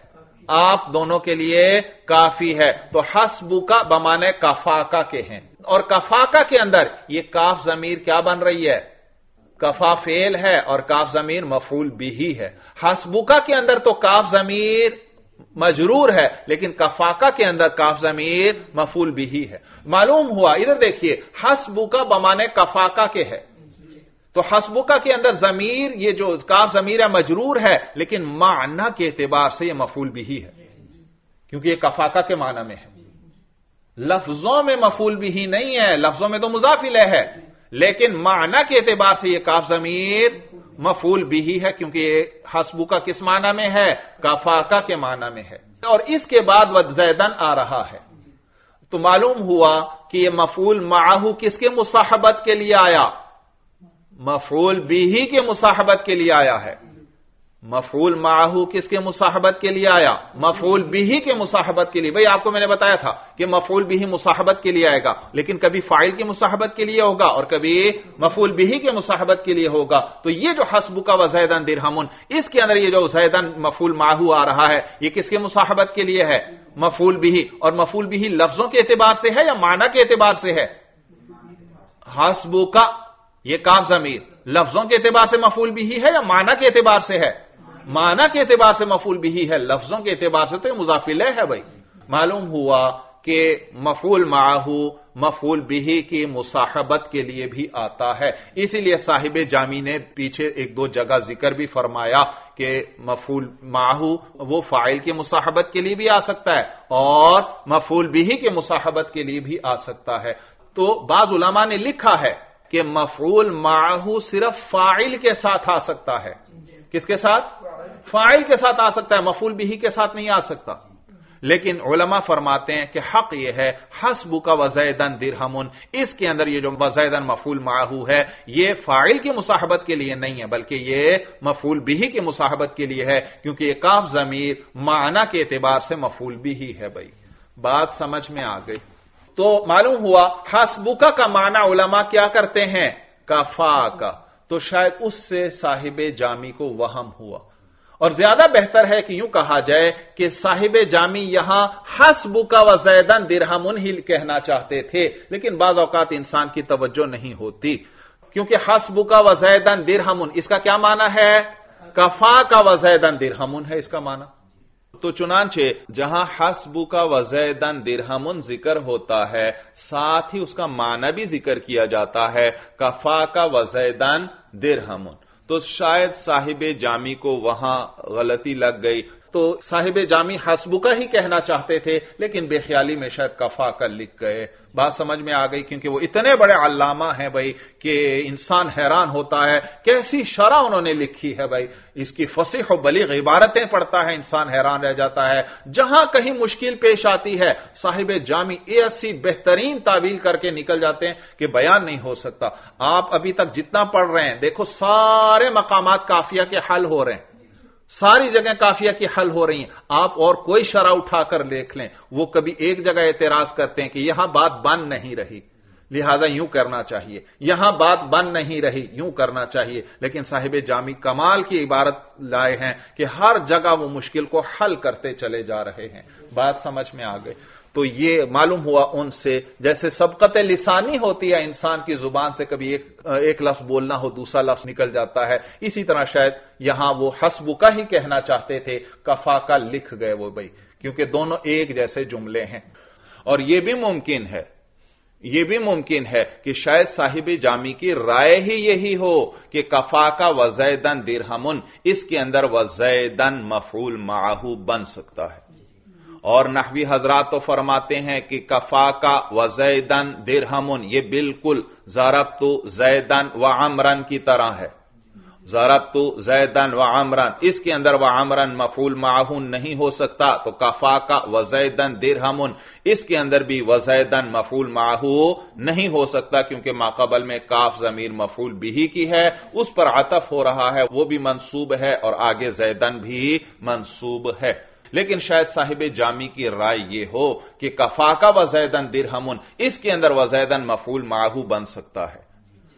Speaker 1: آپ دونوں کے لیے کافی ہے. تو حسبک بمانے کفاکا کے ہیں, اور کفاکا کے اندر یہ کاف ضمیر کیا بن رہی ہے؟ کفا فعل ہے اور کاف ضمیر مفعول بھی ہے. حسبک کے اندر تو کاف ضمیر مجرور ہے, لیکن کفاکا کے اندر کاف ضمیر مفعول بھی ہے. معلوم ہوا, ادھر دیکھیے, حسبک بمانے کفاکا کے ہے, تو حسبک کے اندر ضمیر, یہ جو کاف ضمیر ہے مجرور ہے, لیکن معنی کے اعتبار سے یہ مفعول بھی ہے, کیونکہ یہ کفاکا کے معنی میں ہے. لفظوں میں مفعول بھی نہیں ہے, لفظوں میں تو مضاف الیہ ہے, لیکن معنی کے اعتبار سے یہ کاف ضمیر مفعول بھی ہے, کیونکہ یہ حسبک کس معنی میں ہے؟ کفاکا کے معنی میں ہے. اور اس کے بعد وزیدن آ رہا ہے, تو معلوم ہوا کہ یہ مفعول معہ کس کے مصاحبت کے لیے آیا؟ مفعول بھی کے مصاحبت کے لیے آیا ہے. مفعول معہ کس کے مصاحبت کے لیے آیا؟ مفعول بھی کے مصاحبت کے لیے. بھئی آپ کو میں نے بتایا تھا کہ مفعول بھی مصاحبت کے لیے آئے گا, لیکن کبھی فاعل کی مصاحبت کے لیے ہوگا اور کبھی مفعول بھی کے مصاحبت کے لیے ہوگا. تو یہ جو حسبک وزیدن درہم, اس کے اندر یہ جو زیدن مفعول معہ آ رہا ہے, یہ کس کے مصاحبت کے لیے ہے؟ مفعول بھی. اور مفعول بھی لفظوں کے اعتبار سے ہے یا معنی کے اعتبار سے ہے؟ حسبک یہ کاف ضمیر لفظوں کے اعتبار سے مفعول بھی ہے یا معنی کے اعتبار سے ہے؟ معنی کے اعتبار سے مفعول بھی ہے, لفظوں کے اعتبار سے تو یہ مضاف الیہ ہے. بھائی معلوم ہوا کہ مفعول معہ مفعول بھی کی مصاحبت کے لیے بھی آتا ہے. اسی لیے صاحب جامی نے پیچھے ایک دو جگہ ذکر بھی فرمایا کہ مفعول معہ وہ فاعل کی مصاحبت کے لیے بھی آ سکتا ہے اور مفعول بھی کے مصاحبت کے لیے بھی آ سکتا ہے. تو بعض علماء نے لکھا ہے کہ مفعول معہ صرف فاعل کے ساتھ آ سکتا ہے. کس کے ساتھ؟ فاعل کے ساتھ آ سکتا ہے, مفعول بھی کے ساتھ نہیں آ سکتا. لیکن علماء فرماتے ہیں کہ حق یہ ہے حسبک وزیدن درہم, اس کے اندر یہ جو وزیدن مفعول معہ ہے یہ فاعل کی مصاحبت کے لیے نہیں ہے, بلکہ یہ مفعول بھی کی مصاحبت کے لیے ہے, کیونکہ یہ کاف ضمیر معنی کے اعتبار سے مفعول بھی ہے. بھائی بات سمجھ میں آ گئی. تو معلوم ہوا حسبک کا معنی علماء کیا کرتے ہیں؟ کفاکا. تو شاید اس سے صاحب جامی کو وہم ہوا, اور زیادہ بہتر ہے کہ یوں کہا جائے کہ صاحب جامی یہاں حسبک وزیدن درہم ہی کہنا چاہتے تھے, لیکن بعض اوقات انسان کی توجہ نہیں ہوتی, کیونکہ حسبک وزیدن درہم اس کا کیا معنی ہے؟ کفاکا وزیدن درہم ہے اس کا معنی. تو چنانچہ جہاں حسبک وزیدن درہم ذکر ہوتا ہے, ساتھ ہی اس کا معنی بھی ذکر کیا جاتا ہے کفاکا وزیدن درہم. تو شاید صاحب جامی کو وہاں غلطی لگ گئی, تو صاحب جامی حسبک ہی کہنا چاہتے تھے, لیکن بے خیالی میں شاید کفاکا لکھ گئے. بات سمجھ میں آ گئی, کیونکہ وہ اتنے بڑے علامہ ہیں بھائی کہ انسان حیران ہوتا ہے کیسی شرح انہوں نے لکھی ہے. بھائی اس کی فصیح و بلیغ عبارتیں پڑھتا ہے, انسان حیران رہ جاتا ہے. جہاں کہیں مشکل پیش آتی ہے صاحب جامی ایسی بہترین تعویل کر کے نکل جاتے ہیں کہ بیان نہیں ہو سکتا. آپ ابھی تک جتنا پڑھ رہے ہیں دیکھو سارے مقامات کافیہ کے حل ہو رہے ہیں, ساری جگہ کافیہ کی حل ہو رہی ہیں. آپ اور کوئی شرح اٹھا کر دیکھ لیں, وہ کبھی ایک جگہ اعتراض کرتے ہیں کہ یہاں بات بن نہیں رہی لہذا یوں کرنا چاہیے, یہاں بات بن نہیں رہی یوں کرنا چاہیے. لیکن صاحب جامی کمال کی عبارت لائے ہیں کہ ہر جگہ وہ مشکل کو حل کرتے چلے جا رہے ہیں. بات سمجھ میں آ گئی. تو یہ معلوم ہوا ان سے, جیسے سبقت لسانی ہوتی ہے انسان کی زبان سے, کبھی ایک لفظ بولنا ہو دوسرا لفظ نکل جاتا ہے, اسی طرح شاید یہاں وہ حسبک ہی کہنا چاہتے تھے, کفاکا لکھ گئے وہ بھائی, کیونکہ دونوں ایک جیسے جملے ہیں. اور یہ بھی ممکن ہے کہ شاید صاحب جامی کی رائے ہی یہی ہو کہ کفاکا وزیدن درہم, اس کے اندر وزیدن مفعول معہ بن سکتا ہے. اور نحوی حضرات تو فرماتے ہیں کہ کفاکا وزیدن درہم یہ بالکل ضربت زیدن وعمرن کی طرح ہے. ضربت زیدن وعمرن, اس کے اندر وعمرن مفعول معہ نہیں ہو سکتا, تو کفاکا وزیدن درہم اس کے اندر بھی وزیدن مفعول معہ نہیں ہو سکتا, کیونکہ ماقبل میں کاف ضمیر مفعول بھی کی ہے, اس پر عطف ہو رہا ہے, وہ بھی منصوب ہے, اور آگے زیدن بھی منصوب ہے. لیکن شاید صاحب جامی کی رائے یہ ہو کہ کفاکا وزیدن درہم اس کے اندر وزیدن مفعول معہ بن سکتا ہے.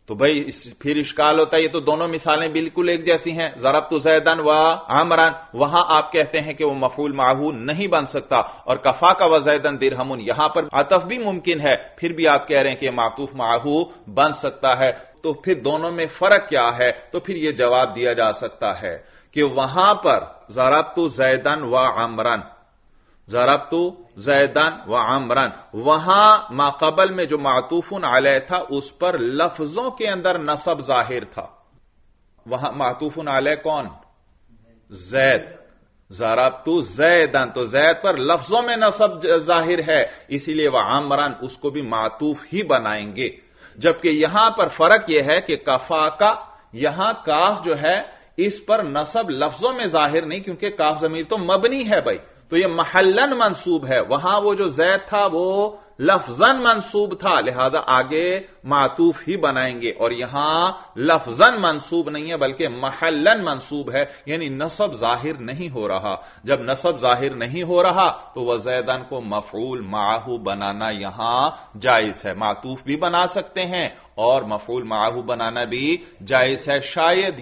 Speaker 1: تو بھائی پھر اشکال ہوتا ہے، یہ تو دونوں مثالیں بالکل ایک جیسی ہیں، ضربت زیدن و عمران، وہاں آپ کہتے ہیں کہ وہ مفعول معہ نہیں بن سکتا، اور کفا کا و زیدن درہم، یہاں پر عطف بھی ممکن ہے، پھر بھی آپ کہہ رہے ہیں کہ معطوف معہ بن سکتا ہے، تو پھر دونوں میں فرق کیا ہے؟ تو پھر یہ جواب دیا جا سکتا ہے کہ وہاں پر ضربت زیدن و عمران، ضربت زیدن و عمران، وہاں ما قبل میں جو معطوف علیہ تھا اس پر لفظوں کے اندر نصب ظاہر تھا، وہاں معطوف علیہ کون؟ زید، ضربت زیدن، تو زید پر لفظوں میں نصب ظاہر ہے، اسی لیے وہ عمران اس کو بھی معطوف ہی بنائیں گے، جبکہ یہاں پر فرق یہ ہے کہ کفا کا یہاں کاف جو ہے اس پر نصب لفظوں میں ظاہر نہیں، کیونکہ کاف ضمیر تو مبنی ہے بھائی، تو یہ محلن منصوب ہے، وہاں وہ جو زید تھا وہ لفظاً منصوب تھا، لہذا آگے معطوف ہی بنائیں گے، اور یہاں لفظاً منصوب نہیں ہے بلکہ محلن منصوب ہے، یعنی نصب ظاہر نہیں ہو رہا، جب نصب ظاہر نہیں ہو رہا تو وہ زیدن کو مفعول معہ بنانا یہاں جائز ہے، معطوف بھی بنا سکتے ہیں اور مفعول معہ بنانا بھی جائز ہے، شاید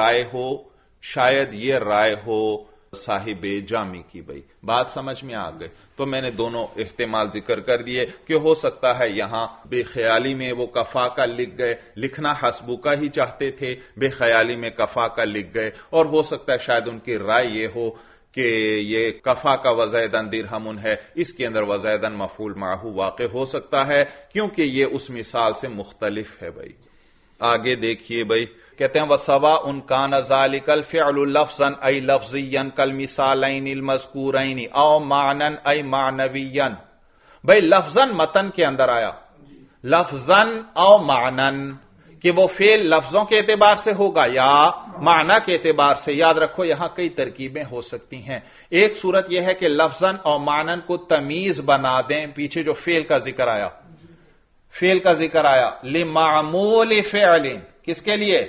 Speaker 1: یہ رائے ہو صاحب جامی کی، بھائی بات سمجھ میں آ گئی؟ تو میں نے دونوں احتمال ذکر کر دیے کہ ہو سکتا ہے یہاں بے خیالی میں وہ کفا کا لکھ گئے، لکھنا حسبو کا ہی چاہتے تھے، بے خیالی میں کفا کا لکھ گئے، اور ہو سکتا ہے شاید ان کی رائے یہ ہو کہ یہ کفا کا وزیدن درہم ہے، اس کے اندر وزیدن مفعول معہ واقع ہو سکتا ہے، کیونکہ یہ اس مثال سے مختلف ہے۔ بھائی آگے دیکھیے، بھائی کہتے ہیں وَسَوَاءٌ كَانَ ذَلِكَ الْفِعْلُ لَفْظًا أَيْ لَفْظِيًّا كَالْمِثَالَيْنِ الْمَذْكُورَيْنِ أَوْ مَعْنًا أَيْ مَعْنَوِيًّا، بھائی لفظاً متن کے اندر آیا، لفظاً او معنن، کہ وہ فعل لفظوں کے اعتبار سے ہوگا یا معنی کے اعتبار سے، یاد رکھو یہاں کئی ترکیبیں ہو سکتی ہیں، ایک صورت یہ ہے کہ لفظاً اور معنن کو تمیز بنا دیں، پیچھے جو فعل کا ذکر آیا، فعل کا ذکر آیا لِمَعْمُولِ فِعْلٍ، کس کے لیے؟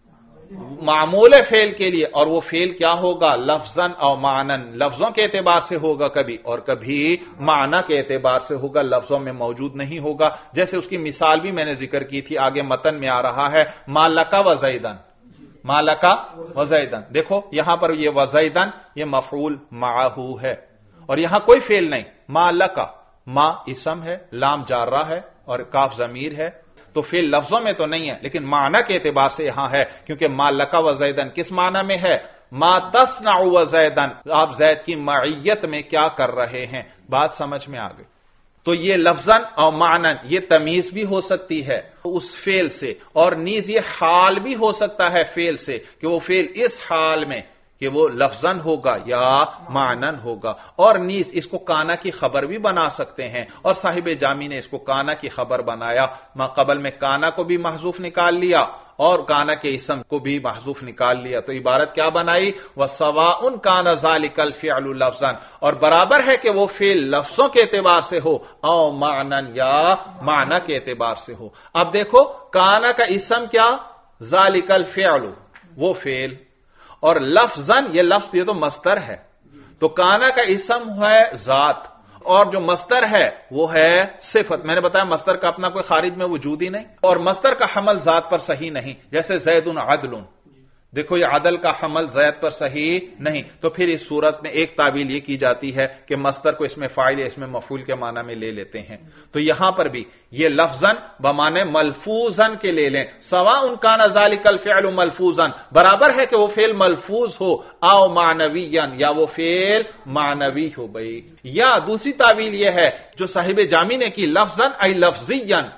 Speaker 1: معمول فعل کے لیے، اور وہ فعل کیا ہوگا؟ لفظاً اور معنن، لفظوں کے اعتبار سے ہوگا کبھی، اور کبھی معنی کے اعتبار سے ہوگا، لفظوں میں موجود نہیں ہوگا، جیسے اس کی مثال بھی میں نے ذکر کی تھی، آگے متن میں آ رہا ہے ما لک وزیدن، ما لک وزیدن، دیکھو یہاں پر یہ وزیدن یہ مفعول معہ ہے، اور یہاں کوئی فعل نہیں، ما لک، ما اسم ہے، لام جارہ ہے اور کاف ضمیر ہے، تو فعل لفظوں میں تو نہیں ہے لیکن معنی کے اعتبار سے یہاں ہے، کیونکہ ما لک وزیدن کس معنی میں ہے؟ ما تصنع وزیدن، آپ زید کی معیت میں کیا کر رہے ہیں، بات سمجھ میں آ گئی؟ تو یہ لفظاً اور معنن یہ تمیز بھی ہو سکتی ہے اس فعل سے، اور نیز یہ حال بھی ہو سکتا ہے فعل سے، کہ وہ فعل اس حال میں کہ وہ لفظاً ہوگا یا معنن ہوگا، اور نیز اس کو کانا کی خبر بھی بنا سکتے ہیں، اور صاحب جامی نے اس کو کانا کی خبر بنایا، ما قبل میں کانا کو بھی محذوف نکال لیا اور کانا کے اسم کو بھی محذوف نکال لیا، تو عبارت کیا بنائی؟ وَسَوَاءٌ كَانَ ذَلِكَ الْفِعْلُ لَفْظًا، اور برابر ہے کہ وہ فعل لفظوں کے اعتبار سے ہو او معنن یا معنی کے اعتبار سے ہو۔ اب دیکھو کانا کا اسم کیا؟ ذَلِكَ الْفِعْلُ، وہ فعل، اور لفظاً یہ لفظ یہ تو مصدر ہے، تو کانا کا اسم ہے ذات، اور جو مصدر ہے وہ ہے صفت، میں نے بتایا مصدر کا اپنا کوئی خارج میں وجود ہی نہیں، اور مصدر کا حمل ذات پر صحیح نہیں، جیسے زید عدل، دیکھو یہ عدل کا حمل زید پر صحیح نہیں، تو پھر اس صورت میں ایک تعویل یہ کی جاتی ہے کہ مصدر کو اس میں فاعل یا اس میں مفعول کے معنی میں لے لیتے ہیں، تو یہاں پر بھی یہ لفظاً بمعنی ملفوظاً کے لے لیں، سواء کان ذلک الفعل ملفوظاً، برابر ہے کہ وہ فعل ملفوظ ہو او معنویاً یا وہ فعل معنوی ہو۔ بھائی یا دوسری تعویل یہ ہے جو صاحب جامی نے کی، لفظاً ای لفظیاً،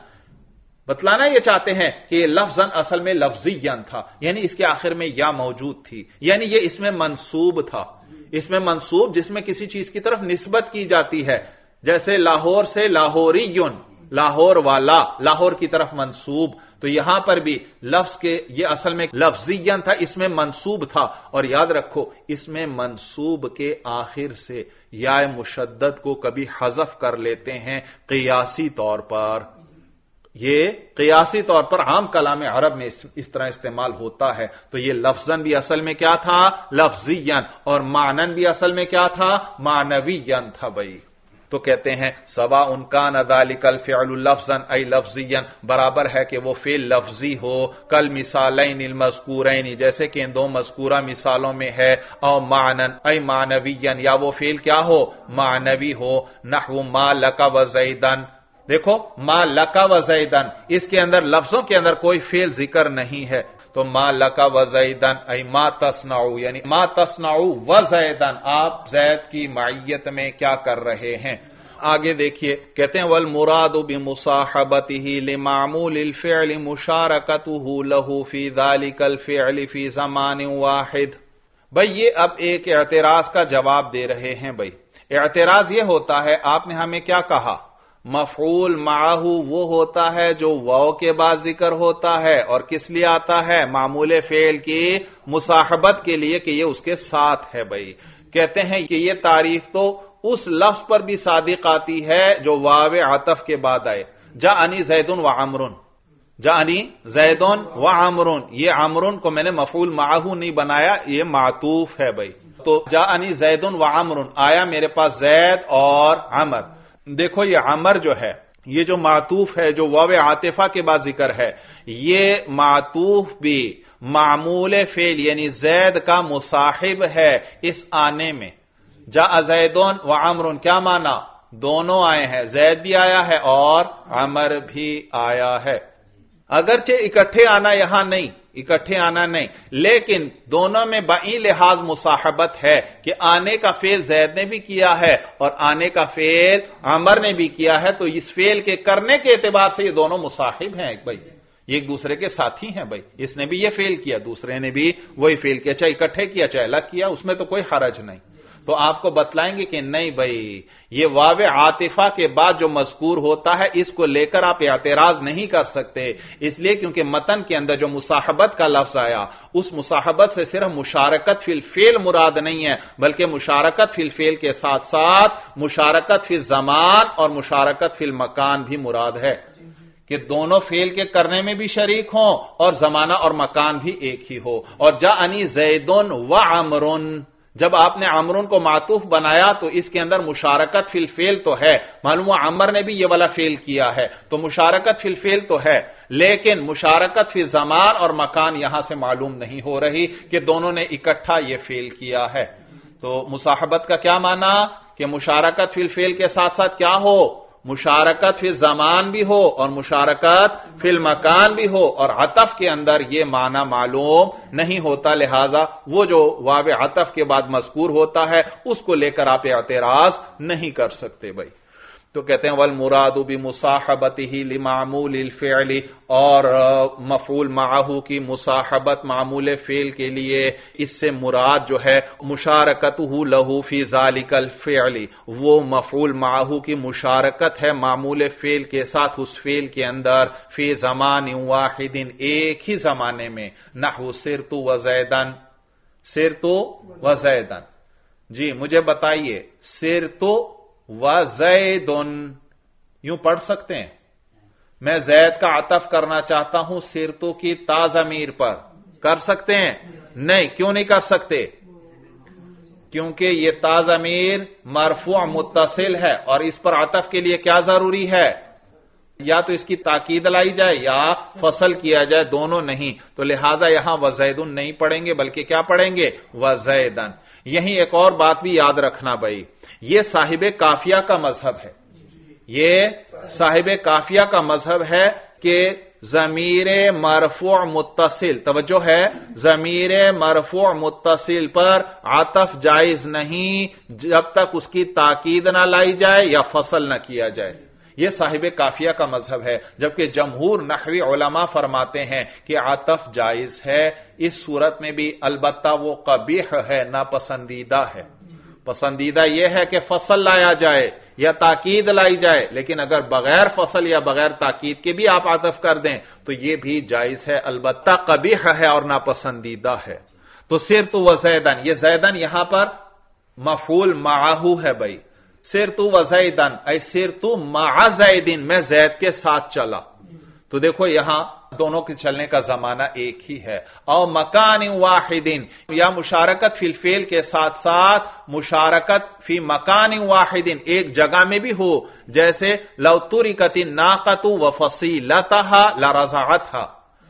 Speaker 1: بتلانا یہ چاہتے ہیں کہ یہ لفظاً اصل میں لفظیاً تھا، یعنی اس کے آخر میں یا موجود تھی، یعنی یہ اس میں منصوب تھا، اس میں منصوب جس میں کسی چیز کی طرف نسبت کی جاتی ہے، جیسے لاہور سے لاہوریون، لاہور والا، لاہور کی طرف منصوب، تو یہاں پر بھی لفظ کے یہ اصل میں لفظیاً تھا، اس میں منصوب تھا، اور یاد رکھو اس میں منصوب کے آخر سے یا مشدد کو کبھی حذف کر لیتے ہیں قیاسی طور پر، یہ قیاسی طور پر عام کلام عرب میں اس طرح استعمال ہوتا ہے، تو یہ لفظاً بھی اصل میں کیا تھا؟ لفظیاً، اور معنن بھی اصل میں کیا تھا؟ معنویاً تھا۔ بھائی تو کہتے ہیں سوا ان کا ذالک الفعل لفظا ای لفظیا، برابر ہے کہ وہ فعل لفظی ہو، کل مثالین المذکورین، جیسے کہ ان دو مذکورہ مثالوں میں ہے، او معنن ای معنویا، یا وہ فعل کیا ہو، معنوی ہو، نحو ما لک و زیدن، دیکھو ما لکا و زیدن، اس کے اندر لفظوں کے اندر کوئی فعل ذکر نہیں ہے، تو ما لکا و زیدن ای ما تصنعو، یعنی ما تصنعو و زیدن، آپ زید کی معیت میں کیا کر رہے ہیں۔ آگے دیکھیے کہتے ہیں والمراد بمصاحبته لمعمول الفعل مشارکته له فی ذلك الفعل فی زمان واحد۔ بھئی یہ اب ایک اعتراض کا جواب دے رہے ہیں۔ بھئی اعتراض یہ ہوتا ہے، آپ نے ہمیں کیا کہا، مفعول معہ وہ ہوتا ہے جو واو کے بعد ذکر ہوتا ہے، اور کس لیے آتا ہے، معمول فعل کی مصاحبت کے لیے کہ یہ اس کے ساتھ ہے۔ بھئی کہتے ہیں کہ یہ تعریف تو اس لفظ پر بھی صادق آتی ہے جو واو عطف کے بعد آئے، جاءنی زید و عمرن، جاءنی زید و عمرن، یہ عمرن کو میں نے مفعول معہ نہیں بنایا، یہ معطوف ہے۔ بھئی تو جاءنی زید و عمرن، آیا میرے پاس زید اور عمر۔ دیکھو یہ عمر جو ہے، یہ جو معطوف ہے جو واو عاطفہ کے بعد ذکر ہے، یہ معطوف بھی معمول فعل یعنی زید کا مصاحب ہے اس آنے میں۔ جاء زیدون و عمرن، کیا مانا، دونوں آئے ہیں، زید بھی آیا ہے اور عمر بھی آیا ہے، اگرچہ اکٹھے آنا یہاں نہیں، اکٹھے آنا نہیں، لیکن دونوں میں بئی لحاظ مصاحبت ہے کہ آنے کا فعل زید نے بھی کیا ہے اور آنے کا فعل عمر نے بھی کیا ہے، تو اس فعل کے کرنے کے اعتبار سے یہ دونوں مصاحب ہیں۔ بھائی یہ ایک دوسرے کے ساتھی ہیں۔ بھائی اس نے بھی یہ فعل کیا، دوسرے نے بھی وہی فعل کیا، چاہے اکٹھے کیا چاہے الگ کیا، اس میں تو کوئی حرج نہیں۔ تو آپ کو بتلائیں گے کہ نہیں بھائی، یہ واو عاطفہ کے بعد جو مذکور ہوتا ہے اس کو لے کر آپ اعتراض نہیں کر سکتے، اس لیے کیونکہ متن کے اندر جو مصاحبت کا لفظ آیا، اس مصاحبت سے صرف مشارکت فی الفعل مراد نہیں ہے، بلکہ مشارکت فی الفعل کے ساتھ ساتھ مشارکت فی الزمان اور مشارکت فی المکان بھی مراد ہے، کہ دونوں فعل کے کرنے میں بھی شریک ہوں اور زمانہ اور مکان بھی ایک ہی ہو۔ اور جاءنی زیدن و عمرن، جب آپ نے عمرن کو معطوف بنایا تو اس کے اندر مشارکت فی الفعل تو ہے، معلوم ہوا عمر نے بھی یہ والا فعل کیا ہے، تو مشارکت فی الفعل تو ہے، لیکن مشارکت فی زمان اور مکان یہاں سے معلوم نہیں ہو رہی کہ دونوں نے اکٹھا یہ فعل کیا ہے۔ تو مصاحبت کا کیا معنی کہ مشارکت فی الفعل کے ساتھ ساتھ کیا ہو، مشارکت فی الزمان بھی ہو اور مشارکت فی المکان بھی ہو، اور عطف کے اندر یہ معنی معلوم نہیں ہوتا، لہذا وہ جو واو عطف کے بعد مذکور ہوتا ہے اس کو لے کر آپ اعتراض نہیں کر سکتے۔ بھائی تو کہتے ہیں والمراد بمصاحبته لمعمول الفعل، اور مفعول معہ کی مصاحبت معمول فعل کے لیے اس سے مراد جو ہے مشارکته له فی ذلك الفعل، وہ مفعول معہ کی مشارکت ہے معمول فعل کے ساتھ اس فعل کے اندر، فی زمان واحد، ایک ہی زمانے میں، نحو سرت و زیدن، سرت و زیدن۔ جی مجھے بتائیے، سرت وزیدن یوں پڑھ سکتے ہیں؟ میں زید کا عطف کرنا چاہتا ہوں سرتو کی تا ضمیر پر، کر سکتے ہیں؟ نہیں، کیوں نہیں کر سکتے؟ کیونکہ یہ تا ضمیر مرفوع متصل ہے اور اس پر عطف کے لیے کیا ضروری ہے، یا تو اس کی تاکید لائی جائے یا فصل کیا جائے، دونوں نہیں، تو لہٰذا یہاں وزیدن نہیں پڑھیں گے بلکہ کیا پڑھیں گے، وزیدن۔ یہیں ایک اور بات بھی یاد رکھنا بھائی، یہ صاحب کافیہ کا مذہب ہے، یہ صاحب کافیہ کا مذہب ہے کہ ضمیر مرفوع متصل، توجہ ہے، ضمیر مرفوع متصل پر عطف جائز نہیں جب تک اس کی تاکید نہ لائی جائے یا فصل نہ کیا جائے، یہ صاحب کافیہ کا مذہب ہے، جبکہ جمہور نحوی علماء فرماتے ہیں کہ عطف جائز ہے اس صورت میں بھی، البتہ وہ قبیح ہے، ناپسندیدہ ہے۔ پسندیدہ یہ ہے کہ فصل لایا جائے یا تاکید لائی جائے، لیکن اگر بغیر فصل یا بغیر تاکید کے بھی آپ عطف کر دیں تو یہ بھی جائز ہے، البتہ قبیح ہے اور ناپسندیدہ ہے۔ تو سرت و زیدن، یہ زیدن یہاں پر مفعول معہ ہے بھائی، سرت و زیدن ای سرت مع زیدن، میں زید کے ساتھ چلا، تو دیکھو یہاں دونوں کے چلنے کا زمانہ ایک ہی ہے. او مکان واحدین، یا مشارکت فی الفعل کے ساتھ ساتھ مشارکت فی مکان واحدین، ایک جگہ میں بھی ہو، جیسے لو ترکت الناقۃ وفصیلتها لرضعتها.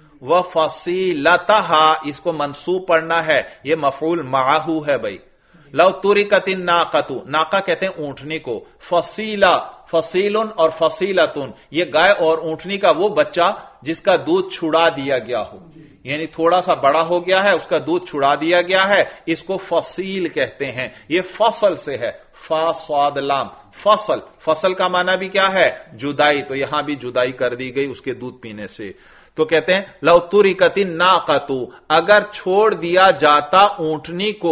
Speaker 1: وفصیلتها اس کو منصوب پڑھنا ہے، یہ مفعول معہ ہے بھائی. لو ترکت الناقۃ، ناقہ کہتے ہیں اونٹنی کو، فصیلہ فصیل اور فصیلتن یہ گائے اور اونٹنی کا وہ بچہ جس کا دودھ چھڑا دیا گیا ہو، یعنی تھوڑا سا بڑا ہو گیا ہے، اس کا دودھ چھڑا دیا گیا ہے، اس کو فصیل کہتے ہیں. یہ فصل سے ہے، فا صاد لام فصل. فصل کا معنی بھی کیا ہے؟ جدائی. تو یہاں بھی جدائی کر دی گئی اس کے دودھ پینے سے. تو کہتے ہیں لو ترکت الناقۃ، اگر چھوڑ دیا جاتا اونٹنی کو،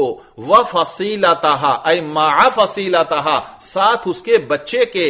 Speaker 1: وفصیلتها ای مع فصیلتها ساتھ اس کے بچے کے،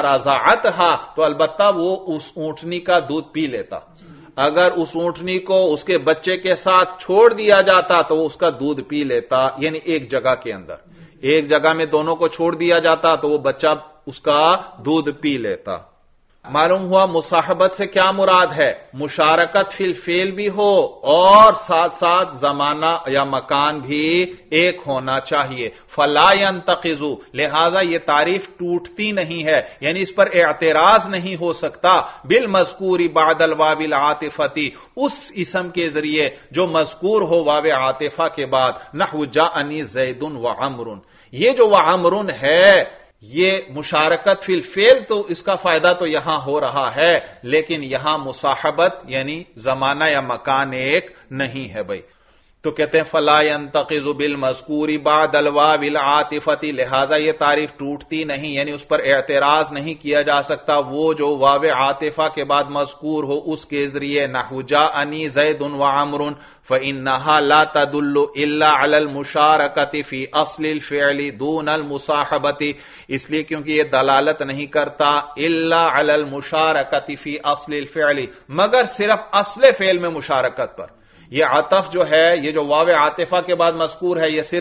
Speaker 1: لرضعتها تو البتہ وہ اس اونٹنی کا دودھ پی لیتا. اگر اس اونٹنی کو اس کے بچے کے ساتھ چھوڑ دیا جاتا تو وہ اس کا دودھ پی لیتا، یعنی ایک جگہ کے اندر، ایک جگہ میں دونوں کو چھوڑ دیا جاتا تو وہ بچہ اس کا دودھ پی لیتا. معلوم ہوا مصاحبت سے کیا مراد ہے؟ مشارکت فی الفعل بھی ہو اور ساتھ ساتھ زمانہ یا مکان بھی ایک ہونا چاہیے. فلا ينتقض، لہذا یہ تعریف ٹوٹتی نہیں ہے، یعنی اس پر اعتراض نہیں ہو سکتا. بالمذکور بعد الواو العاطفتی، اس اسم کے ذریعے جو مذکور ہو واو عاطفہ کے بعد. نحو جاءنی زید وعمر، یہ جو وعمر ہے یہ مشارکت فی الفعل تو اس کا فائدہ تو یہاں ہو رہا ہے، لیکن یہاں مصاحبت یعنی زمانہ یا مکان ایک نہیں ہے بھائی. تو کہتے ہیں فلا ينتقض بالمذکور بعد الواو العاطفۃ، لہذا یہ تعریف ٹوٹتی نہیں، یعنی اس پر اعتراض نہیں کیا جا سکتا وہ جو واو عاطفہ کے بعد مذکور ہو اس کے ذریعے. نحو جاءنی زید وعمر فإنها لا تدل الا على المشارکۃ فی اصل الفعل دون المصاحبۃ، اس لیے کیونکہ یہ دلالت نہیں کرتا الا علی المشارکۃ فی اصل الفعل، مگر صرف اصل فعل میں مشارکت پر. یہ عطف جو ہے، یہ جو واو عاطفہ کے بعد مذکور ہے، یہ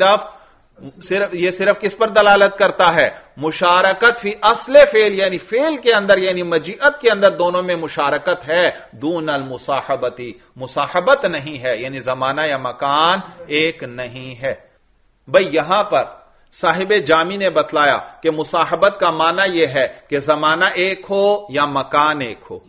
Speaker 1: صرف کس پر دلالت کرتا ہے؟ مشارکت فی اصل فعل، یعنی فعل کے اندر، یعنی مجیت کے اندر دونوں میں مشارکت ہے. دون المصاحبۃ، مصاحبت نہیں ہے، یعنی زمانہ یا مکان ایک نہیں ہے. بھئی یہاں پر صاحب جامی نے بتلایا کہ مصاحبت کا معنی یہ ہے کہ زمانہ ایک ہو یا مکان ایک ہو،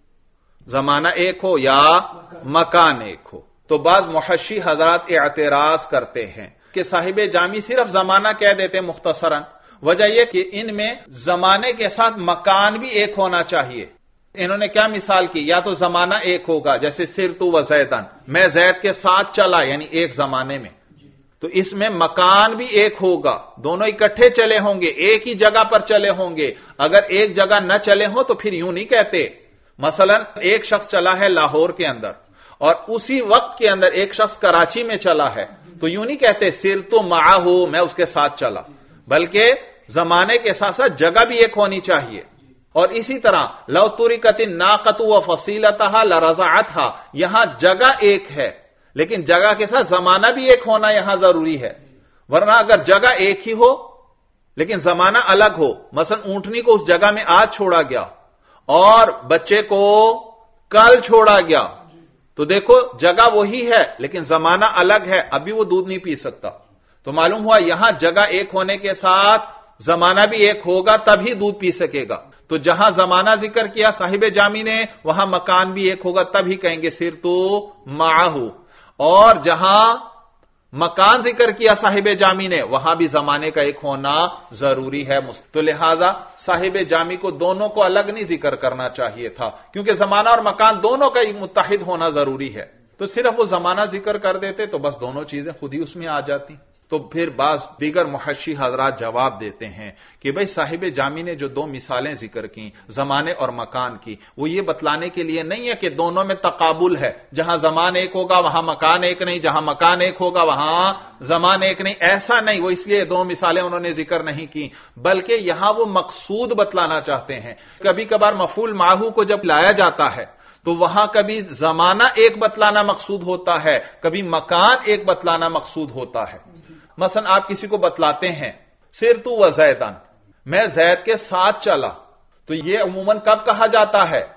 Speaker 1: زمانہ ایک ہو یا مکان ایک ہو. تو بعض محشی حضرات اعتراض کرتے ہیں کہ صاحب جامی صرف زمانہ کہہ دیتے ہیں مختصراً. وجہ یہ کہ ان میں زمانے کے ساتھ مکان بھی ایک ہونا چاہیے. انہوں نے کیا مثال کی؟ یا تو زمانہ ایک ہوگا جیسے سرت و زیدن، میں زید کے ساتھ چلا یعنی ایک زمانے میں، تو اس میں مکان بھی ایک ہوگا، دونوں اکٹھے چلے ہوں گے، ایک ہی جگہ پر چلے ہوں گے. اگر ایک جگہ نہ چلے ہوں تو پھر یوں نہیں کہتے. مثلا ایک شخص چلا ہے لاہور کے اندر اور اسی وقت کے اندر ایک شخص کراچی میں چلا ہے، تو یوں نہیں کہتے سرت معہ میں اس کے ساتھ چلا، بلکہ زمانے کے ساتھ ساتھ جگہ بھی ایک ہونی چاہیے. اور اسی طرح لو ترکت الناقۃ وفصیلتها لرضعتها، یہاں جگہ ایک ہے لیکن جگہ کے ساتھ زمانہ بھی ایک ہونا یہاں ضروری ہے. ورنہ اگر جگہ ایک ہی ہو لیکن زمانہ الگ ہو، مثلا اونٹنی کو اس جگہ میں آج چھوڑا گیا اور بچے کو کل چھوڑا گیا، تو دیکھو جگہ وہی ہے لیکن زمانہ الگ ہے، ابھی وہ دودھ نہیں پی سکتا. تو معلوم ہوا یہاں جگہ ایک ہونے کے ساتھ زمانہ بھی ایک ہوگا تبھی دودھ پی سکے گا. تو جہاں زمانہ ذکر کیا صاحب جامی نے وہاں مکان بھی ایک ہوگا، تبھی کہیں گے سرت معہ. اور جہاں مکان ذکر کیا صاحب جامی نے وہاں بھی زمانے کا ایک ہونا ضروری ہے. تو لہذا صاحب جامی کو دونوں کو الگ نہیں ذکر کرنا چاہیے تھا، کیونکہ زمانہ اور مکان دونوں کا متحد ہونا ضروری ہے. تو صرف وہ زمانہ ذکر کر دیتے تو بس دونوں چیزیں خود ہی اس میں آ جاتی. تو پھر بعض دیگر محشی حضرات جواب دیتے ہیں کہ بھئی صاحب جامی نے جو دو مثالیں ذکر کی زمانے اور مکان کی، وہ یہ بتلانے کے لیے نہیں ہے کہ دونوں میں تقابل ہے، جہاں زمان ایک ہوگا وہاں مکان ایک نہیں، جہاں مکان ایک ہوگا وہاں زمان ایک نہیں، ایسا نہیں. وہ اس لیے دو مثالیں انہوں نے ذکر نہیں کی، بلکہ یہاں وہ مقصود بتلانا چاہتے ہیں. کبھی کبھار مفعول معہ کو جب لایا جاتا ہے تو وہاں کبھی زمانہ ایک بتلانا مقصود ہوتا ہے، کبھی مکان ایک بتلانا مقصود ہوتا ہے. مثلا آپ کسی کو بتلاتے ہیں سرت و زیدن، میں زید کے ساتھ چلا، تو یہ عموماً کب کہا جاتا ہے؟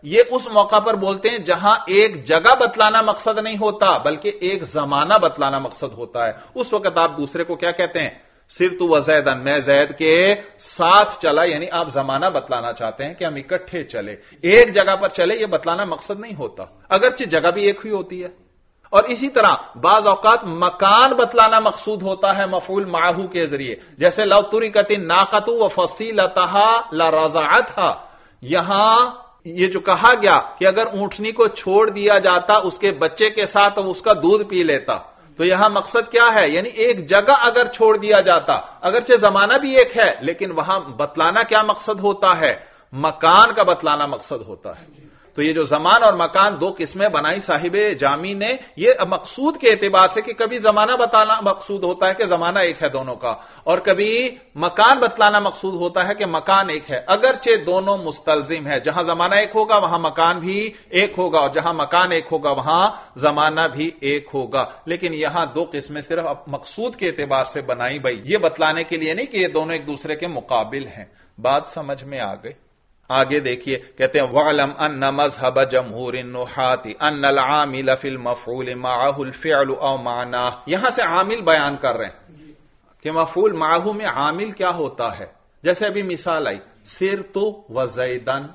Speaker 1: یہ اس موقع پر بولتے ہیں جہاں ایک جگہ بتلانا مقصد نہیں ہوتا بلکہ ایک زمانہ بتلانا مقصد ہوتا ہے. اس وقت آپ دوسرے کو کیا کہتے ہیں؟ صرت و زیدن، میں زید کے ساتھ چلا، یعنی آپ زمانہ بتلانا چاہتے ہیں کہ ہم اکٹھے چلے، ایک جگہ پر چلے، یہ بتلانا مقصد نہیں ہوتا، اگرچہ جگہ بھی ایک ہی ہوتی ہے. اور اسی طرح بعض اوقات مکان بتلانا مقصود ہوتا ہے مفعول معہو کے ذریعے، جیسے لو ترکت الناقۃ وفصیلتها لرضعتها. یہاں یہ جو کہا گیا کہ اگر اونٹنی کو چھوڑ دیا جاتا اس کے بچے کے ساتھ تو اس کا دودھ پی لیتا، تو یہاں مقصد کیا ہے؟ یعنی ایک جگہ اگر چھوڑ دیا جاتا، اگرچہ زمانہ بھی ایک ہے لیکن وہاں بتلانا کیا مقصد ہوتا ہے؟ مکان کا بتلانا مقصد ہوتا ہے. تو یہ جو زمان اور مکان دو قسمیں بنائی صاحب جامی نے، یہ مقصود کے اعتبار سے کہ کبھی زمانہ بتانا مقصود ہوتا ہے کہ زمانہ ایک ہے دونوں کا، اور کبھی مکان بتلانا مقصود ہوتا ہے کہ مکان ایک ہے، اگرچہ دونوں مستلزم ہے. جہاں زمانہ ایک ہوگا وہاں مکان بھی ایک ہوگا، اور جہاں مکان ایک ہوگا وہاں زمانہ بھی ایک ہوگا. لیکن یہاں دو قسمیں صرف مقصود کے اعتبار سے بنائی بھائی، یہ بتلانے کے لیے نہیں کہ یہ دونوں ایک دوسرے کے مقابل ہیں. بات سمجھ میں آ گئی؟ آگے دیکھیے، کہتے ہیں وَعْلَمْ أَنَّ مَذْهَبَ جَمْهُورِ النُّحَاةِ أَنَّ الْعَامِلَ فِي الْمَفْعُولِ مَعَهُ الْفِعْلُ أَوْ مَعْنَاهُ. یہاں سے عامل بیان کر رہے ہیں کہ مفعول معه میں عامل کیا ہوتا ہے. جیسے ابھی مثال آئی سِرْتُ وَزَيْدًا،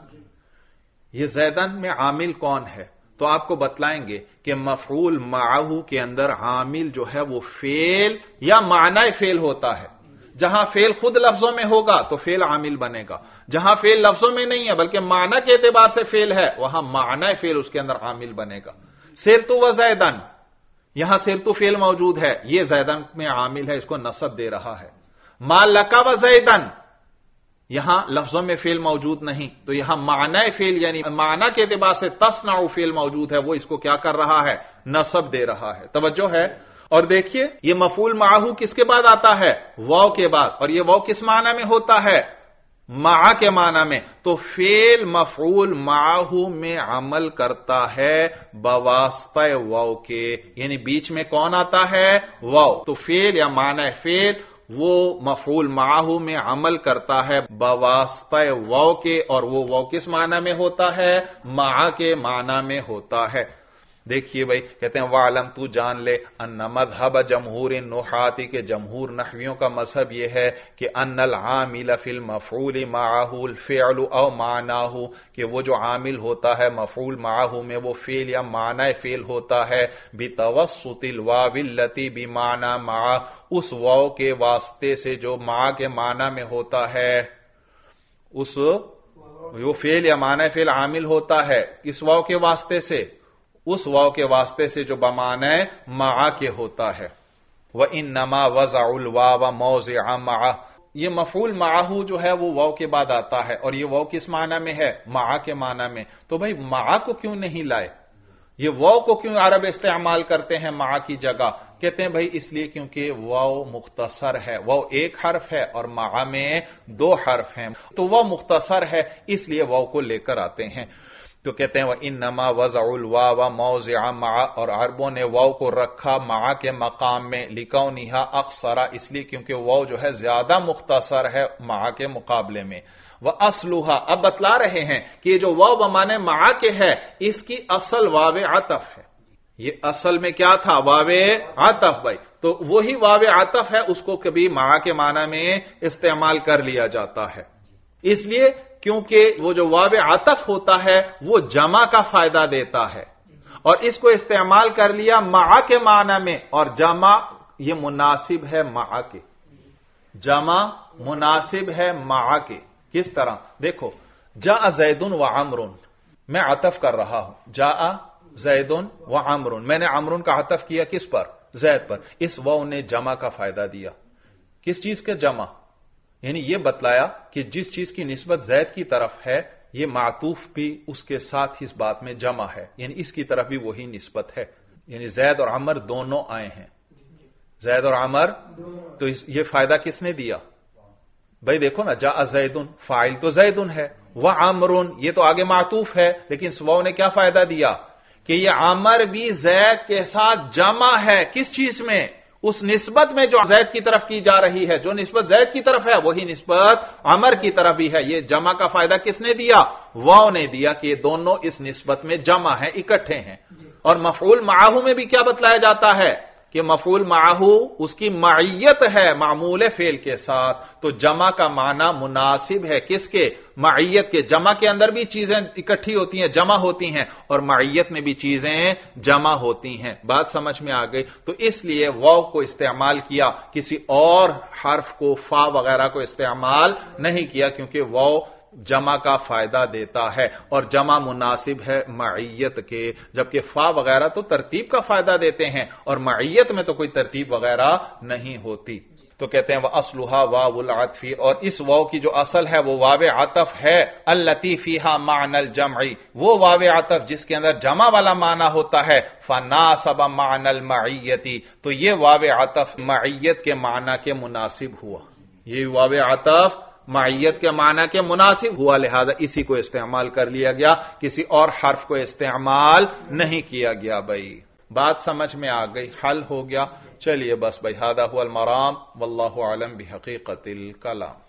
Speaker 1: یہ زیدن میں عامل کون ہے؟ تو آپ کو بتلائیں گے کہ مفعول معه کے اندر عامل جو ہے وہ فعل یا معنی فعل ہوتا ہے. جہاں فعل خود لفظوں میں ہوگا تو فعل عامل بنے گا، جہاں فعل لفظوں میں نہیں ہے بلکہ معنی کے اعتبار سے فعل ہے وہاں معنی فعل اس کے اندر عامل بنے گا. سرت و زیدن، یہاں سرت فعل موجود ہے، یہ زیدن میں عامل ہے، اس کو نصب دے رہا ہے. ما لک و زیدن، یہاں لفظوں میں فعل موجود نہیں تو یہاں معنی فعل یعنی معنی کے اعتبار سے تصنع فعل موجود ہے، وہ اس کو کیا کر رہا ہے؟ نصب دے رہا ہے. توجہ ہے؟ اور دیکھیے یہ مفعول معہو کس کے بعد آتا ہے؟ واو کے بعد. اور یہ واو کس معنی میں ہوتا ہے؟ مع کے معنی میں. تو فعل مفعول معہو میں عمل کرتا ہے بواسطہ واو کے، یعنی بیچ میں کون آتا ہے؟ واو. تو فعل یا معنی فعل وہ مفعول معہو میں عمل کرتا ہے بواسطہ واو کے، اور وہ واو کس معنی میں ہوتا ہے؟ مع کے معنی میں ہوتا ہے. دیکھیے بھائی، کہتے ہیں وَعْلَمْ، تو جان لے، ان مذہب جمہور النحاة کے جمہور نحویوں کا مذہب یہ ہے کہ ان العامل فی المفعول معه الفعل او معناه، کہ وہ جو عامل ہوتا ہے مفعول معه میں وہ فعل یا معنی فعل ہوتا ہے بتوسط الواو التي بمعنى مع، اس واو کے واسطے سے جو مع کے معنی میں ہوتا ہے، اس وہ فعل یا معنی فعل عامل ہوتا ہے اس واو کے واسطے سے، اس واو کے واسطے سے جو بمعنی مع کے ہوتا ہے. وَإِنَّمَا وَضَعُ الْوَاوَ مَوْضِعَ مَعَ، یہ مفعول معہو جو ہے وہ واو کے بعد آتا ہے، اور یہ واو کس معنی میں ہے؟ مع کے معنی میں. تو بھائی مع کو کیوں نہیں لائے؟ یہ واو کو کیوں عرب استعمال کرتے ہیں مع کی جگہ؟ کہتے ہیں بھائی اس لیے کیونکہ واو مختصر ہے، واو ایک حرف ہے اور مع میں دو حرف ہیں، تو واو مختصر ہے اس لیے واو کو لے کر آتے ہیں. تو کہتے ہیں وَإِنَّمَا وَضَعُ الْوَاوَ مَوْضِعَ مَعَ، اور عربوں نے واو کو رکھا مع کے مقام میں، لِكَوْنِهَا أَقْصَرَ، اس لیے کیونکہ واو جو ہے زیادہ مختصر ہے مع کے مقابلے میں. وَأَصْلُهَا، اب بتلا رہے ہیں کہ یہ جو واو بمعنی مع کے ہے اس کی اصل واو عطف ہے. یہ اصل میں کیا تھا؟ واو عطف. بھائی تو وہی واو عطف ہے، اس کو کبھی مع کے معنی میں استعمال کر لیا جاتا ہے، اس لیے کیونکہ وہ جو واو عطف ہوتا ہے وہ جمع کا فائدہ دیتا ہے، اور اس کو استعمال کر لیا مع کے معنی میں، اور جمع یہ مناسب ہے مع کے، جمع مناسب ہے مع کے. کس طرح؟ دیکھو جاء زید و عمر، میں عطف کر رہا ہوں جاء زید و عمر، میں نے عمر کا عطف کیا کس پر؟ زید پر. اس واو نے جمع کا فائدہ دیا. کس چیز کے جمع؟ یعنی یہ بتلایا کہ جس چیز کی نسبت زید کی طرف ہے یہ معطوف بھی اس کے ساتھ اس بات میں جمع ہے، یعنی اس کی طرف بھی وہی نسبت ہے، یعنی زید اور عمر دونوں آئے ہیں، زید اور عمر. تو یہ فائدہ کس نے دیا؟ بھائی دیکھو نا، جاء زیدن، فاعل تو زیدن ہے، وعمر یہ تو آگے معطوف ہے، لیکن واو نے کیا فائدہ دیا کہ یہ عمر بھی زید کے ساتھ جمع ہے. کس چیز میں؟ उस निस्बत में जो जैद की तरफ की जा रही है, जो निस्बत जैद की तरफ है वही निस्बत अमर की तरफ भी है। ये जमा का फायदा किसने दिया? वाव ने दिया कि ये दोनों इस निस्बत में जमा है, इकट्ठे हैं। और मफऊल माहू में भी क्या बतलाया जाता है कि मफऊल माहू उसकी माइयत है मामूल फेल के साथ, तो जमा का माना मुनासिब है किसके? माइयत के। जमा के अंदर भी चीजें इकट्ठी होती हैं, जमा होती हैं, और माइयत में भी चीजें जमा होती हैं। बात समझ में आ गई? तो इसलिए वाव को इस्तेमाल किया, किसी और हर्फ को, फा वगैरह को इस्तेमाल नहीं किया, क्योंकि वाव जमा का फायदा देता है और जमा मुनासिब है माइयत के, जबकि फा वगैरह तो तरतीब का फायदा देते हैं और माइयत में तो कोई तरतीब वगैरह नहीं होती। तो कहते हैं वह असलुहा वावुल आतफी, और इस वाव की जो असल है वो वाव आतफ है। अल्लती फीहा मानल जमई, वो वाव आतफ जिसके अंदर जमा वाला माना होता है। फनासब मानल माइयती, तो ये वाव आतफ माइयत के माना के मुनासिब हुआ। ये वाव आतफ माइयत के माना के मुनासिब हुआ, लिहाजा इसी को इस्तेमाल कर लिया गया, किसी और हर्फ को इस्तेमाल नहीं किया गया। भाई बात समझ में आ गई? हल हो गया। चलिए बस भाई, हादा हुवल मराम, वल्लाहु आलम बिहकीकतिल कलाम।